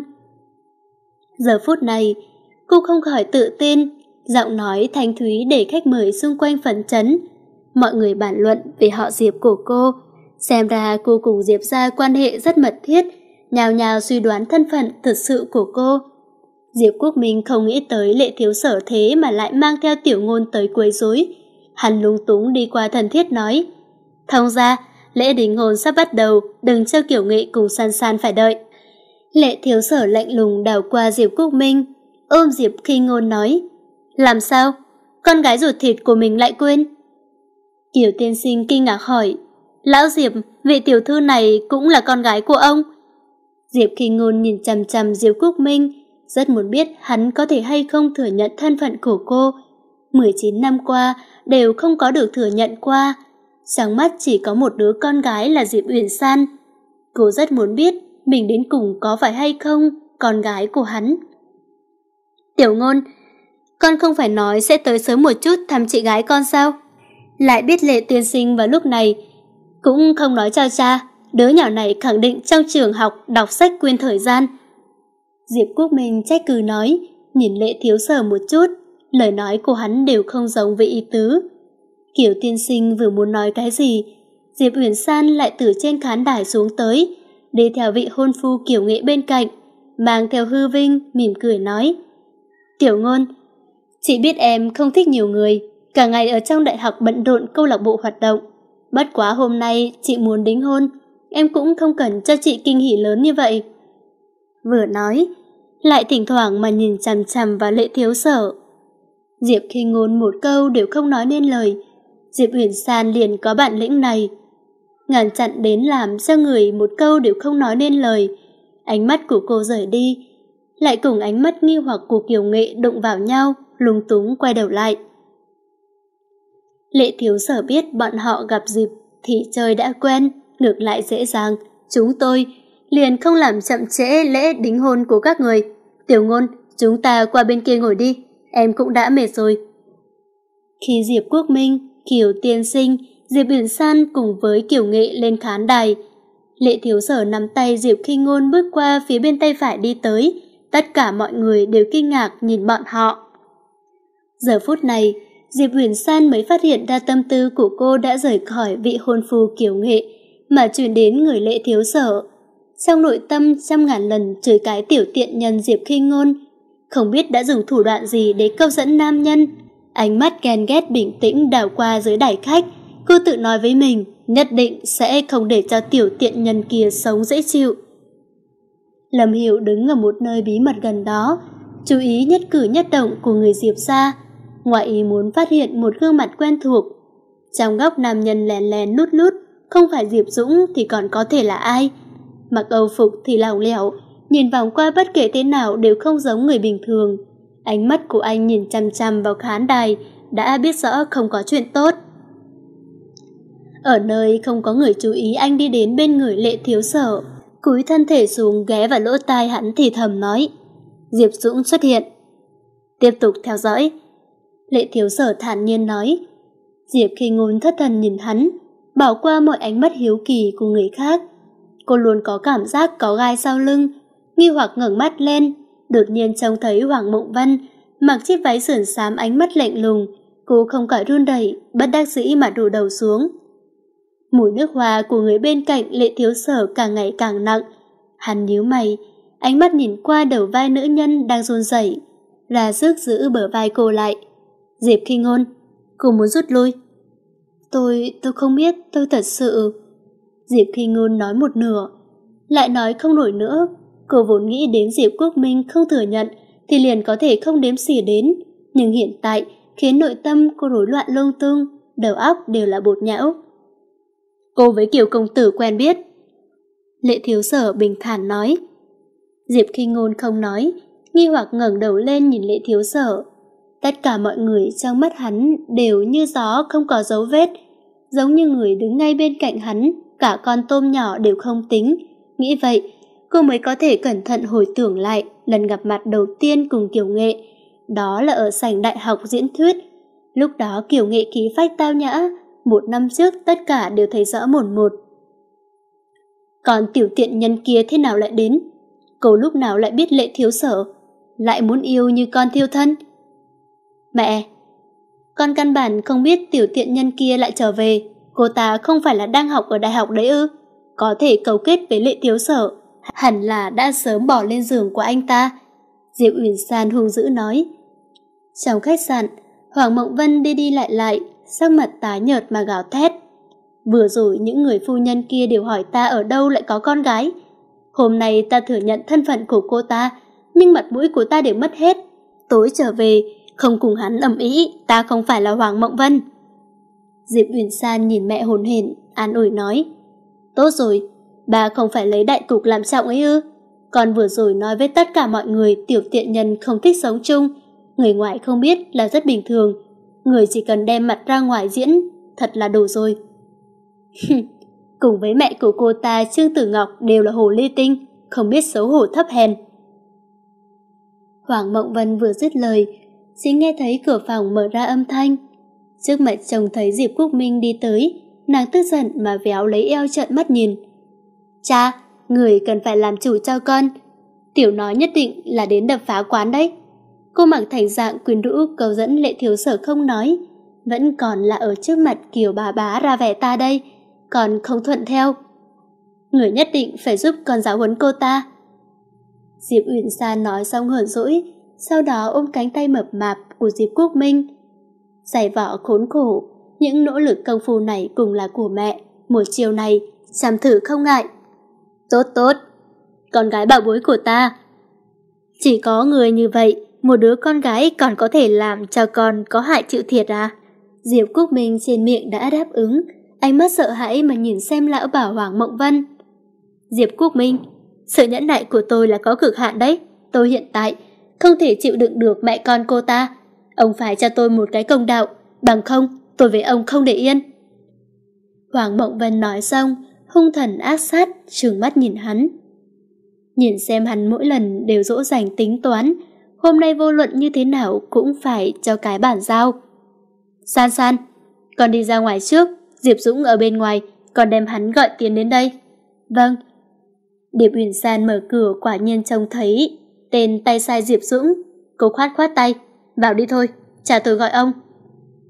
Giờ phút này, cô không khỏi tự tin, giọng nói thanh thúy để khách mời xung quanh phấn chấn. Mọi người bàn luận về họ Diệp của cô, xem ra cô cùng Diệp gia quan hệ rất mật thiết, nhào nhào suy đoán thân phận thực sự của cô. Diệp Quốc Minh không nghĩ tới Lệ Thiếu Sở thế mà lại mang theo Tiểu Ngôn tới quấy rối. Hắn lúng túng đi qua thân thiết nói, thông ra, lễ đính hôn sắp bắt đầu, đừng cho Kiều Nghệ cùng San San phải đợi. Lệ Thiếu Sở lạnh lùng đảo qua Diệp Quốc Minh, ôm Diệp Khi Ngôn nói, làm sao? Con gái ruột thịt của mình lại quên? Kiều tiên sinh kinh ngạc hỏi, lão Diệp, vị tiểu thư này cũng là con gái của ông? Diệp Khi Ngôn nhìn chằm chằm Diệp Quốc Minh, rất muốn biết hắn có thể hay không thừa nhận thân phận của cô. mười chín năm qua đều không có được thừa nhận qua. Trong mắt chỉ có một đứa con gái là Diệp Uyển San. Cô rất muốn biết mình đến cùng có phải hay không con gái của hắn. Tiểu Ngôn, con không phải nói sẽ tới sớm một chút thăm chị gái con sao? Lại biết Lệ tiên sinh vào lúc này, cũng không nói cho cha, đứa nhỏ này khẳng định trong trường học đọc sách quên thời gian. Diệp Quốc Minh trách cứ nói, nhìn Lệ Thiếu Sở một chút, lời nói của hắn đều không giống với ý tứ. Kiều tiên sinh vừa muốn nói cái gì, Diệp Uyển San lại từ trên khán đài xuống tới, đi theo vị hôn phu Kiều Nghệ bên cạnh, mang theo hư vinh, mỉm cười nói, Tiểu Ngôn, chị biết em không thích nhiều người, cả ngày ở trong đại học bận rộn câu lạc bộ hoạt động, bất quá hôm nay chị muốn đính hôn, em cũng không cần cho chị kinh hỉ lớn như vậy. Vừa nói, lại thỉnh thoảng mà nhìn chằm chằm vào Lệ Thiếu Sở. Diệp Khi Ngôn một câu đều không nói nên lời, Diệp Uyển San liền có bản lĩnh này. Ngăn chặn đến làm cho người một câu đều không nói nên lời, ánh mắt của cô rời đi, lại cùng ánh mắt nghi hoặc của Kiều Nghệ đụng vào nhau, lúng túng quay đầu lại. Lệ Thiếu Sở biết bọn họ gặp dịp thì chơi đã quen, ngược lại dễ dàng, chúng tôi liền không làm chậm trễ lễ đính hôn của các người. Tiểu Ngôn, chúng ta qua bên kia ngồi đi, em cũng đã mệt rồi. Khi Diệp Quốc Minh, Kiều tiên sinh, Diệp Uyển San cùng với Kiều Nghệ lên khán đài, Lệ Thiếu Sở nắm tay Diệp Khi Ngôn bước qua phía bên tay phải đi tới, tất cả mọi người đều kinh ngạc nhìn bọn họ. Giờ phút này, Diệp Uyển San mới phát hiện ra tâm tư của cô đã rời khỏi vị hôn phu kiều nghệ mà chuyển đến người Lệ Thiếu Sở. Trong nội tâm trăm ngàn lần chửi cái tiểu tiện nhân Diệp Khinh Ngôn, không biết đã dùng thủ đoạn gì để câu dẫn nam nhân. Ánh mắt ghen ghét bình tĩnh đảo qua dưới đài khách, cô tự nói với mình nhất định sẽ không để cho tiểu tiện nhân kia sống dễ chịu. Lâm Hiểu đứng ở một nơi bí mật gần đó, chú ý nhất cử nhất động của người Diệp gia, ngoại ý muốn phát hiện một gương mặt quen thuộc. Trong góc nam nhân lén lén lút lút, không phải Diệp Dũng thì còn có thể là ai? Mặc âu phục thì lỏng lẻo, nhìn vòng qua bất kể thế nào đều không giống người bình thường. Ánh mắt của anh nhìn chăm chăm vào khán đài, đã biết rõ không có chuyện tốt. Ở nơi không có người chú ý, anh đi đến bên người Lệ Thiếu Sở, cúi thân thể xuống ghé vào lỗ tai hắn thì thầm nói: Diệp Dũng xuất hiện. Tiếp tục theo dõi. Lệ Thiếu Sở thản nhiên nói. Diệp Khinh Ngôn thất thần nhìn hắn, bỏ qua mọi ánh mắt hiếu kỳ của người khác. Cô luôn có cảm giác có gai sau lưng, nghi hoặc ngẩng mắt lên, đột nhiên trông thấy Hoàng Mộng Văn mặc chiếc váy sườn xám, ánh mắt lạnh lùng. Cô không khỏi run rẩy, bất đắc dĩ mà đổ đầu xuống. Mùi nước hoa của người bên cạnh Lệ Thiếu Sở càng ngày càng nặng. Hắn nhíu mày, ánh mắt nhìn qua đầu vai nữ nhân đang run rẩy, ra sức giữ bờ vai cô lại. Diệp Khinh Ngôn, cô muốn rút lui. Tôi, tôi không biết, tôi thật sự... Diệp Khinh Ngôn nói một nửa, lại nói không nổi nữa. Cô vốn nghĩ đến Diệp Quốc Minh không thừa nhận thì liền có thể không đếm xỉa đến, nhưng hiện tại khiến nội tâm cô rối loạn lung tung, đầu óc đều là bột nhão. Cô với Kiều công tử quen biết. Lệ Thiếu Sở bình thản nói. Diệp Khinh Ngôn không nói, nghi hoặc ngẩng đầu lên nhìn Lệ Thiếu Sở. Tất cả mọi người trong mắt hắn đều như gió không có dấu vết, giống như người đứng ngay bên cạnh hắn, cả con tôm nhỏ đều không tính. Nghĩ vậy, cô mới có thể cẩn thận hồi tưởng lại lần gặp mặt đầu tiên cùng Kiều Nghệ. Đó là ở sảnh đại học diễn thuyết. Lúc đó Kiều Nghệ khí phách tao nhã, một năm trước tất cả đều thấy rõ mồn một. Còn tiểu tiện nhân kia thế nào lại đến? Cô lúc nào lại biết Lệ Thiếu Sở, lại muốn yêu như con thiêu thân? Mẹ, con căn bản không biết tiểu tiện nhân kia lại trở về. Cô ta không phải là đang học ở đại học đấy ư? Có thể cấu kết với Lệ Thiếu Sở, hẳn là đã sớm bỏ lên giường của anh ta. Diệp Uyển San hung dữ nói. Trong khách sạn, Hoàng Mộng Vân đi đi lại lại, sắc mặt tái nhợt mà gào thét. Vừa rồi những người phu nhân kia đều hỏi ta ở đâu lại có con gái. Hôm nay ta thừa nhận thân phận của cô ta, nhưng mặt mũi của ta đều mất hết. Tối trở về, không cùng hắn ầm ĩ, ta không phải là Hoàng Mộng Vân. Diệp Uyển San nhìn mẹ hồn hển, an ủi nói. Tốt rồi, bà không phải lấy đại cục làm trọng ấy ư? Còn vừa rồi nói với tất cả mọi người tiểu tiện nhân không thích sống chung, người ngoài không biết là rất bình thường. Người chỉ cần đem mặt ra ngoài diễn, thật là đủ rồi. Cùng với mẹ của cô ta Trương Tử Ngọc đều là hồ ly tinh, không biết xấu hổ thấp hèn. Hoàng Mộng Vân vừa dứt lời, chỉ nghe thấy cửa phòng mở ra âm thanh. Trước mặt trông thấy Diệp Quốc Minh đi tới, nàng tức giận mà véo lấy eo trợn mắt nhìn. Cha, người cần phải làm chủ cho con. Tiểu nói nhất định là đến đập phá quán đấy. Cô mặc thành dạng quyến rũ cầu dẫn Lệ Thiếu Sở không nói, vẫn còn là ở trước mặt Kiều bà bá ra vẻ ta đây, còn không thuận theo. Người nhất định phải giúp con giáo huấn cô ta. Diệp Uyển San nói xong hờn dỗi, sau đó ôm cánh tay mập mạp của Diệp Quốc Minh. Giày vỏ khốn khổ, những nỗ lực công phu này cùng là của mẹ, một chiều này chăm thử không ngại. Tốt tốt, con gái bảo bối của ta. Chỉ có người như vậy, một đứa con gái còn có thể làm cho con có hại chịu thiệt à? Diệp Quốc Minh trên miệng đã đáp ứng, ánh mắt sợ hãi mà nhìn xem lão bảo Hoàng Mộng Vân. Diệp Quốc Minh, sự nhẫn nại của tôi là có cực hạn đấy. Tôi hiện tại không thể chịu đựng được mẹ con cô ta. Ông phải cho tôi một cái công đạo, bằng không tôi với ông không để yên. Hoàng Mộng Vân nói xong, hung thần ác sát trừng mắt nhìn hắn. Nhìn xem hắn mỗi lần đều dỗ dành tính toán, hôm nay vô luận như thế nào cũng phải cho cái bản giao. San San, con đi ra ngoài trước, Diệp Dũng ở bên ngoài, con đem hắn gọi tiền đến đây. Vâng. Điệp Uyển San mở cửa quả nhiên trông thấy tên tay sai Diệp Dũng. Cô khoát khoát tay, vào đi thôi, cha tôi gọi ông.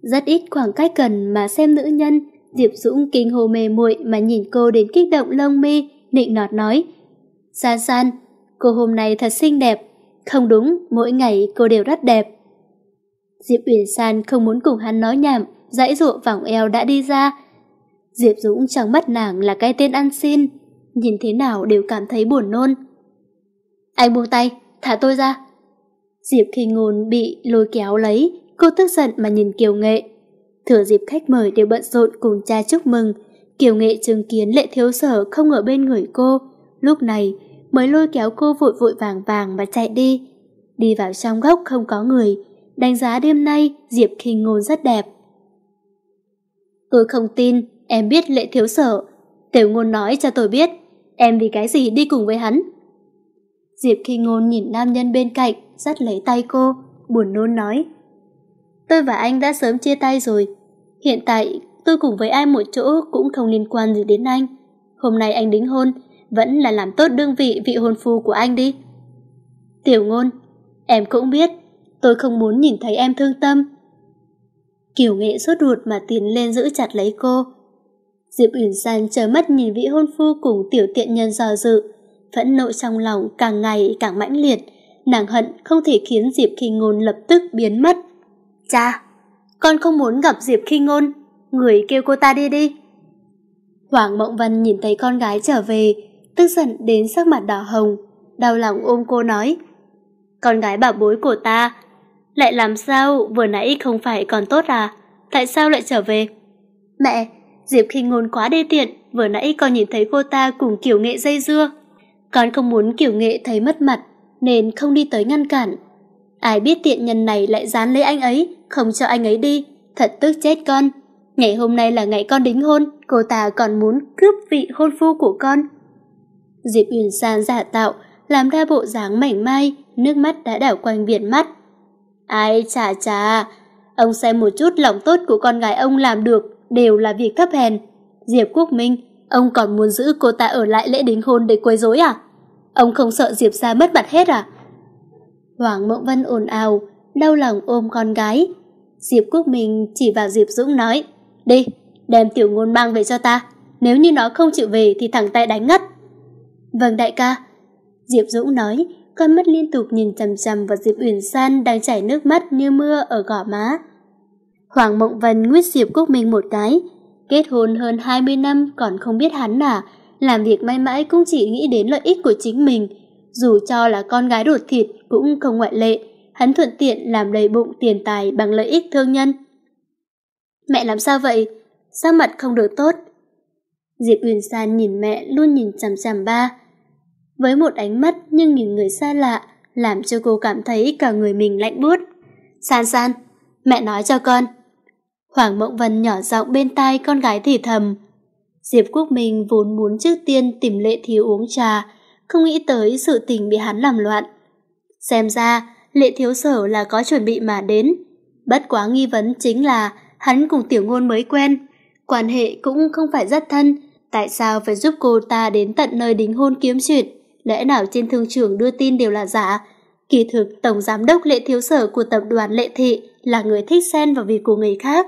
Rất ít khoảng cách gần mà xem nữ nhân. Diệp Dũng kinh hô mê muội mà nhìn cô đến kích động lông mi, nịnh nọt nói: San San, cô hôm nay thật xinh đẹp. Không đúng, mỗi ngày cô đều rất đẹp. Diệp Uyển San không muốn cùng hắn nói nhảm, giãy giụa vòng eo đã đi ra. Diệp Dũng trong mắt nàng là cái tên ăn xin, nhìn thế nào đều cảm thấy buồn nôn. Anh buông tay, thả tôi ra. Diệp Khinh Ngôn bị lôi kéo lấy, cô tức giận mà nhìn Kiều Nghệ. Thừa dịp khách mời đều bận rộn cùng cha chúc mừng, Kiều Nghệ chứng kiến Lệ Thiếu Sở không ở bên người cô, lúc này mới lôi kéo cô vội vội vàng vàng mà chạy đi. Đi vào trong góc không có người, đánh giá đêm nay Diệp Khinh Ngôn rất đẹp. Tôi không tin, em biết Lệ Thiếu Sở. Tiểu Ngôn nói cho tôi biết, em vì cái gì đi cùng với hắn. Diệp Khinh Ngôn nhìn nam nhân bên cạnh, dắt lấy tay cô, buồn nôn nói: Tôi và anh đã sớm chia tay rồi. Hiện tại tôi cùng với ai một chỗ cũng không liên quan gì đến anh. Hôm nay anh đính hôn, vẫn là làm tốt đương vị vị hôn phu của anh đi. Tiểu Ngôn, em cũng biết, tôi không muốn nhìn thấy em thương tâm. Kiều Nghệ sốt ruột mà tiến lên giữ chặt lấy cô. Diệp Uyển San trợn mắt nhìn vị hôn phu cùng tiểu tiện nhân do dự, phẫn nộ trong lòng càng ngày càng mãnh liệt. Nàng hận không thể khiến Diệp Khinh Ngôn lập tức biến mất. Cha, con không muốn gặp Diệp Khinh Ngôn, người kêu cô ta đi đi. Hoàng Mộng Vân nhìn thấy con gái trở về, tức giận đến sắc mặt đỏ hồng, đau lòng ôm cô nói: Con gái bảo bối của ta, lại làm sao vừa nãy không phải còn tốt à? Tại sao lại trở về? Mẹ, Diệp Khinh Ngôn quá đê tiện, vừa nãy con nhìn thấy cô ta cùng Kiều Nghệ dây dưa. Con không muốn Kiều Nghệ thấy mất mặt, nên không đi tới ngăn cản. Ai biết tiện nhân này lại dán lấy anh ấy, không cho anh ấy đi, thật tức chết con. Ngày hôm nay là ngày con đính hôn, cô ta còn muốn cướp vị hôn phu của con. Diệp Uyển San giả tạo, làm ra bộ dáng mảnh mai, nước mắt đã đảo quanh viền mắt. Ai chà chà, ông xem một chút lòng tốt của con gái ông làm được đều là việc thấp hèn. Diệp Quốc Minh, ông còn muốn giữ cô ta ở lại lễ đính hôn để quấy rối à? Ông không sợ Diệp gia mất mặt hết à? Hoàng Mộng Vân ồn ào, đau lòng ôm con gái. Diệp Quốc Minh chỉ vào Diệp Dũng nói: Đi, đem Tiểu Ngôn mang về cho ta. Nếu như nó không chịu về thì thẳng tay đánh ngất. Vâng đại ca. Diệp Dũng nói, con mắt liên tục nhìn chằm chằm vào Diệp Uyển San đang chảy nước mắt như mưa ở gò má. Hoàng Mộng Vân nguyết Diệp Quốc Minh một cái. Kết hôn hơn hai mươi năm còn không biết hắn à, làm việc mãi mãi cũng chỉ nghĩ đến lợi ích của chính mình. Dù cho là con gái ruột thịt cũng không ngoại lệ, hắn thuận tiện làm đầy bụng tiền tài bằng lợi ích thương nhân. Mẹ làm sao vậy? Sắc mặt không được tốt. Diệp Uyển San nhìn mẹ luôn nhìn chằm chằm ba, với một ánh mắt nhưng nhìn người xa lạ, làm cho cô cảm thấy cả người mình lạnh buốt. San San, mẹ nói cho con. Hoàng Mộng Vân nhỏ giọng bên tai con gái thì thầm. Diệp Quốc Minh vốn muốn trước tiên tìm Lệ Thiếu uống trà, không nghĩ tới sự tình bị hắn làm loạn. Xem ra Lệ Thiếu Sở là có chuẩn bị mà đến. Bất quá nghi vấn chính là hắn cùng Tiểu Ngôn mới quen, quan hệ cũng không phải rất thân, tại sao phải giúp cô ta đến tận nơi đính hôn kiếm chuyện? Lẽ nào trên thương trường đưa tin đều là giả? Kỳ thực tổng giám đốc Lệ Thiếu Sở của tập đoàn Lệ Thị là người thích xen vào việc của người khác.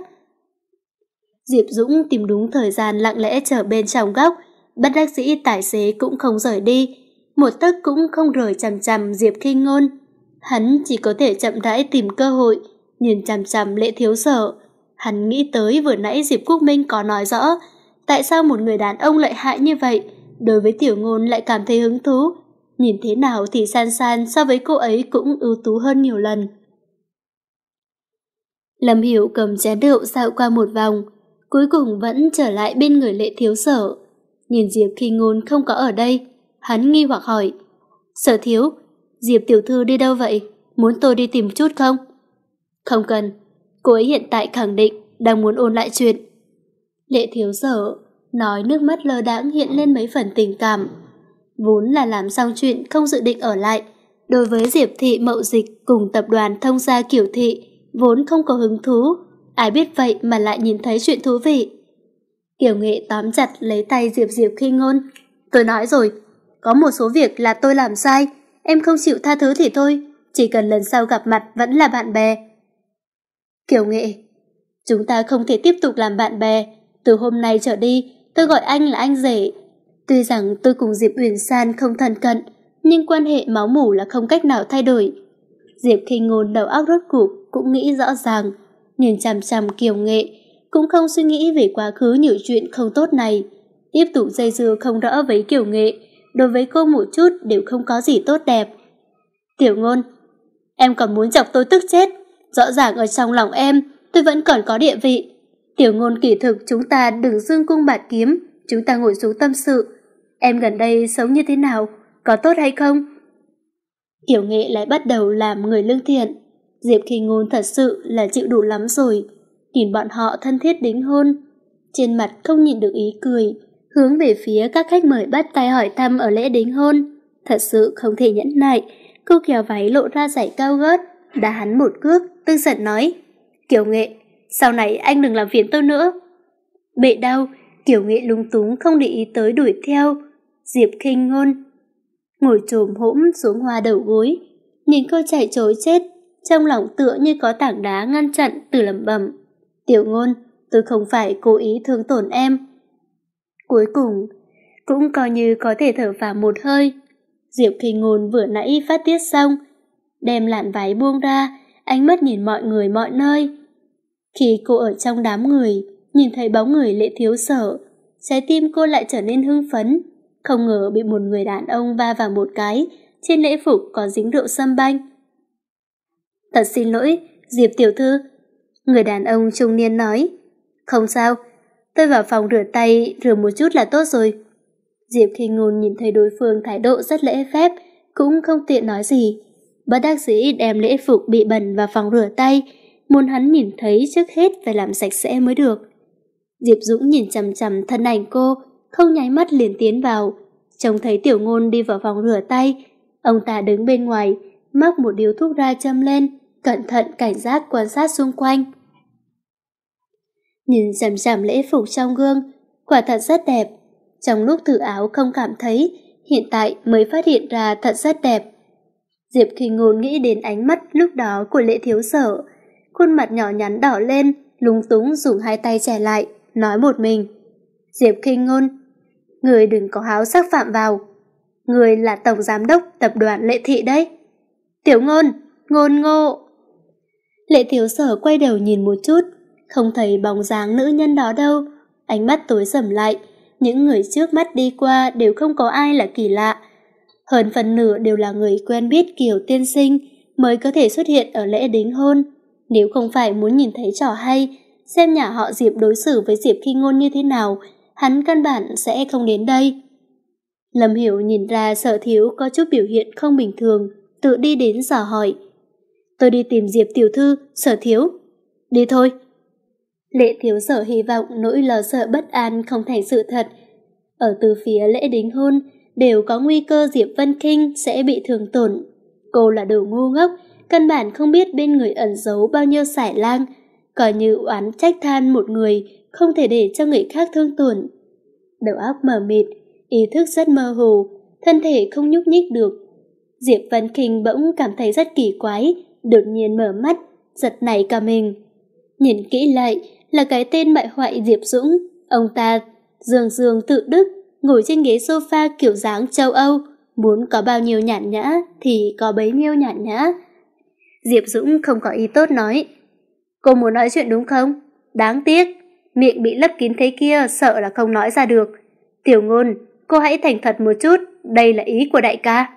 Diệp Dũng tìm đúng thời gian lặng lẽ chờ bên trong góc, bất đắc dĩ tài xế cũng không rời đi, một tấc cũng không rời chằm chằm Diệp Khinh Ngôn. Hắn chỉ có thể chậm rãi tìm cơ hội, nhìn chằm chằm Lệ Thiếu Sở. Hắn nghĩ tới vừa nãy Diệp Quốc Minh có nói rõ, tại sao một người đàn ông lợi hại như vậy, đối với Tiểu Ngôn lại cảm thấy hứng thú. Nhìn thế nào thì San San so với cô ấy cũng ưu tú hơn nhiều lần. Lâm Hiểu cầm chén rượu dạo qua một vòng, cuối cùng vẫn trở lại bên người Lệ Thiếu Sở. Nhìn Diệp Khinh Ngôn không có ở đây, hắn nghi hoặc hỏi: Sở thiếu, Diệp tiểu thư đi đâu vậy? Muốn tôi đi tìm chút không? Không cần, cô ấy hiện tại khẳng định đang muốn ôn lại chuyện. Lệ Thiếu Sở nói, nước mắt lơ đãng hiện lên mấy phần tình cảm. Vốn là làm xong chuyện không dự định ở lại, đối với Diệp Thị Mậu Dịch cùng tập đoàn Thông Gia Kiểu Thị vốn không có hứng thú, ai biết vậy mà lại nhìn thấy chuyện thú vị. Kiều Nghệ tóm chặt lấy tay Diệp Diệp Khinh Ngôn. Tôi nói rồi, có một số việc là tôi làm sai, em không chịu tha thứ thì thôi, chỉ cần lần sau gặp mặt vẫn là bạn bè. Kiều Nghệ, Chúng ta không thể tiếp tục làm bạn bè. Từ hôm nay trở đi, tôi gọi anh là anh rể. Tuy rằng tôi cùng Diệp Uyển San không thân cận, nhưng quan hệ máu mủ là không cách nào thay đổi. Diệp Khinh Ngôn đầu óc rốt cuộc cũng nghĩ rõ ràng, nhìn chằm chằm Kiều Nghệ, cũng không suy nghĩ về quá khứ nhiều chuyện không tốt này. Tiếp tục dây dưa không rõ với Kiều Nghệ, đối với cô một chút đều không có gì tốt đẹp. Tiểu Ngôn, em còn muốn chọc tôi tức chết. Rõ ràng ở trong lòng em, tôi vẫn còn có địa vị. Tiểu Ngôn, kỳ thực chúng ta đừng dương cung bạt kiếm, chúng ta ngồi xuống tâm sự. Em gần đây sống như thế nào, có tốt hay không? Kiều Nghệ lại bắt đầu làm người lương thiện. Diệp Khinh Ngôn thật sự là chịu đủ lắm rồi. Nhìn bọn họ thân thiết đính hôn, trên mặt không nhịn được ý cười, hướng về phía các khách mời bắt tay hỏi thăm ở lễ đính hôn. Thật sự không thể nhẫn nại, cô kéo váy lộ ra giày cao gót, đá hắn một cước, tức giận nói: Kiều Nghệ, sau này anh đừng làm phiền tôi nữa. Bệ đau, Kiều Nghệ lúng túng không để ý tới đuổi theo. Diệp Khinh Ngôn ngồi chồm hỗn xuống hoa đầu gối, nhìn cô chạy trối chết, trong lòng tựa như có tảng đá ngăn chặn, từ lẩm bẩm: Tiểu Ngôn, tôi không phải cố ý thương tổn em. Cuối cùng cũng coi như có thể thở phào một hơi. Diệp Khinh Ngôn vừa nãy phát tiết xong, đem lạn váy buông ra, ánh mắt nhìn mọi người mọi nơi. Khi cô ở trong đám người, nhìn thấy bóng người Lệ Thiếu Sở, trái tim cô lại trở nên hưng phấn. Không ngờ bị một người đàn ông va vào một cái, trên lễ phục có dính rượu sâm banh. Thật xin lỗi, Diệp tiểu thư. Người đàn ông trung niên nói. Không sao, tôi vào phòng rửa tay rửa một chút là tốt rồi. Diệp Khinh Ngôn nhìn thấy đối phương thái độ rất lễ phép, cũng không tiện nói gì. Bất đắc dĩ đem lễ phục bị bẩn vào phòng rửa tay, muốn hắn nhìn thấy trước hết phải làm sạch sẽ mới được. Diệp Dũng nhìn chằm chằm thân ảnh cô, không nháy mắt liền tiến vào. Trông thấy Tiểu Ngôn đi vào phòng rửa tay, ông ta đứng bên ngoài, móc một điếu thuốc ra châm lên, cẩn thận cảnh giác quan sát xung quanh. Nhìn chằm chằm lễ phục trong gương, quả thật rất đẹp. Trong lúc thử áo không cảm thấy, hiện tại mới phát hiện ra thật rất đẹp. Diệp Khinh Ngôn nghĩ đến ánh mắt lúc đó của Lệ Thiếu Sở, khuôn mặt nhỏ nhắn đỏ lên, lúng túng dùng hai tay che lại, nói một mình: Diệp Khinh Ngôn, người đừng có háo sắc phạm vào. Người là tổng giám đốc tập đoàn Lệ Thị đấy. Tiểu Ngôn, Ngôn Ngô. Lệ Thiếu Sở quay đầu nhìn một chút, không thấy bóng dáng nữ nhân đó đâu. Ánh mắt tối sầm lại, những người trước mắt đi qua đều không có ai là kỳ lạ. Hơn phần nửa đều là người quen biết Kiều tiên sinh mới có thể xuất hiện ở lễ đính hôn. Nếu không phải muốn nhìn thấy trò hay, xem nhà họ Diệp đối xử với Diệp Khinh Ngôn như thế nào, hắn căn bản sẽ không đến đây. Lâm Hiểu nhìn ra Sở Thiếu có chút biểu hiện không bình thường, tự đi đến dò hỏi. Tôi đi tìm Diệp tiểu thư, Sở Thiếu. Đi thôi. Lệ Thiếu Sở hy vọng nỗi lo sợ bất an không thành sự thật. Ở từ phía lễ đính hôn đều có nguy cơ Diệp Vân Kinh sẽ bị thương tổn. Cô là đồ ngu ngốc, căn bản không biết bên người ẩn giấu bao nhiêu xài lang, coi như oán trách than một người, không thể để cho người khác thương tổn. Đầu óc mờ mịt, ý thức rất mơ hồ, thân thể không nhúc nhích được. Diệp Vân Kinh bỗng cảm thấy rất kỳ quái, đột nhiên mở mắt, giật nảy cả mình. Nhìn kỹ lại là cái tên bại hoại Diệp Dũng. Ông ta dương dương tự đức, ngồi trên ghế sofa kiểu dáng châu Âu, muốn có bao nhiêu nhàn nhã thì có bấy nhiêu nhàn nhã. Diệp Dũng không có ý tốt nói. Cô muốn nói chuyện đúng không? Đáng tiếc, miệng bị lấp kín thế kia sợ là không nói ra được. Tiểu Ngôn, cô hãy thành thật một chút, đây là ý của đại ca.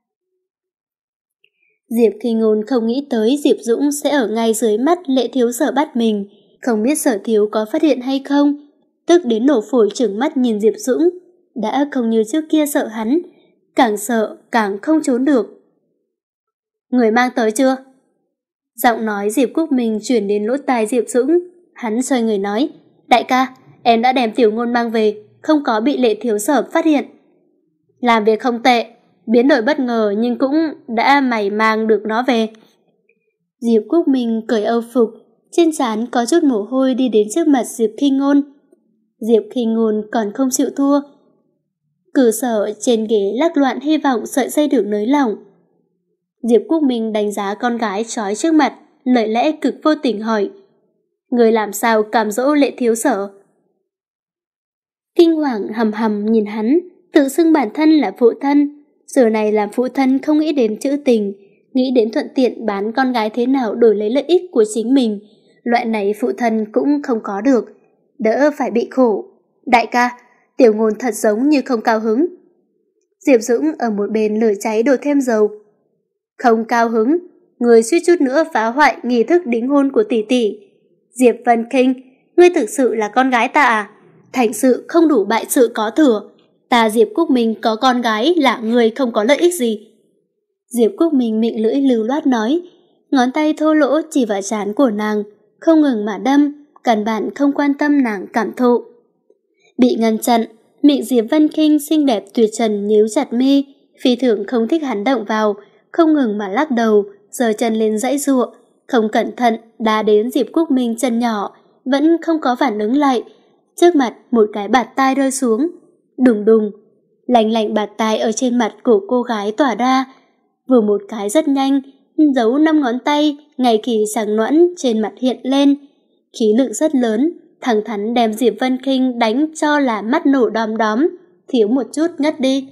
Diệp Khinh Ngôn không nghĩ tới Diệp Dũng sẽ ở ngay dưới mắt Lệ Thiếu Sở bắt mình, không biết Sở Thiếu có phát hiện hay không. Tức đến nổ phổi trừng mắt nhìn Diệp Dũng, đã không như trước kia sợ hắn, càng sợ càng không trốn được. Người mang tới chưa? Giọng nói Diệp Quốc Minh chuyển đến lỗ tai Diệp Dũng, hắn xoay người nói, đại ca, em đã đem Tiểu Ngôn mang về, không có bị Lệ Thiếu Sở phát hiện. Làm việc không tệ, biến đổi bất ngờ nhưng cũng đã mày mang được nó về. Diệp Quốc Minh cởi âu phục, trên trán có chút mồ hôi đi đến trước mặt Diệp Khinh Ngôn. Diệp Khinh Ngôn còn không chịu thua. Cử Sở trên ghế lắc loạn hy vọng sợi dây được nới lỏng. Diệp Quốc Minh đánh giá con gái trói trước mặt, lời lẽ cực vô tình hỏi. Người làm sao cám dỗ Lệ thiếu sở? Kinh hoàng hầm hầm nhìn hắn, tự xưng bản thân là phụ thân. Giờ này làm phụ thân không nghĩ đến chữ tình, nghĩ đến thuận tiện bán con gái thế nào đổi lấy lợi ích của chính mình. Loại này phụ thân cũng không có được, đỡ phải bị khổ. Đại ca, Tiểu Ngôn thật giống như không cao hứng. Diệp Dũng ở một bên lửa cháy đổ thêm dầu. Không cao hứng, người suýt chút nữa phá hoại nghi thức đính hôn của tỷ tỷ. Diệp Vân Kinh, ngươi thực sự là con gái ta à? Thành sự không đủ bại sự có thừa. Ta Diệp Quốc Minh có con gái là người không có lợi ích gì. Diệp Quốc Minh miệng lưỡi lưu loát nói, ngón tay thô lỗ chỉ vào trán của nàng, không ngừng mà đâm, căn bản không quan tâm nàng cảm thụ. Bị ngăn chặn, miệng Diệp Vân Kinh xinh đẹp tuyệt trần nhíu chặt mi, phi thường không thích hắn động vào, không ngừng mà lắc đầu, giơ chân lên dãy giụa, không cẩn thận đá đến Diệp Quốc Minh chân nhỏ, vẫn không có phản ứng lại. Trước mặt một cái bạt tai rơi xuống, đùng đùng, lạnh lạnh bạt tai ở trên mặt của cô gái tỏa ra, vừa một cái rất nhanh, dấu năm ngón tay ngày kỳ sáng nõn trên mặt hiện lên, khí lực rất lớn, thẳng thắn đem Diệp Vân Kinh đánh cho là mắt nổ đom đóm, thiếu một chút ngất đi.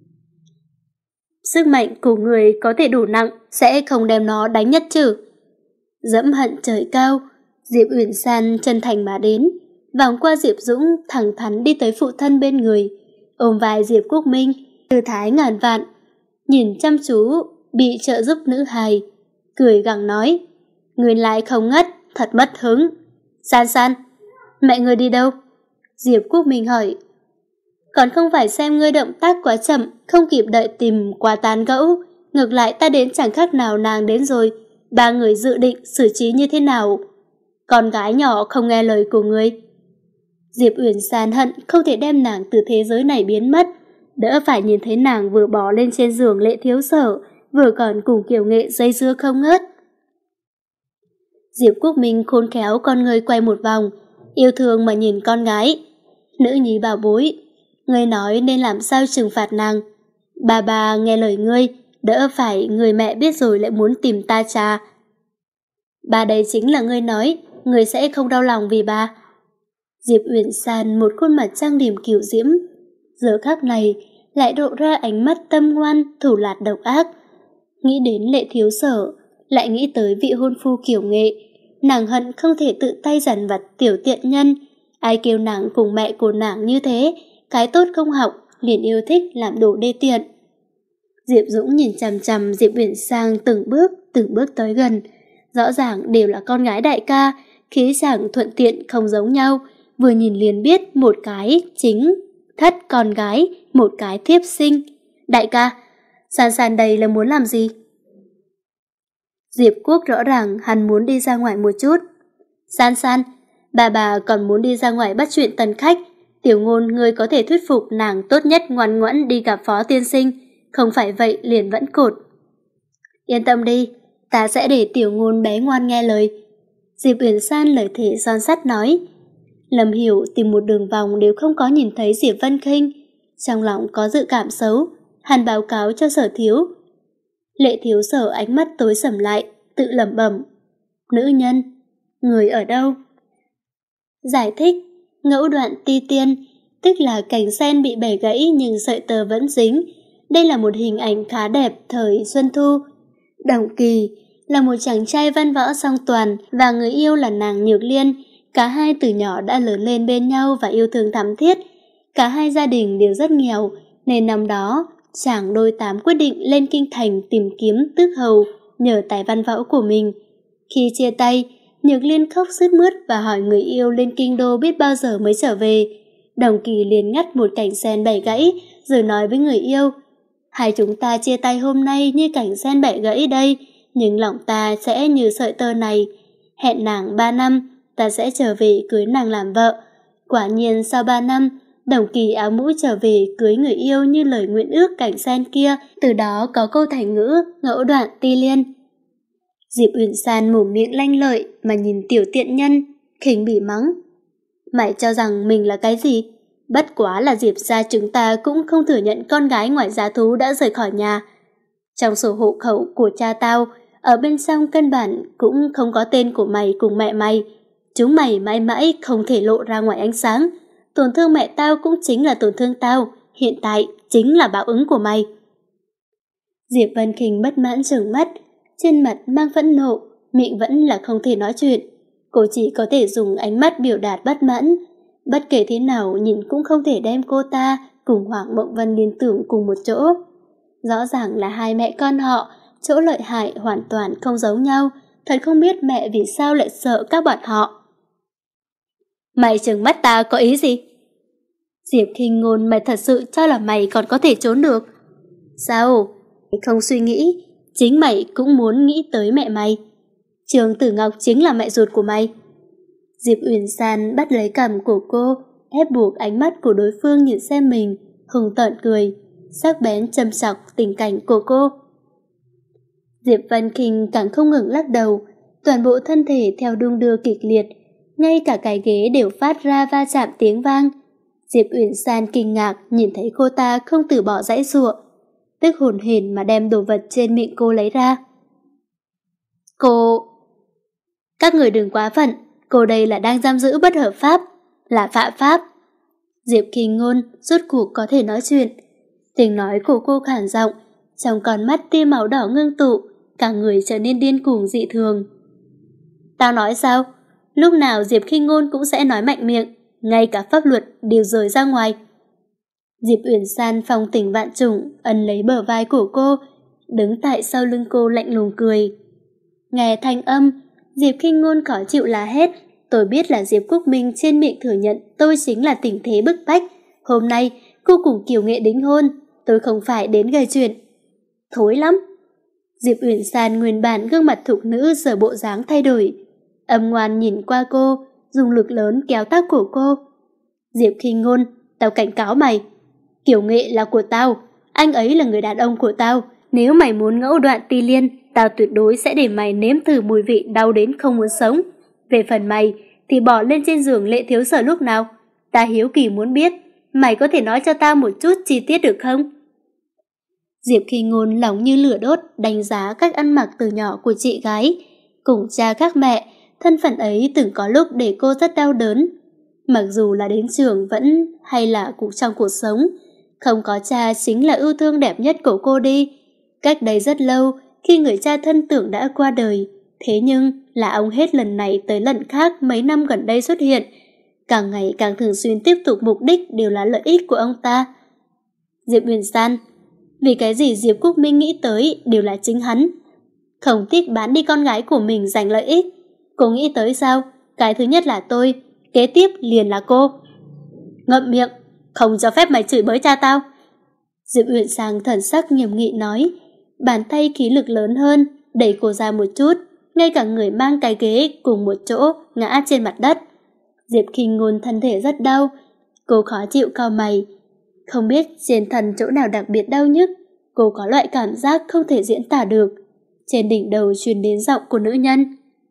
Sức mạnh của người có thể đủ nặng, sẽ không đem nó đánh nhất chứ. Dẫm hận trời cao, Diệp Uyển San chân thành mà đến, vòng qua Diệp Dũng thẳng thắn đi tới phụ thân bên người, ôm vai Diệp Quốc Minh, tư thái ngàn vạn, nhìn chăm chú bị trợ giúp nữ hài, cười gằn nói, người lại không ngất, thật mất hứng. San San, mẹ người đi đâu? Diệp Quốc Minh hỏi. Còn không phải xem ngươi động tác quá chậm, không kịp đợi tìm quà tán gẫu, ngược lại ta đến chẳng khác nào nàng đến rồi, ba người dự định xử trí như thế nào? Con gái nhỏ không nghe lời của ngươi. Diệp Uyển San hận không thể đem nàng từ thế giới này biến mất, đỡ phải nhìn thấy nàng vừa bò lên trên giường Lệ thiếu sở, vừa còn cùng Kiều Nghệ dây dưa không ngớt. Diệp Quốc Minh khôn khéo con người quay một vòng, yêu thương mà nhìn con gái. Nữ nhi bảo bối, ngươi nói nên làm sao trừng phạt nàng. Bà bà nghe lời ngươi, đỡ phải người mẹ biết rồi lại muốn tìm ta trà. Bà đây chính là ngươi nói, ngươi sẽ không đau lòng vì bà. Diệp Uyển San một khuôn mặt trang điểm kiều diễm, giờ khắc này lại độ ra ánh mắt tâm ngoan, thủ lạt độc ác. Nghĩ đến Lệ thiếu sở, lại nghĩ tới vị hôn phu Kiều Nghệ, nàng hận không thể tự tay dằn vặt tiểu tiện nhân. Ai kêu nàng cùng mẹ của nàng như thế, cái tốt không học, liền yêu thích làm đồ đê tiện. Diệp Dũng nhìn chằm chằm Diệp Uyển Sang từng bước, từng bước tới gần. Rõ ràng đều là con gái đại ca, khí chàng thuận tiện không giống nhau, vừa nhìn liền biết một cái chính thất con gái, một cái thiếp sinh. Đại ca, San San đây là muốn làm gì? Diệp Quốc rõ ràng hắn muốn đi ra ngoài một chút. San San, bà bà còn muốn đi ra ngoài bắt chuyện tần khách. Tiểu Ngôn ngươi có thể thuyết phục nàng tốt nhất ngoan ngoãn đi gặp phó tiên sinh, không phải vậy liền vẫn cột. Yên tâm đi, ta sẽ để Tiểu Ngôn bé ngoan nghe lời. Diệp Uyển San lời thề son sắt nói. Lâm Hiểu tìm một đường vòng đều không có nhìn thấy Diệp Vân Kinh, trong lòng có dự cảm xấu, hắn báo cáo cho Sở thiếu. Lệ thiếu sở ánh mắt tối sầm lại, tự lẩm bẩm. Nữ nhân, người ở đâu? Giải thích, ngẫu đoạn ti tiên, tức là cành sen bị bẻ gãy nhưng sợi tơ vẫn dính. Đây là một hình ảnh khá đẹp thời Xuân Thu. Đồng Kỳ là một chàng trai văn võ song toàn và người yêu là nàng Nhược Liên. Cả hai từ nhỏ đã lớn lên bên nhau và yêu thương thắm thiết. Cả hai gia đình đều rất nghèo, nên năm đó chàng đôi tám quyết định lên kinh thành tìm kiếm tước hầu nhờ tài văn võ của mình. Khi chia tay, Nhược Liên khóc sướt mướt và hỏi người yêu lên kinh đô biết bao giờ mới trở về. Đồng Kỳ liền ngắt một cành sen bẻ gãy rồi nói với người yêu, hai chúng ta chia tay hôm nay như cành sen bẻ gãy đây, nhưng lòng ta sẽ như sợi tơ này. Hẹn nàng ba năm, ta sẽ trở về cưới nàng làm vợ. Quả nhiên sau ba năm, Đồng Kỳ áo mũ trở về cưới người yêu như lời nguyện ước cảnh sen kia, từ đó có câu thành ngữ ngẫu đoạn ti liên. Diệp Uyển San mồm miệng lanh lợi mà nhìn tiểu tiện nhân, khinh bỉ mắng. Mày cho rằng mình là cái gì? Bất quá là Diệp gia chúng ta cũng không thừa nhận con gái ngoài giá thú đã rời khỏi nhà. Trong sổ hộ khẩu của cha tao, ở bên trong căn bản cũng không có tên của mày cùng mẹ mày. Chúng mày mãi mãi không thể lộ ra ngoài ánh sáng. Tổn thương mẹ tao cũng chính là tổn thương tao, hiện tại chính là báo ứng của mày. Diệp Vân Khinh bất mãn trừng mắt, trên mặt mang phẫn nộ, miệng vẫn là không thể nói chuyện. Cô chỉ có thể dùng ánh mắt biểu đạt bất mãn. Bất kể thế nào nhìn cũng không thể đem cô ta cùng Hoàng Mộng Vân liên tưởng cùng một chỗ. Rõ ràng là hai mẹ con họ, chỗ lợi hại hoàn toàn không giống nhau, thật không biết mẹ vì sao lại sợ các bọn họ. Mày trừng mắt ta có ý gì? Diệp Khinh Ngôn, mày thật sự cho là mày còn có thể trốn được? Sao? Mày không suy nghĩ, chính mày cũng muốn nghĩ tới mẹ mày. Trường Tử Ngọc chính là mẹ ruột của mày. Diệp Uyển San bắt lấy cằm của cô, ép buộc ánh mắt của đối phương nhìn xem mình, hùng tợn cười, sắc bén châm chọc tình cảnh của cô. Diệp Vân Khinh càng không ngừng lắc đầu, toàn bộ thân thể theo đung đưa kịch liệt, ngay cả cái ghế đều phát ra va chạm tiếng vang. Diệp Uyển San kinh ngạc nhìn thấy cô ta không từ bỏ giãy giụa, tức hồn hển mà đem đồ vật trên miệng cô lấy ra. Cô... Các người đừng quá phận, cô đây là đang giam giữ bất hợp pháp, là phạm pháp. Diệp Khinh Ngôn rốt cuộc có thể nói chuyện. Tiếng nói của cô khản giọng, trong con mắt tia máu đỏ ngưng tụ, cả người trở nên điên cuồng dị thường. Tao nói sao? Lúc nào Diệp Khinh Ngôn cũng sẽ nói mạnh miệng, ngay cả pháp luật đều rời ra ngoài. Diệp Uyển San phong tình vạn trùng ấn lấy bờ vai của cô, đứng tại sau lưng cô lạnh lùng cười. Nghe thanh âm, Diệp Khinh Ngôn khó chịu là hết. Tôi biết là Diệp Quốc Minh trên miệng thừa nhận tôi chính là tình thế bức bách. Hôm nay cô cùng Kiều Nghệ đính hôn, tôi không phải đến gây chuyện. Thối lắm. Diệp Uyển San nguyên bản gương mặt thục nữ giờ bộ dáng thay đổi, âm ngoan nhìn qua cô, dùng lực lớn kéo tóc của cô. Diệp Khinh Ngôn, tao cảnh cáo mày, Kiều Nghệ là của tao, anh ấy là người đàn ông của tao. Nếu mày muốn ngẫu đoạn ti liên, tao tuyệt đối sẽ để mày nếm thử mùi vị đau đến không muốn sống. Về phần mày thì bỏ lên trên giường Lệ Thiếu Sở lúc nào? Ta hiếu kỳ muốn biết, mày có thể nói cho tao một chút chi tiết được không? Diệp Khinh Ngôn lòng như lửa đốt đánh giá cách ăn mặc từ nhỏ của chị gái. Cùng cha khác mẹ, thân phận ấy từng có lúc để cô rất đau đớn. Mặc dù là đến trường vẫn hay là cũng trong cuộc sống, không có cha chính là ưu thương đẹp nhất của cô đi. Cách đây rất lâu, khi người cha thân tưởng đã qua đời, thế nhưng là ông hết lần này tới lần khác mấy năm gần đây xuất hiện, càng ngày càng thường xuyên tiếp tục mục đích đều là lợi ích của ông ta. Diệp Uyển San, vì cái gì Diệp Quốc Minh nghĩ tới đều là chính hắn, không tiếc bán đi con gái của mình giành lợi ích. Cô nghĩ tới sao? Cái thứ nhất là tôi, kế tiếp liền là cô. Ngậm miệng, không cho phép mày chửi bới cha tao. Diệp Uyển Sang thần sắc nghiêm nghị nói, bàn tay khí lực lớn hơn, đẩy cô ra một chút, ngay cả người mang cái ghế cùng một chỗ ngã trên mặt đất. Diệp Khinh Ngôn thân thể rất đau, cô khó chịu cau mày. Không biết trên thân chỗ nào đặc biệt đau nhức, cô có loại cảm giác không thể diễn tả được. Trên đỉnh đầu truyền đến giọng của nữ nhân.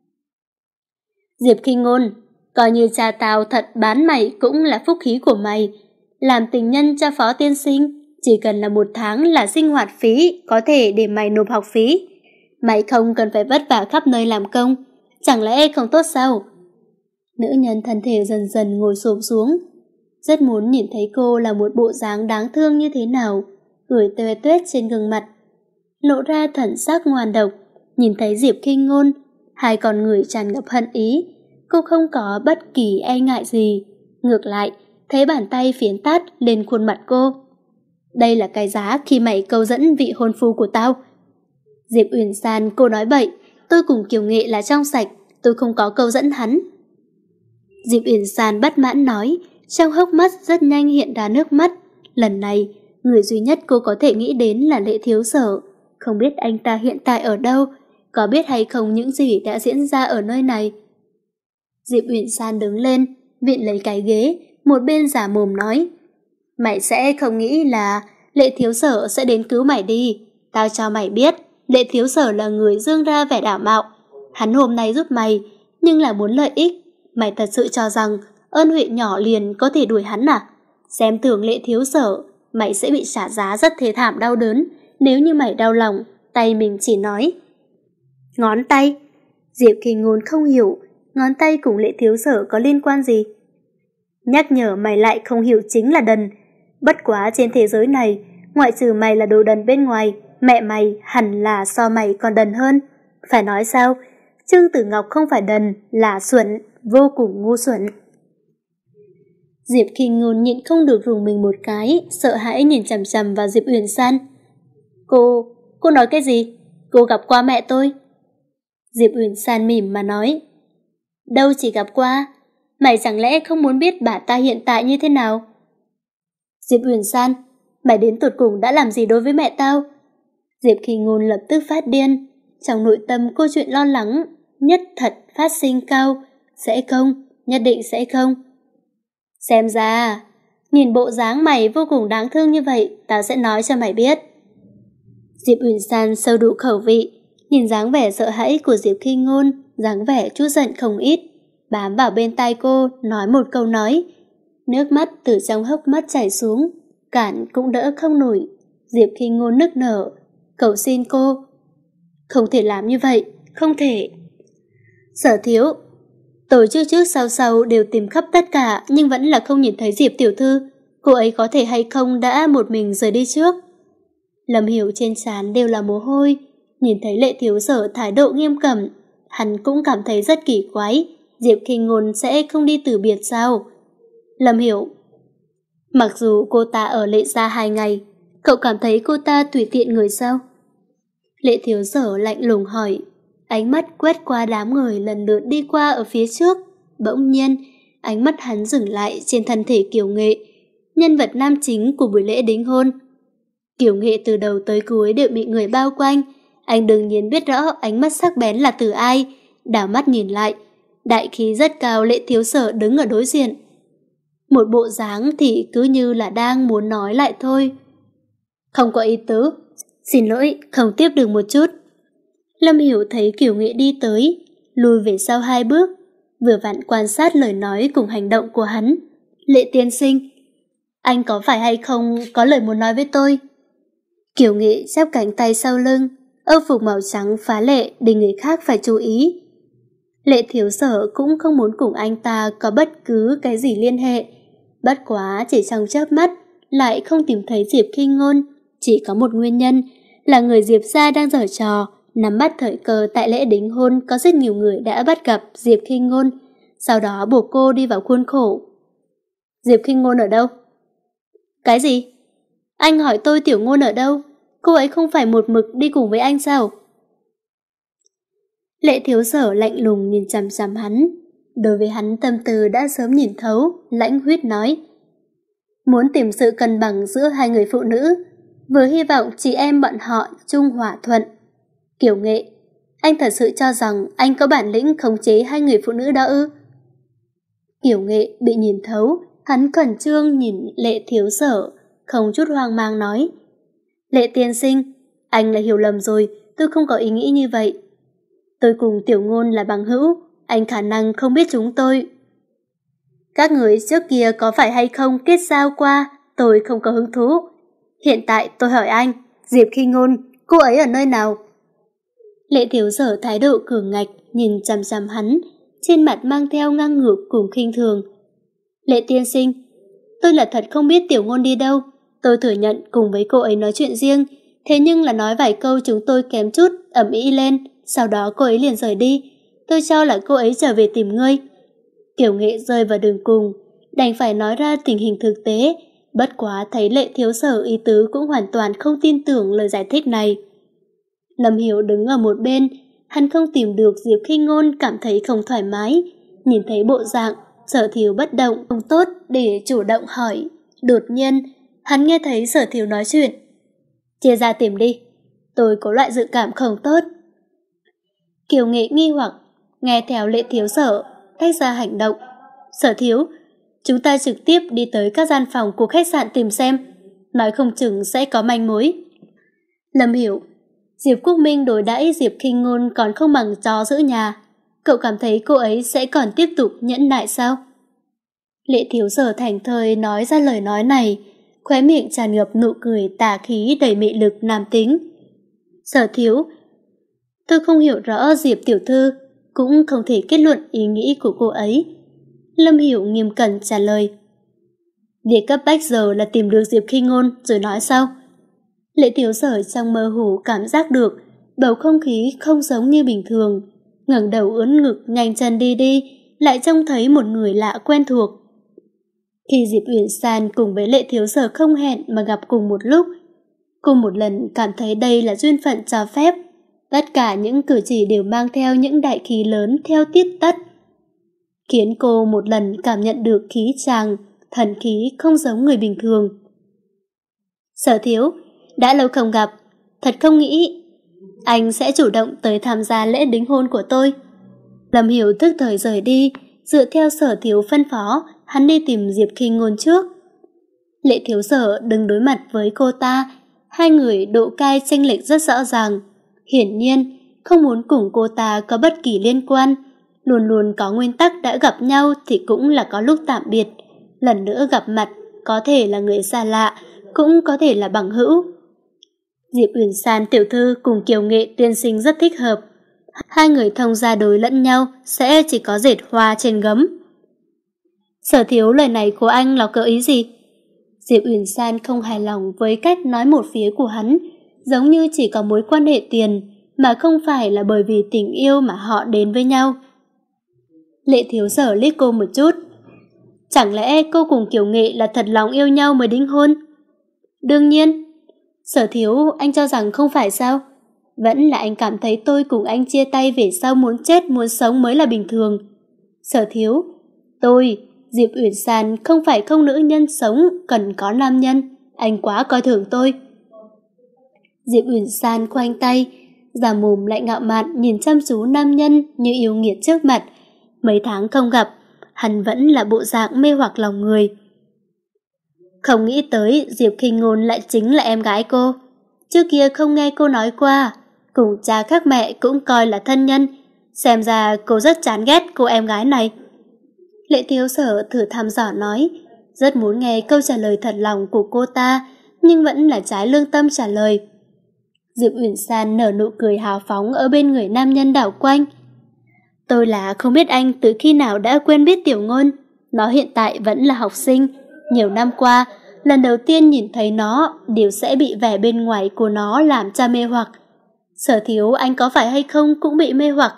Diệp Khinh Ngôn, coi như cha tao thật bán mày cũng là phúc khí của mày. Làm tình nhân cho Phó tiên sinh, chỉ cần là một tháng là sinh hoạt phí, có thể để mày nộp học phí. Mày không cần phải vất vả khắp nơi làm công, chẳng lẽ không tốt sao? Nữ nhân thân thể dần dần ngồi xổm xuống, rất muốn nhìn thấy cô là một bộ dáng đáng thương như thế nào, cười tuê tuét trên gương mặt, lộ ra thần sắc ngoan độc. Nhìn thấy Diệp Khinh Ngôn, hai con người tràn ngập hận ý, cô không có bất kỳ e ngại gì, ngược lại thấy bàn tay phiến tát lên khuôn mặt cô. Đây là cái giá khi mày câu dẫn vị hôn phu của tao. Diệp Uyển San, cô nói bậy, tôi cùng Kiều Nghệ là trong sạch, tôi không có câu dẫn hắn. Diệp Uyển San bất mãn nói, trong hốc mắt rất nhanh hiện ra nước mắt. Lần này, người duy nhất cô có thể nghĩ đến là Lệ Thiếu Sở. Không biết anh ta hiện tại ở đâu, có biết hay không những gì đã diễn ra ở nơi này. Diệp Uyển San đứng lên, viện lấy cái ghế, một bên giả mồm nói, mày sẽ không nghĩ là Lệ Thiếu Sở sẽ đến cứu mày đi. Tao cho mày biết, Lệ Thiếu Sở là người dương ra vẻ đảm mạo. Hắn hôm nay giúp mày, nhưng là muốn lợi ích. Mày thật sự cho rằng ơn huệ nhỏ liền có thể đuổi hắn à? Xem thường Lệ Thiếu Sở, mày sẽ bị trả giá rất thê thảm đau đớn. Nếu như mày đau lòng, tay mình chỉ nói. Ngón tay. Diệp Khinh Ngôn không hiểu, ngón tay cùng Lệ Thiếu Sở có liên quan gì? Nhắc nhở mày lại không hiểu chính là đần. Bất quá trên thế giới này, ngoại trừ mày là đồ đần bên ngoài, mẹ mày hẳn là so mày còn đần hơn. Phải nói sao? Trương Tử Ngọc không phải đần, là xuẩn, vô cùng ngu xuẩn. Diệp Khinh Ngôn nhịn không được rùng mình một cái, sợ hãi nhìn chằm chằm vào Diệp Uyển San. Cô, cô nói cái gì? Cô gặp qua mẹ tôi. Diệp Uyển San mỉm mà nói. Đâu chỉ gặp qua, mày chẳng lẽ không muốn biết bà ta hiện tại như thế nào? Diệp Uyển San, mày đến tột cùng đã làm gì đối với mẹ tao? Diệp Khinh Ngôn lập tức phát điên, trong nội tâm câu chuyện lo lắng, nhất thật phát sinh cao, sẽ không, nhất định sẽ không. Xem ra, nhìn bộ dáng mày vô cùng đáng thương như vậy, tao sẽ nói cho mày biết. Diệp Uyển San sâu đủ khẩu vị, nhìn dáng vẻ sợ hãi của Diệp Khinh Ngôn, dáng vẻ chút giận không ít, bám vào bên tai cô, nói một câu nói. Nước mắt từ trong hốc mắt chảy xuống, cản cũng đỡ không nổi. Diệp Khinh Ngôn nức nở, cầu xin cô. Không thể làm như vậy, không thể. Sở Thiếu, tôi trước trước sau sau đều tìm khắp tất cả nhưng vẫn là không nhìn thấy Diệp tiểu thư. Cô ấy có thể hay không đã một mình rời đi trước? Lâm Hiểu trên trán đều là mồ hôi, nhìn thấy Lệ Thiếu Sở thái độ nghiêm cẩn, hắn cũng cảm thấy rất kỳ quái. Diệp Khinh Ngôn sẽ không đi từ biệt sao? Lâm Hiểu, mặc dù cô ta ở Lệ gia hai ngày, cậu cảm thấy cô ta tùy tiện người sao? Lệ Thiếu Sở lạnh lùng hỏi, ánh mắt quét qua đám người lần lượt đi qua ở phía trước. Bỗng nhiên, ánh mắt hắn dừng lại trên thân thể Kiều Nghệ, nhân vật nam chính của buổi lễ đính hôn. Kiều Nghệ từ đầu tới cuối đều bị người bao quanh, anh đương nhiên biết rõ ánh mắt sắc bén là từ ai. Đảo mắt nhìn lại, đại khí rất cao Lệ Thiếu Sở đứng ở đối diện. Một bộ dáng thì cứ như là đang muốn nói lại thôi. Không có ý tứ, xin lỗi, không tiếp được một chút. Lâm Hiểu thấy Kiều Nghệ đi tới, lùi về sau hai bước, vừa vặn quan sát lời nói cùng hành động của hắn. Lệ tiên sinh, anh có phải hay không có lời muốn nói với tôi? Kiều Nghệ chắp cánh tay sau lưng, âu phục màu trắng phá lệ để người khác phải chú ý. Lệ Thiếu Sở cũng không muốn cùng anh ta có bất cứ cái gì liên hệ. Bất quá chỉ trong chớp mắt lại không tìm thấy Diệp Khinh Ngôn. Chỉ có một nguyên nhân là người Diệp gia đang giở trò, nắm bắt thời cơ tại lễ đính hôn có rất nhiều người đã bắt gặp Diệp Khinh Ngôn, sau đó buộc cô đi vào khuôn khổ. Diệp Khinh Ngôn ở đâu? Cái gì? Anh hỏi tôi Tiểu Ngôn ở đâu? Cô ấy không phải một mực đi cùng với anh sao? Lệ Thiếu Sở lạnh lùng nhìn chằm chằm hắn. Đối với hắn tâm tư đã sớm nhìn thấu, lãnh huyết nói. Muốn tìm sự cân bằng giữa hai người phụ nữ, vừa hy vọng chị em bọn họ chung hòa thuận. Kiều Nghệ, anh thật sự cho rằng anh có bản lĩnh khống chế hai người phụ nữ đó ư? Kiều Nghệ bị nhìn thấu, hắn khẩn trương nhìn Lệ Thiếu Sở, không chút hoang mang nói. Lệ tiên sinh, anh là hiểu lầm rồi, tôi không có ý nghĩ như vậy. Tôi cùng Tiểu Ngôn là bằng hữu, anh khả năng không biết chúng tôi. Các người trước kia có phải hay không kết giao qua, tôi không có hứng thú. Hiện tại tôi hỏi anh, Diệp Khinh Ngôn, cô ấy ở nơi nào? Lệ Thiếu Sở thái độ cường ngạch, nhìn chằm chằm hắn, trên mặt mang theo ngang ngược cùng khinh thường. Lệ tiên sinh, tôi là thật không biết Tiểu Ngôn đi đâu. Tôi thừa nhận cùng với cô ấy nói chuyện riêng, thế nhưng là nói vài câu chúng tôi kém chút, ầm ĩ lên, sau đó cô ấy liền rời đi. Tôi cho là cô ấy trở về tìm ngươi. Kiều Nghệ rơi vào đường cùng, đành phải nói ra tình hình thực tế, bất quá thấy Lệ Thiếu Sở ý tứ cũng hoàn toàn không tin tưởng lời giải thích này. Lâm Hiểu đứng ở một bên, hắn không tìm được Diệp Khinh Ngôn cảm thấy không thoải mái, nhìn thấy bộ dạng Sở Thiếu bất động không tốt để chủ động hỏi. Đột nhiên, hắn nghe thấy Sở Thiếu nói chuyện. Chia ra tìm đi, tôi có loại dự cảm không tốt. Kiều Nghệ nghi hoặc, nghe theo Lệ Thiếu Sở, tách ra hành động. Sở Thiếu, chúng ta trực tiếp đi tới các gian phòng của khách sạn tìm xem, nói không chừng sẽ có manh mối. Lâm Hiểu, Diệp Quốc Minh đối đãi Diệp Khinh Ngôn còn không bằng chó giữ nhà. Cậu cảm thấy cô ấy sẽ còn tiếp tục nhẫn nại sao? Lệ Thiếu Sở thành thơi nói ra lời nói này, khóe miệng tràn ngập nụ cười tà khí đầy mị lực nam tính. Sở Thiếu, tôi không hiểu rõ Diệp tiểu thư, cũng không thể kết luận ý nghĩ của cô ấy. Lâm Hiểu nghiêm cẩn trả lời. Việc cấp bách giờ là tìm được Diệp Khi Ngôn rồi nói sau. Lệ Thiếu Sở trong mơ hồ cảm giác được bầu không khí không giống như bình thường, ngẩng đầu ưỡn ngực nhanh chân đi đi, lại trông thấy một người lạ quen thuộc. Khi Diệp Uyển San cùng với Lệ Thiếu Sở không hẹn mà gặp cùng một lúc, cô một lần cảm thấy đây là duyên phận cho phép. Tất cả những cử chỉ đều mang theo những đại khí lớn theo tiết tắt, khiến cô một lần cảm nhận được khí tràng, thần khí không giống người bình thường. Sở Thiếu, đã lâu không gặp, thật không nghĩ anh sẽ chủ động tới tham gia lễ đính hôn của tôi. Lâm Hiểu tức thời rời đi, dựa theo Sở Thiếu phân phó, hắn đi tìm Diệp Khi Ngôn trước. Lệ Thiếu Sở đứng đối mặt với cô ta, hai người độ cai chênh lệch rất rõ ràng. Hiển nhiên, không muốn cùng cô ta có bất kỳ liên quan, luôn luôn có nguyên tắc đã gặp nhau thì cũng là có lúc tạm biệt. Lần nữa gặp mặt, có thể là người xa lạ, cũng có thể là bằng hữu. Diệp Uyển San tiểu thư cùng Kiều Nghệ tiên sinh rất thích hợp. Hai người thông gia đối lẫn nhau sẽ chỉ có dệt hoa trên gấm. Sở Thiếu, lời này của anh là có ý gì? Diệp Uyển San không hài lòng với cách nói một phía của hắn, giống như chỉ có mối quan hệ tiền, mà không phải là bởi vì tình yêu mà họ đến với nhau. Lệ Thiếu Sở liếc cô một chút. Chẳng lẽ cô cùng Kiều Nghệ là thật lòng yêu nhau mới đính hôn? Đương nhiên. Sở Thiếu, anh cho rằng không phải sao? Vẫn là anh cảm thấy tôi cùng anh chia tay về sau muốn chết muốn sống mới là bình thường. Sở Thiếu, tôi, Diệp Uyển San không phải không nữ nhân sống cần có nam nhân, anh quá coi thường tôi. Diệp Uyển San khoanh tay, già mồm lại ngạo mạn nhìn chăm chú nam nhân như yêu nghiệt trước mặt. Mấy tháng không gặp, hắn vẫn là bộ dạng mê hoặc lòng người. Không nghĩ tới Diệp Khi Ngôn lại chính là em gái cô. Trước kia không nghe cô nói qua, cùng cha khác mẹ cũng coi là thân nhân. Xem ra cô rất chán ghét cô em gái này. Lệ Thiếu Sở thử thăm dò nói, rất muốn nghe câu trả lời thật lòng của cô ta, nhưng vẫn là trái lương tâm trả lời. Diệp Uyển San nở nụ cười hào phóng ở bên người nam nhân đảo quanh. Tôi là không biết anh từ khi nào đã quên biết Tiểu Ngôn. Nó hiện tại vẫn là học sinh. Nhiều năm qua, lần đầu tiên nhìn thấy nó đều sẽ bị vẻ bên ngoài của nó làm cho mê hoặc. Sở Thiếu, anh có phải hay không cũng bị mê hoặc?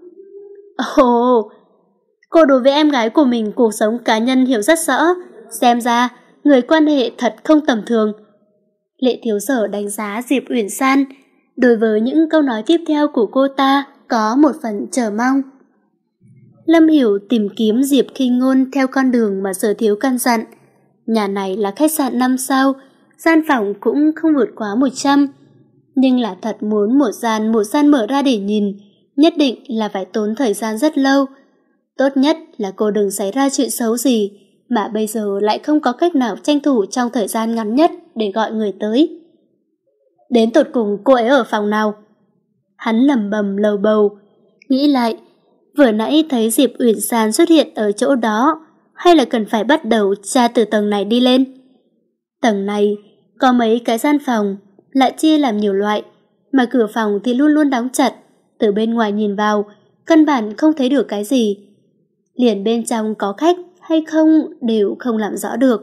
Ồ, cô đối với em gái của mình cuộc sống cá nhân hiểu rất rõ. Xem ra, người quan hệ thật không tầm thường. Lệ Thiếu Sở đánh giá Diệp Uyển San. Đối với những câu nói tiếp theo của cô ta, có một phần chờ mong. Lâm Hiểu tìm kiếm Diệp Khi Ngôn theo con đường mà Sở Thiếu căn dặn. Nhà này là khách sạn năm sao, gian phòng cũng không vượt quá một trăm. Nhưng là thật muốn một gian một gian mở ra để nhìn, nhất định là phải tốn thời gian rất lâu. Tốt nhất là cô đừng xảy ra chuyện xấu gì, mà bây giờ lại không có cách nào tranh thủ trong thời gian ngắn nhất để gọi người tới. Đến tột cùng cô ấy ở phòng nào? Hắn lẩm bẩm lầu bầu, nghĩ lại, vừa nãy thấy Diệp Uyển San xuất hiện ở chỗ đó, hay là cần phải bắt đầu tra từ tầng này đi lên? Tầng này có mấy cái gian phòng, lại chia làm nhiều loại, mà cửa phòng thì luôn luôn đóng chặt, từ bên ngoài nhìn vào, căn bản không thấy được cái gì. Liền bên trong có khách hay không đều không làm rõ được.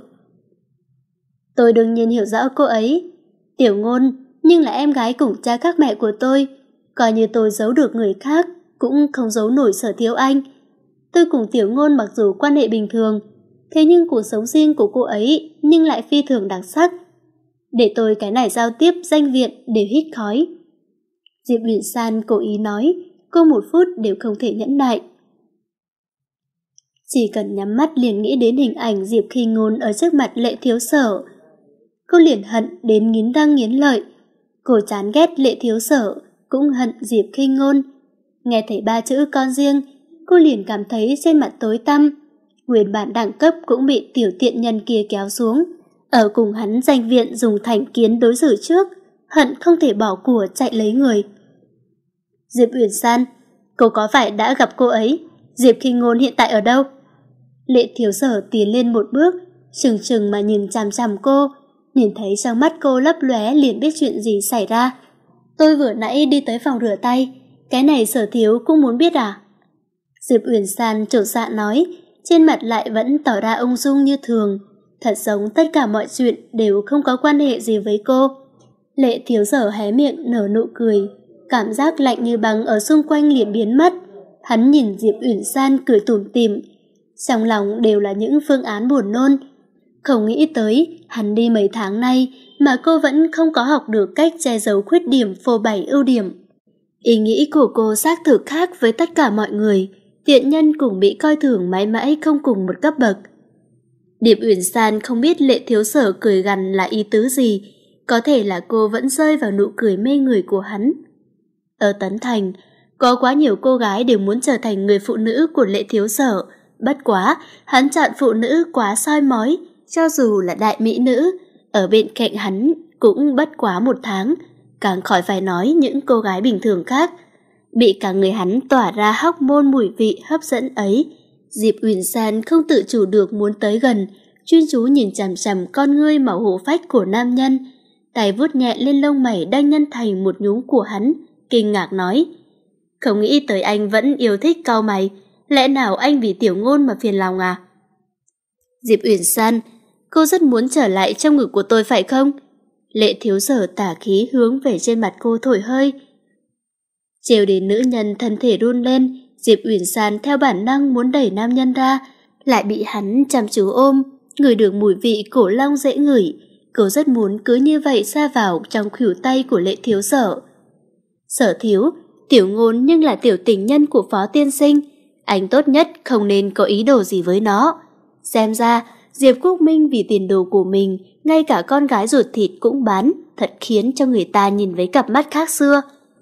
Tôi đương nhiên hiểu rõ cô ấy, Tiểu Ngôn, nhưng là em gái cùng cha khác mẹ của tôi, coi như tôi giấu được người khác, cũng không giấu nổi Sở Thiếu anh. Tôi cùng Tiểu Ngôn mặc dù quan hệ bình thường, thế nhưng cuộc sống riêng của cô ấy nhưng lại phi thường đặc sắc. Để tôi cái này giao tiếp danh viện đều hít khói. Diệp Uyển San cố ý nói, cô một phút đều không thể nhẫn nại. Chỉ cần nhắm mắt liền nghĩ đến hình ảnh Diệp Khi Ngôn ở trước mặt Lệ Thiếu Sở. Cô liền hận đến nghiến răng nghiến lợi. Cô chán ghét Lệ Thiếu Sở, cũng hận Diệp Khi Ngôn. Nghe thấy ba chữ con riêng, cô liền cảm thấy trên mặt tối tăm. Nguyên bản đẳng cấp cũng bị tiểu tiện nhân kia kéo xuống. Ở cùng hắn danh viện dùng thành kiến đối xử trước, hận không thể bỏ của chạy lấy người. Diệp Uyển San, cô có phải đã gặp cô ấy? Diệp Khi Ngôn hiện tại ở đâu? Lệ Thiếu Sở tiến lên một bước, trừng trừng mà nhìn chằm chằm cô, nhìn thấy trong mắt cô lấp lóe liền biết chuyện gì xảy ra. Tôi vừa nãy đi tới phòng rửa tay, cái này Sở Thiếu cũng muốn biết à? Diệp Uyển San trột dạ nói, trên mặt lại vẫn tỏ ra ung dung như thường, thật giống tất cả mọi chuyện đều không có quan hệ gì với cô. Lệ Thiếu Sở hé miệng nở nụ cười, cảm giác lạnh như băng ở xung quanh liền biến mất. Hắn nhìn Diệp Uyển San cười tủm tỉm, trong lòng đều là những phương án buồn nôn. Không nghĩ tới, hắn đi mấy tháng nay mà cô vẫn không có học được cách che giấu khuyết điểm phô bày ưu điểm. Ý nghĩ của cô xác thực khác với tất cả mọi người, tiện nhân cũng bị coi thường mãi mãi không cùng một cấp bậc. Điệp Uyển San không biết Lệ Thiếu Sở cười gằn là ý tứ gì, có thể là cô vẫn rơi vào nụ cười mê người của hắn. Ở Tấn Thành, có quá nhiều cô gái đều muốn trở thành người phụ nữ của Lệ Thiếu Sở, bất quá, hắn chọn phụ nữ quá soi mói, cho dù là đại mỹ nữ, ở bên cạnh hắn cũng bất quá một tháng, càng khỏi phải nói những cô gái bình thường khác. Bị cả người hắn tỏa ra hóc môn mùi vị hấp dẫn ấy, Diệp Uyển San không tự chủ được muốn tới gần, chuyên chú nhìn chằm chằm con ngươi màu hổ phách của nam nhân, tay vuốt nhẹ lên lông mày đang nhăn thành một nhúm của hắn, kinh ngạc nói: "Không nghĩ tới anh vẫn yêu thích cau mày, lẽ nào anh vì Tiểu Ngôn mà phiền lòng à?" "Diệp Uyển San, cô rất muốn trở lại trong ngực của tôi phải không?" Lệ Thiếu Sở tà khí hướng về trên mặt cô thổi hơi. Trêu đến nữ nhân thân thể run lên, Diệp Uyển San theo bản năng muốn đẩy nam nhân ra, lại bị hắn chăm chú ôm, ngửi được mùi vị cổ long dễ ngửi. Cô rất muốn cứ như vậy sa vào trong khuỷu tay của Lệ Thiếu Sở. "Sở thiếu, Tiểu Ngôn nhưng là tiểu tình nhân của Phó tiên sinh, anh tốt nhất không nên có ý đồ gì với nó." Xem ra Diệp Quốc Minh vì tiền đồ của mình, ngay cả con gái ruột thịt cũng bán, thật khiến cho người ta nhìn với cặp mắt khác xưa.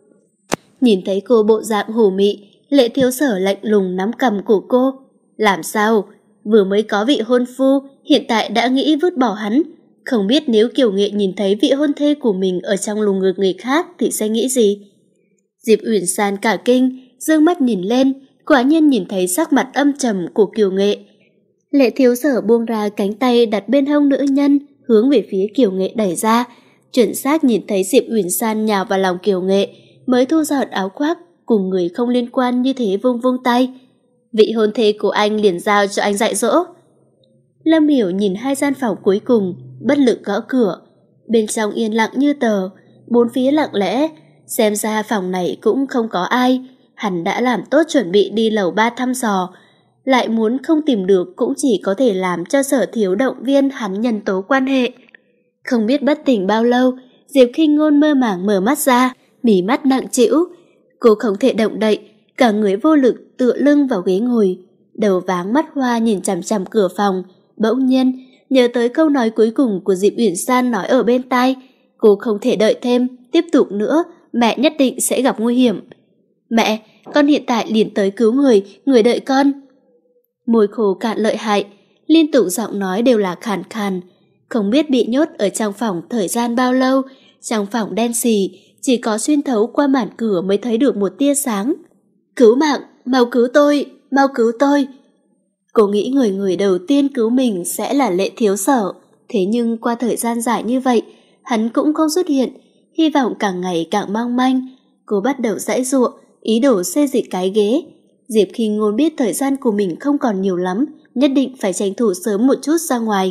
Nhìn thấy cô bộ dạng hồ mị, Lệ Thiếu Sở lạnh lùng nắm cằm của cô. Làm sao? Vừa mới có vị hôn phu, hiện tại đã nghĩ vứt bỏ hắn. Không biết nếu Kiều Nghệ nhìn thấy vị hôn thê của mình ở trong lồng ngực người khác thì sẽ nghĩ gì? Diệp Uyển San cả kinh, dương mắt nhìn lên, quả nhiên nhìn thấy sắc mặt âm trầm của Kiều Nghệ. Lệ Thiếu Sở buông ra cánh tay đặt bên hông nữ nhân, hướng về phía Kiều Nghệ đẩy ra, chuẩn xác nhìn thấy Diệp Uyển San nhào vào lòng Kiều Nghệ, mới thu dọn áo khoác, cùng người không liên quan như thế vung vung tay. "Vị hôn thê của anh liền giao cho anh dạy dỗ." Lâm Hiểu nhìn hai gian phòng cuối cùng, bất lực gõ cửa. Bên trong yên lặng như tờ, bốn phía lặng lẽ, xem ra phòng này cũng không có ai. Hắn đã làm tốt chuẩn bị đi lầu ba thăm dò, lại muốn không tìm được cũng chỉ có thể làm cho Sở Thiếu động viên hắn nhân tố quan hệ. Không biết bất tỉnh bao lâu, Diệp Khinh Ngôn mơ màng mở mắt ra, mí mắt nặng trĩu. Cô không thể động đậy, cả người vô lực tựa lưng vào ghế ngồi, đầu váng mắt hoa nhìn chằm chằm cửa phòng. Bỗng nhiên nhớ tới câu nói cuối cùng của Diệp Uyển San nói ở bên tai, cô không thể đợi thêm, tiếp tục nữa, mẹ nhất định sẽ gặp nguy hiểm. "Mẹ, con hiện tại liền tới cứu người, người đợi con." Môi khô cạn lợi hại, liên tục giọng nói đều là khàn khàn. Không biết bị nhốt ở trong phòng thời gian bao lâu, trong phòng đen xì, chỉ có xuyên thấu qua màn cửa mới thấy được một tia sáng. "Cứu mạng, mau cứu tôi, mau cứu tôi." Cô nghĩ người người đầu tiên cứu mình sẽ là Lệ Thiếu Sở, thế nhưng qua thời gian dài như vậy, hắn cũng không xuất hiện, hy vọng càng ngày càng mong manh. Cô bắt đầu giãy giụa, ý đồ xê dịch cái ghế. Diệp Khinh Ngôn biết thời gian của mình không còn nhiều lắm, nhất định phải tranh thủ sớm một chút ra ngoài.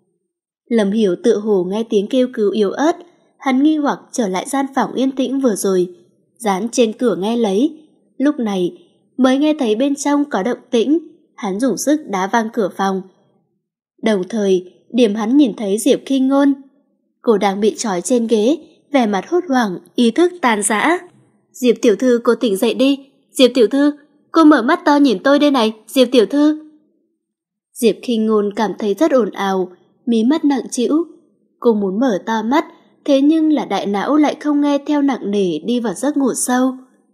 Lâm Hiểu tự hồ nghe tiếng kêu cứu yếu ớt, hắn nghi hoặc trở lại gian phòng yên tĩnh vừa rồi, dán trên cửa nghe lấy. Lúc này mới nghe thấy bên trong có động tĩnh, hắn dùng sức đá văng cửa phòng. Đồng thời, điểm hắn nhìn thấy Diệp Khinh Ngôn. Cô đang bị trói trên ghế, vẻ mặt hốt hoảng, ý thức tan rã. "Diệp tiểu thư, cô tỉnh dậy đi. Diệp tiểu thư, cô mở mắt to nhìn tôi đây này, Diệp tiểu thư." Diệp Khinh Ngôn cảm thấy rất ồn ào, mí mắt nặng trĩu. Cô muốn mở to mắt, thế nhưng là đại não lại không nghe theo, nặng nề đi vào giấc ngủ sâu.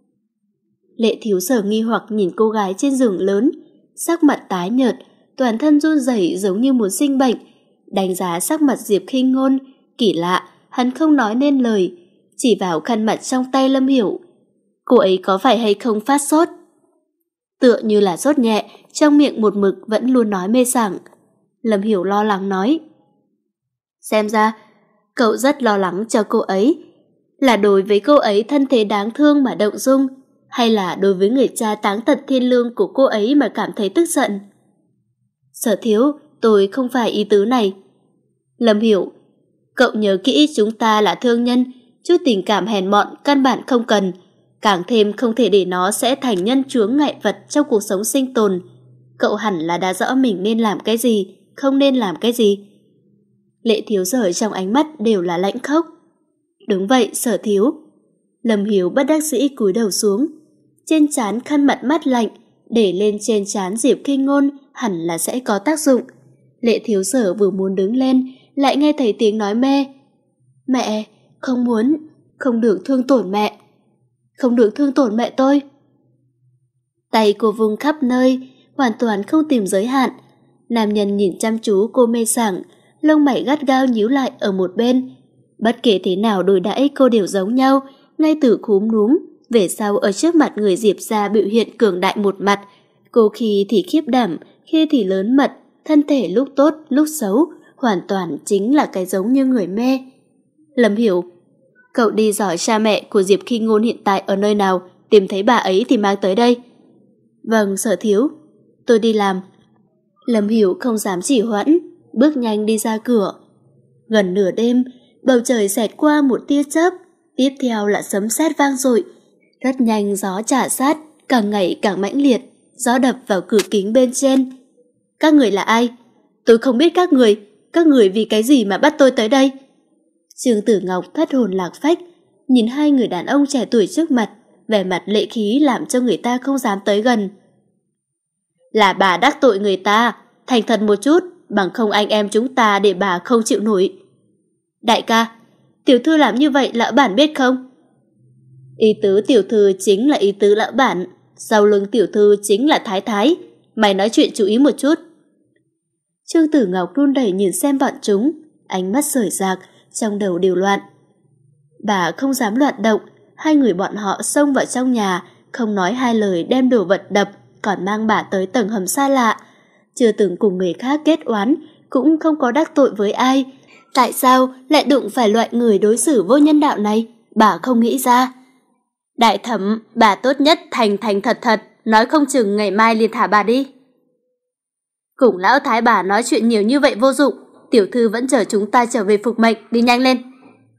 Lệ Thiếu Sở nghi hoặc nhìn cô gái trên giường lớn, sắc mặt tái nhợt, toàn thân run rẩy giống như muốn sinh bệnh. Đánh giá sắc mặt Diệp Khinh Ngôn, kỳ lạ, hắn không nói nên lời, chỉ vào khăn mặt trong tay Lâm Hiểu. "Cô ấy có phải hay không phát sốt?" Tựa như là sốt nhẹ, trong miệng một mực vẫn luôn nói mê sảng. Lâm Hiểu lo lắng nói: "Xem ra cậu rất lo lắng cho cô ấy, là đối với cô ấy thân thế đáng thương mà động dung, hay là đối với người cha táng tật thiên lương của cô ấy mà cảm thấy tức giận? Sở Thiếu, tôi không phải ý tứ này. Lâm Hiểu, cậu nhớ kỹ chúng ta là thương nhân, chút tình cảm hèn mọn căn bản không cần, càng thêm không thể để nó sẽ thành nhân chướng ngại vật trong cuộc sống sinh tồn. Cậu hẳn là đã rõ mình nên làm cái gì, không nên làm cái gì. Lệ Thiếu Sở trong ánh mắt đều là lãnh khốc. Đúng vậy, Sở Thiếu. Lâm Hiếu bất đắc dĩ cúi đầu xuống. Trên trán khăn mặt mắt lạnh, để lên trên trán Diệp Kinh Ngôn hẳn là sẽ có tác dụng. Lệ Thiếu Sở vừa muốn đứng lên, lại nghe thấy tiếng nói mê. Mẹ, không muốn, không được thương tổn mẹ. Không được thương tổn mẹ tôi. Tay cô vung khắp nơi, hoàn toàn không tìm giới hạn. Nam nhân nhìn chăm chú cô mê sảng, lông mày gắt gao nhíu lại ở một bên. Bất kể thế nào đối đãi cô đều giống nhau, ngay từ cúm núm, về sau ở trước mặt người Diệp gia biểu hiện cường đại một mặt. Cô khi thì khiếp đảm, khi thì lớn mật, thân thể lúc tốt, lúc xấu, hoàn toàn chính là cái giống như người mê. Lâm Hiểu, cậu đi dò cha mẹ của Diệp Kinh Ngôn hiện tại ở nơi nào, tìm thấy bà ấy thì mang tới đây. Vâng, Sở Thiếu, tôi đi làm. Lâm Hiểu không dám chỉ hoãn, bước nhanh đi ra cửa. Gần nửa đêm, bầu trời xẹt qua một tia chớp, tiếp theo là sấm sét vang dội. Rất nhanh gió trả sát, càng ngày càng mãnh liệt, gió đập vào cửa kính bên trên. Các người là ai? Tôi không biết các người, các người vì cái gì mà bắt tôi tới đây? Trương Tử Ngọc thất hồn lạc phách, nhìn hai người đàn ông trẻ tuổi trước mặt, vẻ mặt lệ khí làm cho người ta không dám tới gần. Là bà đắc tội người ta, thành thật một chút, bằng không anh em chúng ta để bà không chịu nổi. Đại ca, tiểu thư làm như vậy lão bản biết không? Ý tứ tiểu thư chính là ý tứ lão bản, sau lưng tiểu thư chính là thái thái, mày nói chuyện chú ý một chút. Trương Tử Ngọc run rẩy nhìn xem bọn chúng, ánh mắt rời rạc, trong đầu đều loạn. Bà không dám loạn động, hai người bọn họ xông vào trong nhà, không nói hai lời đem đồ vật đập, còn mang bà tới tầng hầm xa lạ. Chưa từng cùng người khác kết oán, cũng không có đắc tội với ai. Tại sao lại đụng phải loại người đối xử vô nhân đạo này? Bà không nghĩ ra. Đại thẩm, bà tốt nhất thành thành thật thật, nói không chừng ngày mai liền thả bà đi. Cùng lão thái bà nói chuyện nhiều như vậy vô dụng, tiểu thư vẫn chờ chúng ta trở về phục mệnh, đi nhanh lên.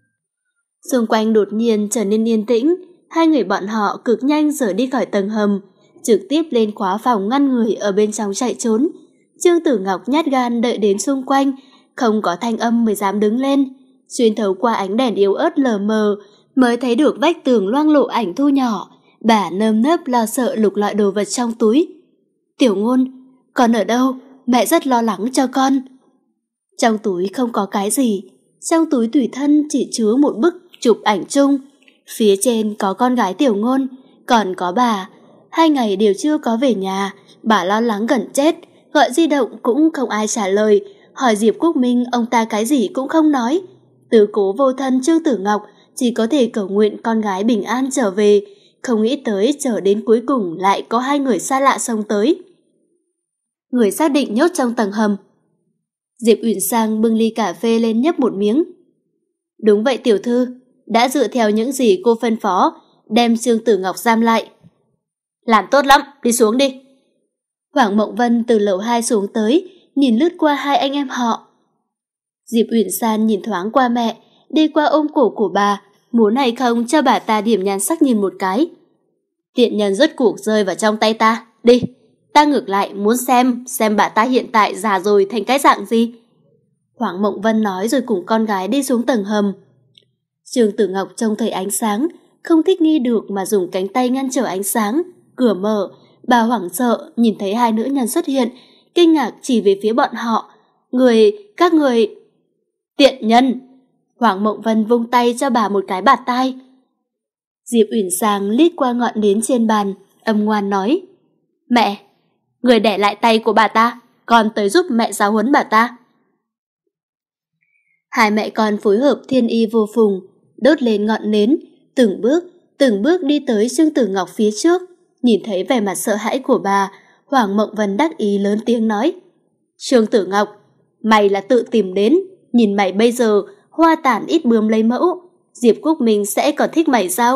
Xung quanh đột nhiên trở nên yên tĩnh, hai người bọn họ cực nhanh rời đi khỏi tầng hầm, trực tiếp lên khóa phòng ngăn người ở bên trong chạy trốn. Trương Tử Ngọc nhát gan đợi đến xung quanh, không có thanh âm mới dám đứng lên. Xuyên thấu qua ánh đèn yếu ớt lờ mờ, mới thấy được vách tường loang lộ ảnh Thu nhỏ. Bà nơm nớp lo sợ lục lọi đồ vật trong túi. Tiểu Ngôn, con ở đâu? Mẹ rất lo lắng cho con. Trong túi không có cái gì. Trong túi tùy thân chỉ chứa một bức chụp ảnh chung. Phía trên có con gái Tiểu Ngôn, còn có bà. Hai ngày đều chưa có về nhà, bà lo lắng gần chết, gọi di động cũng không ai trả lời, hỏi Diệp Quốc Minh ông ta cái gì cũng không nói. Tứ cố vô thân Trương Tử Ngọc chỉ có thể cầu nguyện con gái bình an trở về, không nghĩ tới chờ đến cuối cùng lại có hai người xa lạ xông tới. Người xác định nhốt trong tầng hầm. Diệp Uyển Sang bưng ly cà phê lên nhấp một miếng. Đúng vậy tiểu thư, đã dựa theo những gì cô phân phó, đem Trương Tử Ngọc giam lại. Làm tốt lắm, đi xuống đi. Hoàng Mộng Vân từ lầu hai xuống tới, nhìn lướt qua hai anh em họ. Diệp Uyển San nhìn thoáng qua mẹ, đi qua ôm cổ của bà, muốn hay không cho bà ta điểm nhan sắc nhìn một cái. Tiện nhân rốt cuộc rơi vào trong tay ta, đi. Ta ngược lại muốn xem, xem bà ta hiện tại già rồi thành cái dạng gì. Hoàng Mộng Vân nói rồi cùng con gái đi xuống tầng hầm. Trương Tử Ngọc trông thấy ánh sáng, không thích nghi được mà dùng cánh tay ngăn trở ánh sáng. Cửa mở, bà hoảng sợ nhìn thấy hai nữ nhân xuất hiện, kinh ngạc chỉ về phía bọn họ. Người, các người... Tiện nhân! Hoàng Mộng Vân vung tay cho bà một cái bạt tai. Diệp Uyển Sang lít qua ngọn nến trên bàn, âm ngoan nói. Mẹ, người để lại tay của bà ta, con tới giúp mẹ giáo huấn bà ta. Hai mẹ con phối hợp thiên y vô phùng, đốt lên ngọn nến, từng bước, từng bước đi tới Trương Tử Ngọc phía trước. Nhìn thấy vẻ mặt sợ hãi của bà, Hoàng Mộng Vân đắc ý lớn tiếng nói. Trương Tử Ngọc, mày là tự tìm đến, nhìn mày bây giờ, hoa tản ít bướm lấy mẫu. Diệp Quốc Minh sẽ còn thích mày sao?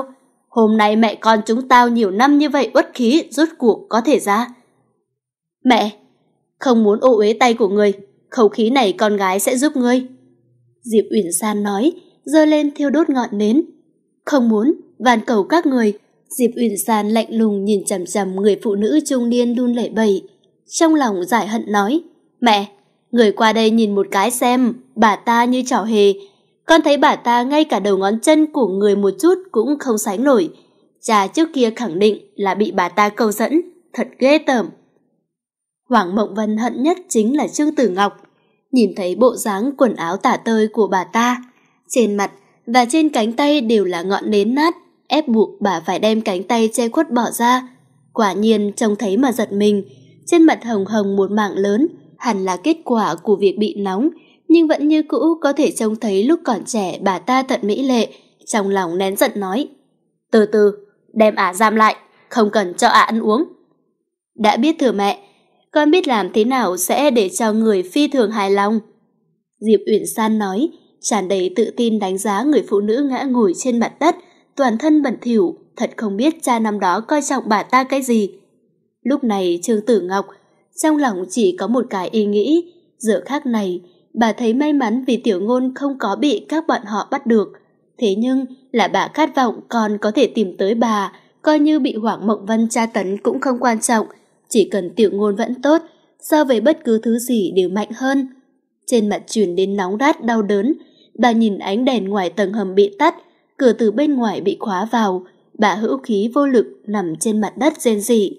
Hôm nay mẹ con chúng tao nhiều năm như vậy uất khí rốt cuộc có thể ra. Mẹ, không muốn ô uế tay của người, khẩu khí này con gái sẽ giúp ngươi. Diệp Uyển San nói, giơ lên thiêu đốt ngọn nến. Không muốn, van cầu các người. Diệp Uyển San lạnh lùng nhìn chằm chằm người phụ nữ trung niên đun lẩy bẩy. Trong lòng giải hận nói, mẹ, người qua đây nhìn một cái xem, bà ta như trò hề. Con thấy bà ta ngay cả đầu ngón chân của người một chút cũng không sánh nổi. Cha trước kia khẳng định là bị bà ta câu dẫn, thật ghê tởm. Hoàng Mộng Vân hận nhất chính là Trương Tử Ngọc. Nhìn thấy bộ dáng quần áo tả tơi của bà ta, trên mặt và trên cánh tay đều là ngọn nến nát, ép buộc bà phải đem cánh tay che khuất bỏ ra. Quả nhiên trông thấy mà giật mình, trên mặt hồng hồng một mảng lớn, hẳn là kết quả của việc bị nóng, nhưng vẫn như cũ có thể trông thấy lúc còn trẻ bà ta thật mỹ lệ. Trong lòng nén giận nói, từ từ, đem ả giam lại, không cần cho ả ăn uống. Đã biết thưa mẹ, con biết làm thế nào sẽ để cho người phi thường hài lòng. Diệp Uyển San nói, tràn đầy tự tin đánh giá người phụ nữ ngã ngồi trên mặt đất, toàn thân bẩn thỉu, thật không biết cha năm đó coi trọng bà ta cái gì. Lúc này Trương Tử Ngọc trong lòng chỉ có một cái ý nghĩ, giờ khác này bà thấy may mắn vì Tiểu Ngôn không có bị các bọn họ bắt được. Thế nhưng là bà khát vọng còn có thể tìm tới bà, coi như bị Hoàng Mộng Vân tra tấn cũng không quan trọng, chỉ cần Tiểu Ngôn vẫn tốt, so với bất cứ thứ gì đều mạnh hơn. Trên mặt truyền đến nóng rát đau đớn, bà nhìn ánh đèn ngoài tầng hầm bị tắt, cửa từ bên ngoài bị khóa vào, bà hữu khí vô lực nằm trên mặt đất rên rỉ.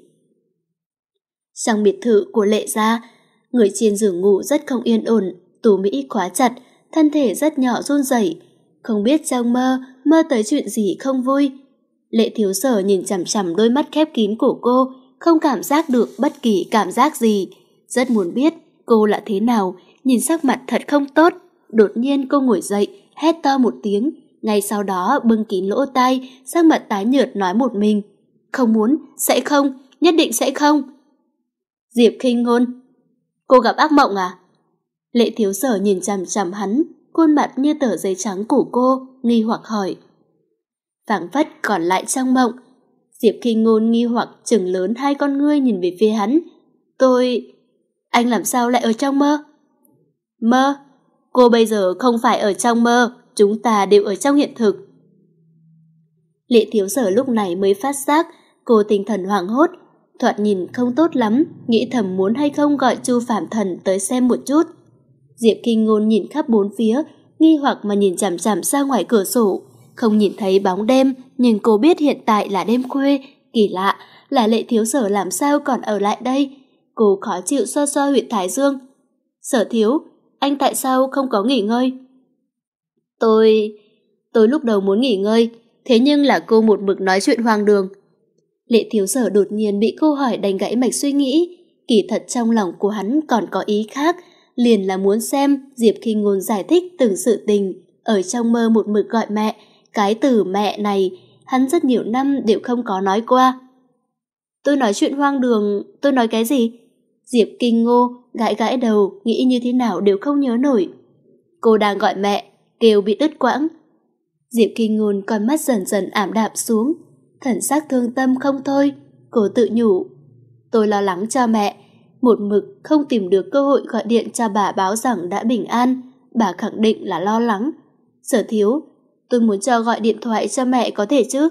Trong biệt thự của Lệ gia, người trên giường ngủ rất không yên ổn, tủ Mỹ khóa chặt, thân thể rất nhỏ run rẩy, không biết trong mơ, mơ tới chuyện gì không vui. Lệ Thiếu Sở nhìn chằm chằm đôi mắt khép kín của cô, không cảm giác được bất kỳ cảm giác gì. Rất muốn biết cô là thế nào, nhìn sắc mặt thật không tốt. Đột nhiên cô ngồi dậy, hét to một tiếng, ngay sau đó bưng kín lỗ tai, sắc mặt tái nhợt nói một mình. Không muốn, sẽ không, nhất định sẽ không. Diệp Khinh Ngôn, cô gặp ác mộng à? Lệ Thiếu Sở nhìn chằm chằm hắn, khuôn mặt như tờ giấy trắng của cô, nghi hoặc hỏi. Phảng phất còn lại trong mộng. Diệp Khinh Ngôn nghi hoặc trừng lớn hai con ngươi nhìn về phía hắn. Tôi... Anh làm sao lại ở trong mơ? Mơ? Cô bây giờ không phải ở trong mơ, chúng ta đều ở trong hiện thực. Lệ Thiếu Sở lúc này mới phát giác, cô tinh thần hoảng hốt, thoạt nhìn không tốt lắm, nghĩ thầm muốn hay không gọi Chu Phạm Thần tới xem một chút. Diệp Khinh Ngôn nhìn khắp bốn phía, nghi hoặc mà nhìn chằm chằm ra ngoài cửa sổ, không nhìn thấy bóng đêm, nhưng cô biết hiện tại là đêm khuya, kỳ lạ là Lệ Thiếu Sở làm sao còn ở lại đây. Cô khó chịu xoa xoa huyệt thái dương. Sở Thiếu, anh tại sao không có nghỉ ngơi? Tôi... tôi lúc đầu muốn nghỉ ngơi, thế nhưng là cô một mực nói chuyện hoang đường. Lệ Thiếu Sở đột nhiên bị cô hỏi đánh gãy mạch suy nghĩ, kỳ thật trong lòng của hắn còn có ý khác, liền là muốn xem Diệp Khinh Ngôn giải thích từng sự tình. Ở trong mơ một mực gọi mẹ, cái từ mẹ này hắn rất nhiều năm đều không có nói qua. Tôi nói chuyện hoang đường, tôi nói cái gì? Diệp Kinh Ngô gãi gãi đầu, nghĩ như thế nào đều không nhớ nổi. Cô đang gọi mẹ, kêu bị đứt quãng. Diệp Kinh Ngôn con mắt dần dần ảm đạm xuống, thần sắc thương tâm không thôi. Cô tự nhủ, tôi lo lắng cho mẹ, một mực không tìm được cơ hội gọi điện cho bà báo rằng đã bình an. Bà khẳng định là lo lắng. Sở Thiếu, tôi muốn cho gọi điện thoại cho mẹ có thể chứ?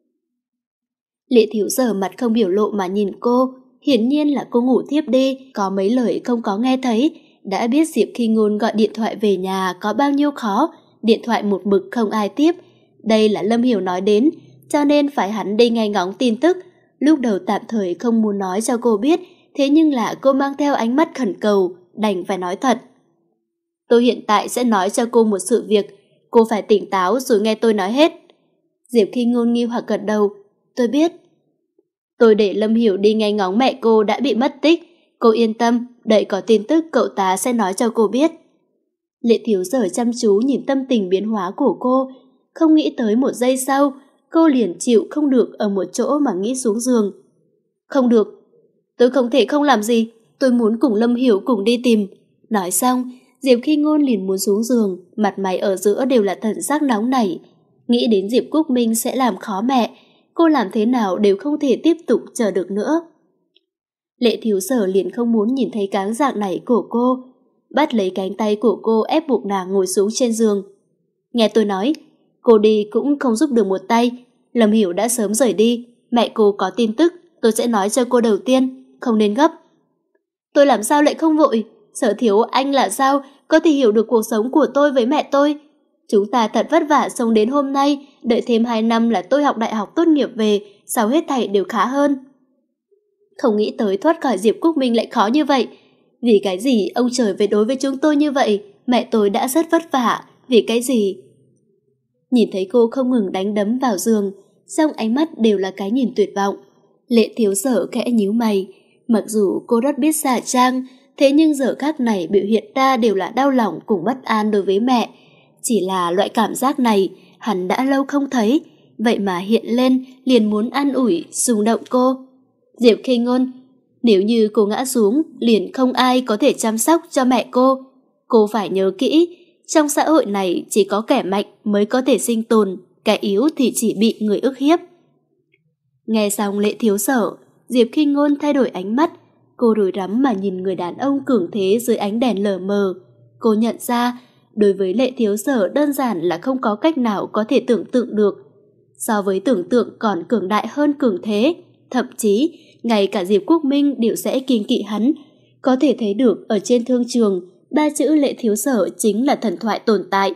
Lệ Thiếu Sở mặt không biểu lộ mà nhìn cô, hiển nhiên là cô ngủ thiếp đi, có mấy lời không có nghe thấy. Đã biết Diệp Khinh Ngôn gọi điện thoại về nhà có bao nhiêu khó, điện thoại một mực không ai tiếp. Đây là Lâm Hiểu nói đến, cho nên phải hắn đi nghe ngóng tin tức. Lúc đầu tạm thời không muốn nói cho cô biết, thế nhưng là cô mang theo ánh mắt khẩn cầu, đành phải nói thật. Tôi hiện tại sẽ nói cho cô một sự việc, cô phải tỉnh táo rồi nghe tôi nói hết. Diệp Khinh Ngôn nghi hoặc gật đầu, tôi biết. Tôi để Lâm Hiểu đi nghe ngóng mẹ cô đã bị mất tích, cô yên tâm, đợi có tin tức cậu ta sẽ nói cho cô biết. Lệ Thiếu Sở chăm chú nhìn tâm tình biến hóa của cô, không nghĩ tới một giây sau, cô liền chịu không được ở một chỗ mà nghĩ xuống giường. Không được, tôi không thể không làm gì, tôi muốn cùng Lâm Hiểu cùng đi tìm. Nói xong, Diệp Khinh Ngôn liền muốn xuống giường, mặt mày ở giữa đều là thần sắc nóng nảy. Nghĩ đến Diệp Cúc Minh sẽ làm khó mẹ, cô làm thế nào đều không thể tiếp tục chờ được nữa. Lệ Thiếu Sở liền không muốn nhìn thấy cáng dạng này của cô, bắt lấy cánh tay của cô ép buộc nàng ngồi xuống trên giường. Nghe tôi nói, cô đi cũng không giúp được một tay. Lâm Hiểu đã sớm rời đi, mẹ cô có tin tức, tôi sẽ nói cho cô đầu tiên, không nên gấp. Tôi làm sao lại không vội? Sở Thiếu, anh là sao có thể hiểu được cuộc sống của tôi với mẹ tôi? Chúng ta thật vất vả sống đến hôm nay, đợi thêm hai năm là tôi học đại học tốt nghiệp về, sao hết thảy đều khá hơn. Không nghĩ tới thoát khỏi Diệp Quốc Minh lại khó như vậy. Vì cái gì ông trời phải đối với chúng tôi như vậy? Mẹ tôi đã rất vất vả, vì cái gì? Nhìn thấy cô không ngừng đánh đấm vào giường, trong ánh mắt đều là cái nhìn tuyệt vọng. Lệ Thiếu Sở khẽ nhíu mày, mặc dù cô rất biết giả trang, thế nhưng giờ khắc này biểu hiện ra đều là đau lòng cùng bất an đối với mẹ. Chỉ là loại cảm giác này, hắn đã lâu không thấy, vậy mà hiện lên liền muốn an ủi, rung động cô. Diệp Khinh Ngôn, nếu như cô ngã xuống, liền không ai có thể chăm sóc cho mẹ cô. Cô phải nhớ kỹ, trong xã hội này chỉ có kẻ mạnh mới có thể sinh tồn, kẻ yếu thì chỉ bị người ức hiếp. Nghe xong Lệ Thiếu Sở, Diệp Khinh Ngôn thay đổi ánh mắt, cô rối rắm mà nhìn người đàn ông cường thế dưới ánh đèn lờ mờ. Cô nhận ra, đối với Lệ Thiếu Sở đơn giản là không có cách nào có thể tưởng tượng được. So với tưởng tượng còn cường đại hơn cường thế, thậm chí ngay cả Diệp Quốc Minh đều sẽ kiêng kỵ hắn. Có thể thấy được ở trên thương trường, ba chữ Lệ Thiếu Sở chính là thần thoại tồn tại.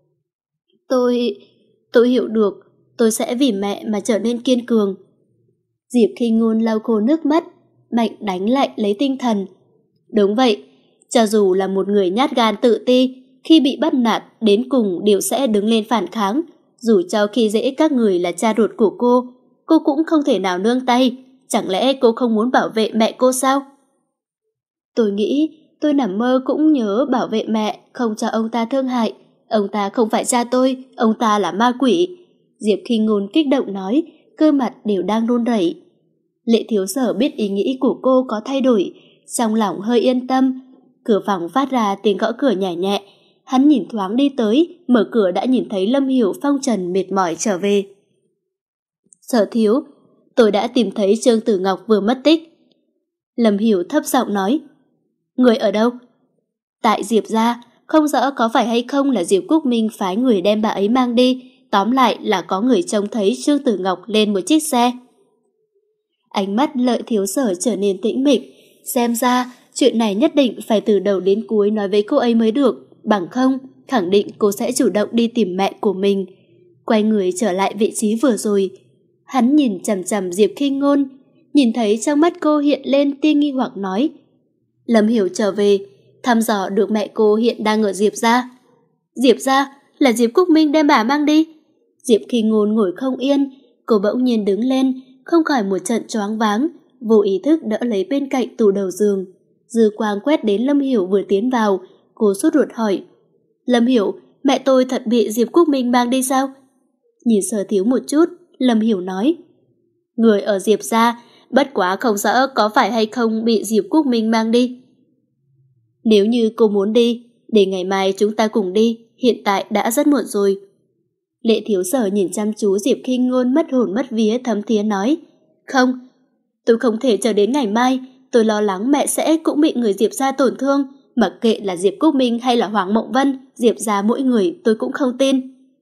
Tôi... tôi hiểu được, tôi sẽ vì mẹ mà trở nên kiên cường. Diệp Khinh Ngôn lau khô nước mắt, mạnh đánh lại lấy tinh thần. Đúng vậy, cho dù là một người nhát gan tự ti, khi bị bắt nạt đến cùng đều sẽ đứng lên phản kháng. Dù cho khi dễ các người là cha ruột của cô, cô cũng không thể nào nương tay. Chẳng lẽ cô không muốn bảo vệ mẹ cô sao? Tôi nghĩ tôi nằm mơ cũng nhớ bảo vệ mẹ, không cho ông ta thương hại. Ông ta không phải cha tôi, ông ta là ma quỷ. Diệp Khinh Ngôn kích động nói, cơ mặt đều đang run rẩy. Lệ Thiếu Sở biết ý nghĩ của cô có thay đổi, trong lòng hơi yên tâm. Cửa phòng phát ra tiếng gõ cửa nhẹ nhẹ. Hắn nhìn thoáng đi tới, mở cửa đã nhìn thấy Lâm Hiểu phong trần mệt mỏi trở về. Sở Thiếu, tôi đã tìm thấy Trương Tử Ngọc vừa mất tích. Lâm Hiểu thấp giọng nói. Người ở đâu? Tại Diệp gia, không rõ có phải hay không là Diệp Quốc Minh phái người đem bà ấy mang đi. Tóm lại là có người trông thấy Trương Tử Ngọc lên một chiếc xe. Ánh mắt Lợi Thiếu Sở trở nên tĩnh mịch. Xem ra, chuyện này nhất định phải từ đầu đến cuối nói với cô ấy mới được. Bằng không, khẳng định cô sẽ chủ động đi tìm mẹ của mình. Quay người trở lại vị trí vừa rồi. Hắn nhìn chằm chằm Diệp Khinh Ngôn, nhìn thấy trong mắt cô hiện lên tia nghi hoặc nói. Lâm Hiểu trở về, thăm dò được mẹ cô hiện đang ở Diệp gia. Diệp gia là Diệp Quốc Minh đem bà mang đi. Diệp Khinh Ngôn ngồi không yên, cô bỗng nhiên đứng lên, không khỏi một trận choáng váng, vô ý thức đỡ lấy bên cạnh tủ đầu giường. Dư quang quét đến Lâm Hiểu vừa tiến vào, cô sốt ruột hỏi. Lâm Hiểu, mẹ tôi thật bị Diệp Quốc Minh mang đi sao? Nhìn Sở Thiếu một chút, Lâm Hiểu nói. Người ở Diệp gia, bất quá không rõ có phải hay không bị Diệp Quốc Minh mang đi. Nếu như cô muốn đi, để ngày mai chúng ta cùng đi, hiện tại đã rất muộn rồi. Lệ Thiếu Sở nhìn chăm chú Diệp Khinh Ngôn mất hồn mất vía thấm thía nói. Không, tôi không thể chờ đến ngày mai, tôi lo lắng mẹ sẽ cũng bị người Diệp gia tổn thương, mặc kệ là Diệp Quốc Minh hay là Hoàng Mộng Vân, Diệp gia mỗi người tôi cũng không tin.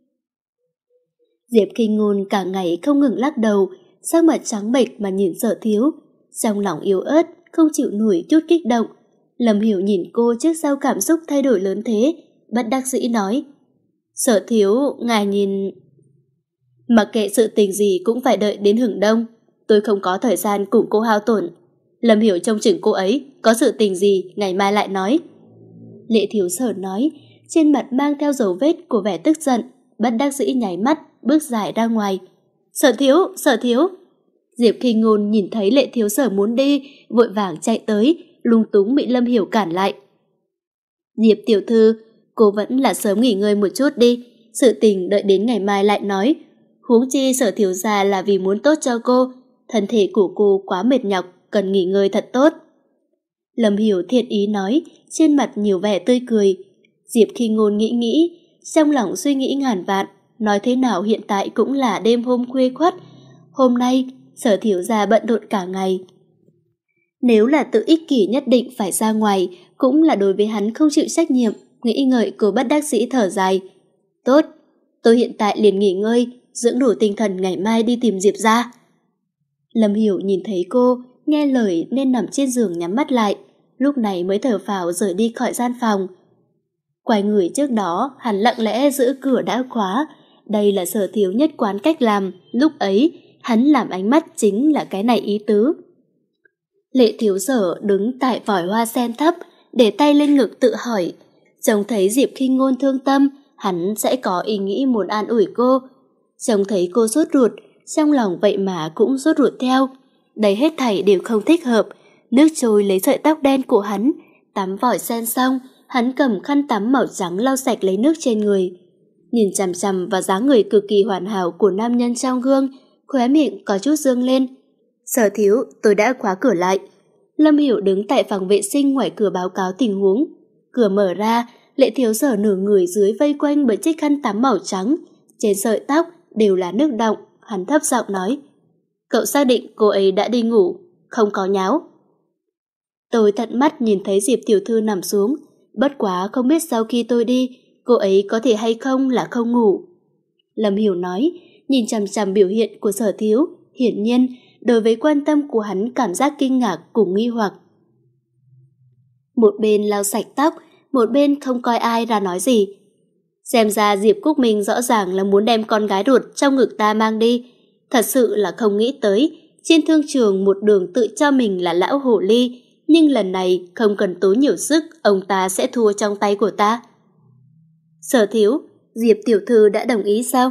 Diệp Khinh Ngôn cả ngày không ngừng lắc đầu, sắc mặt trắng bệch mà nhìn Sở Thiếu, trong lòng yếu ớt, không chịu nổi chút kích động. Lâm Hiểu nhìn cô trước sau cảm xúc thay đổi lớn thế, bất đắc dĩ nói. Sở Thiếu, ngài nhìn... Mặc kệ sự tình gì cũng phải đợi đến hừng đông, tôi không có thời gian cùng cô hao tổn. Lâm Hiểu trông chừng cô ấy, có sự tình gì ngày mai lại nói. Lệ Thiếu Sở nói, trên mặt mang theo dấu vết của vẻ tức giận, bất đắc dĩ nháy mắt, bước dài ra ngoài. Sở Thiếu, Sở Thiếu. Diệp Khinh Ngôn nhìn thấy Lệ Thiếu Sở muốn đi, vội vàng chạy tới, lung túng bị Lâm Hiểu cản lại. Diệp tiểu thư, cô vẫn là sớm nghỉ ngơi một chút đi, sự tình đợi đến ngày mai lại nói. Huống chi Sở thiếu gia là vì muốn tốt cho cô, thân thể của cô quá mệt nhọc, cần nghỉ ngơi thật tốt. Lâm Hiểu thiện ý nói, trên mặt nhiều vẻ tươi cười. Diệp Khinh Ngôn nghĩ nghĩ, trong lòng suy nghĩ ngàn vạn, nói thế nào hiện tại cũng là đêm hôm khuya khoắt, Hôm nay, Sở thiếu gia bận rộn cả ngày. Nếu là tự ích kỷ nhất định phải ra ngoài, cũng là đối với hắn không chịu trách nhiệm, nghĩ ngợi cô bất đắc dĩ thở dài. Tốt, tôi hiện tại liền nghỉ ngơi, dưỡng đủ tinh thần ngày mai đi tìm Diệp ra. Lâm Hiểu nhìn thấy cô, nghe lời nên nằm trên giường nhắm mắt lại, lúc này mới thở phào rời đi khỏi gian phòng. Quay người trước đó, hắn lặng lẽ giữ cửa đã khóa. Đây là Sở thiếu nhất quán cách làm, lúc ấy, hắn làm ánh mắt chính là cái này ý tứ. Lệ thiếu Sở đứng tại vòi hoa sen thấp, để tay lên ngực tự hỏi. Trông thấy Diệp Khinh Ngôn thương tâm, hắn sẽ có ý nghĩ muốn an ủi cô. Trông thấy cô sốt ruột, trong lòng vậy mà cũng sốt ruột theo. Đây hết thảy đều không thích hợp. Nước trôi lấy sợi tóc đen của hắn, tắm vòi sen xong, hắn cầm khăn tắm màu trắng lau sạch lấy nước trên người. Nhìn chằm chằm vào dáng người cực kỳ hoàn hảo của nam nhân trong gương, khóe miệng có chút dương lên. Sở thiếu, tôi đã khóa cửa lại. Lâm Hiểu đứng tại phòng vệ sinh ngoài cửa báo cáo tình huống. Cửa mở ra, Lệ thiếu Sở nửa người dưới vây quanh bởi chiếc khăn tắm màu trắng. Trên sợi tóc đều là nước đọng, hắn thấp giọng nói. Cậu xác định cô ấy đã đi ngủ, không có nháo. Tôi tận mắt nhìn thấy Diệp tiểu thư nằm xuống, bất quá không biết sau khi tôi đi, cô ấy có thể hay không là không ngủ. Lâm Hiểu nói, nhìn chằm chằm biểu hiện của Sở thiếu, hiển nhiên, đối với quan tâm của hắn cảm giác kinh ngạc cùng nghi hoặc. Một bên lau sạch tóc, một bên không coi ai ra nói gì. Xem ra Diệp Cúc Minh rõ ràng là muốn đem con gái ruột trong ngực ta mang đi. Thật sự là không nghĩ tới, trên thương trường một đường tự cho mình là lão hổ ly, nhưng lần này không cần tốn nhiều sức, ông ta sẽ thua trong tay của ta. Sở thiếu, Diệp tiểu thư đã đồng ý sao?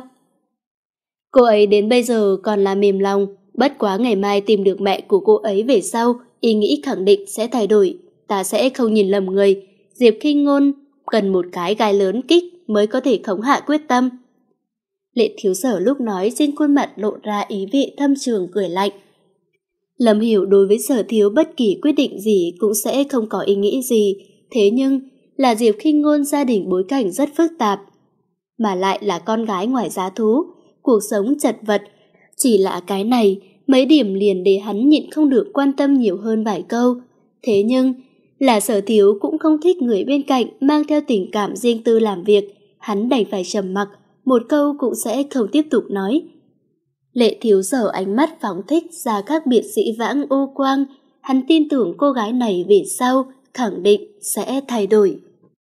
Cô ấy đến bây giờ còn là mềm lòng, bất quá ngày mai tìm được mẹ của cô ấy về sau, ý nghĩ khẳng định sẽ thay đổi, ta sẽ không nhìn lầm người. Diệp Khinh Ngôn cần một cái gai lớn kích mới có thể khống hạ quyết tâm. Lệ thiếu Sở lúc nói trên khuôn mặt lộ ra ý vị thâm trường cười lạnh. Lâm Hiểu đối với Sở thiếu bất kỳ quyết định gì cũng sẽ không có ý nghĩ gì, thế nhưng là Diệp Khinh Ngôn gia đình bối cảnh rất phức tạp, mà lại là con gái ngoài giá thú, cuộc sống chật vật, chỉ là cái này, mấy điểm liền để hắn nhịn không được quan tâm nhiều hơn vài câu. Thế nhưng, là Sở thiếu cũng không thích người bên cạnh mang theo tình cảm riêng tư làm việc, hắn đành phải trầm mặc, một câu cũng sẽ không tiếp tục nói. Lệ thiếu Sở ánh mắt phóng thích ra khác biệt dĩ vãng ô quang, hắn tin tưởng cô gái này về sau khẳng định sẽ thay đổi.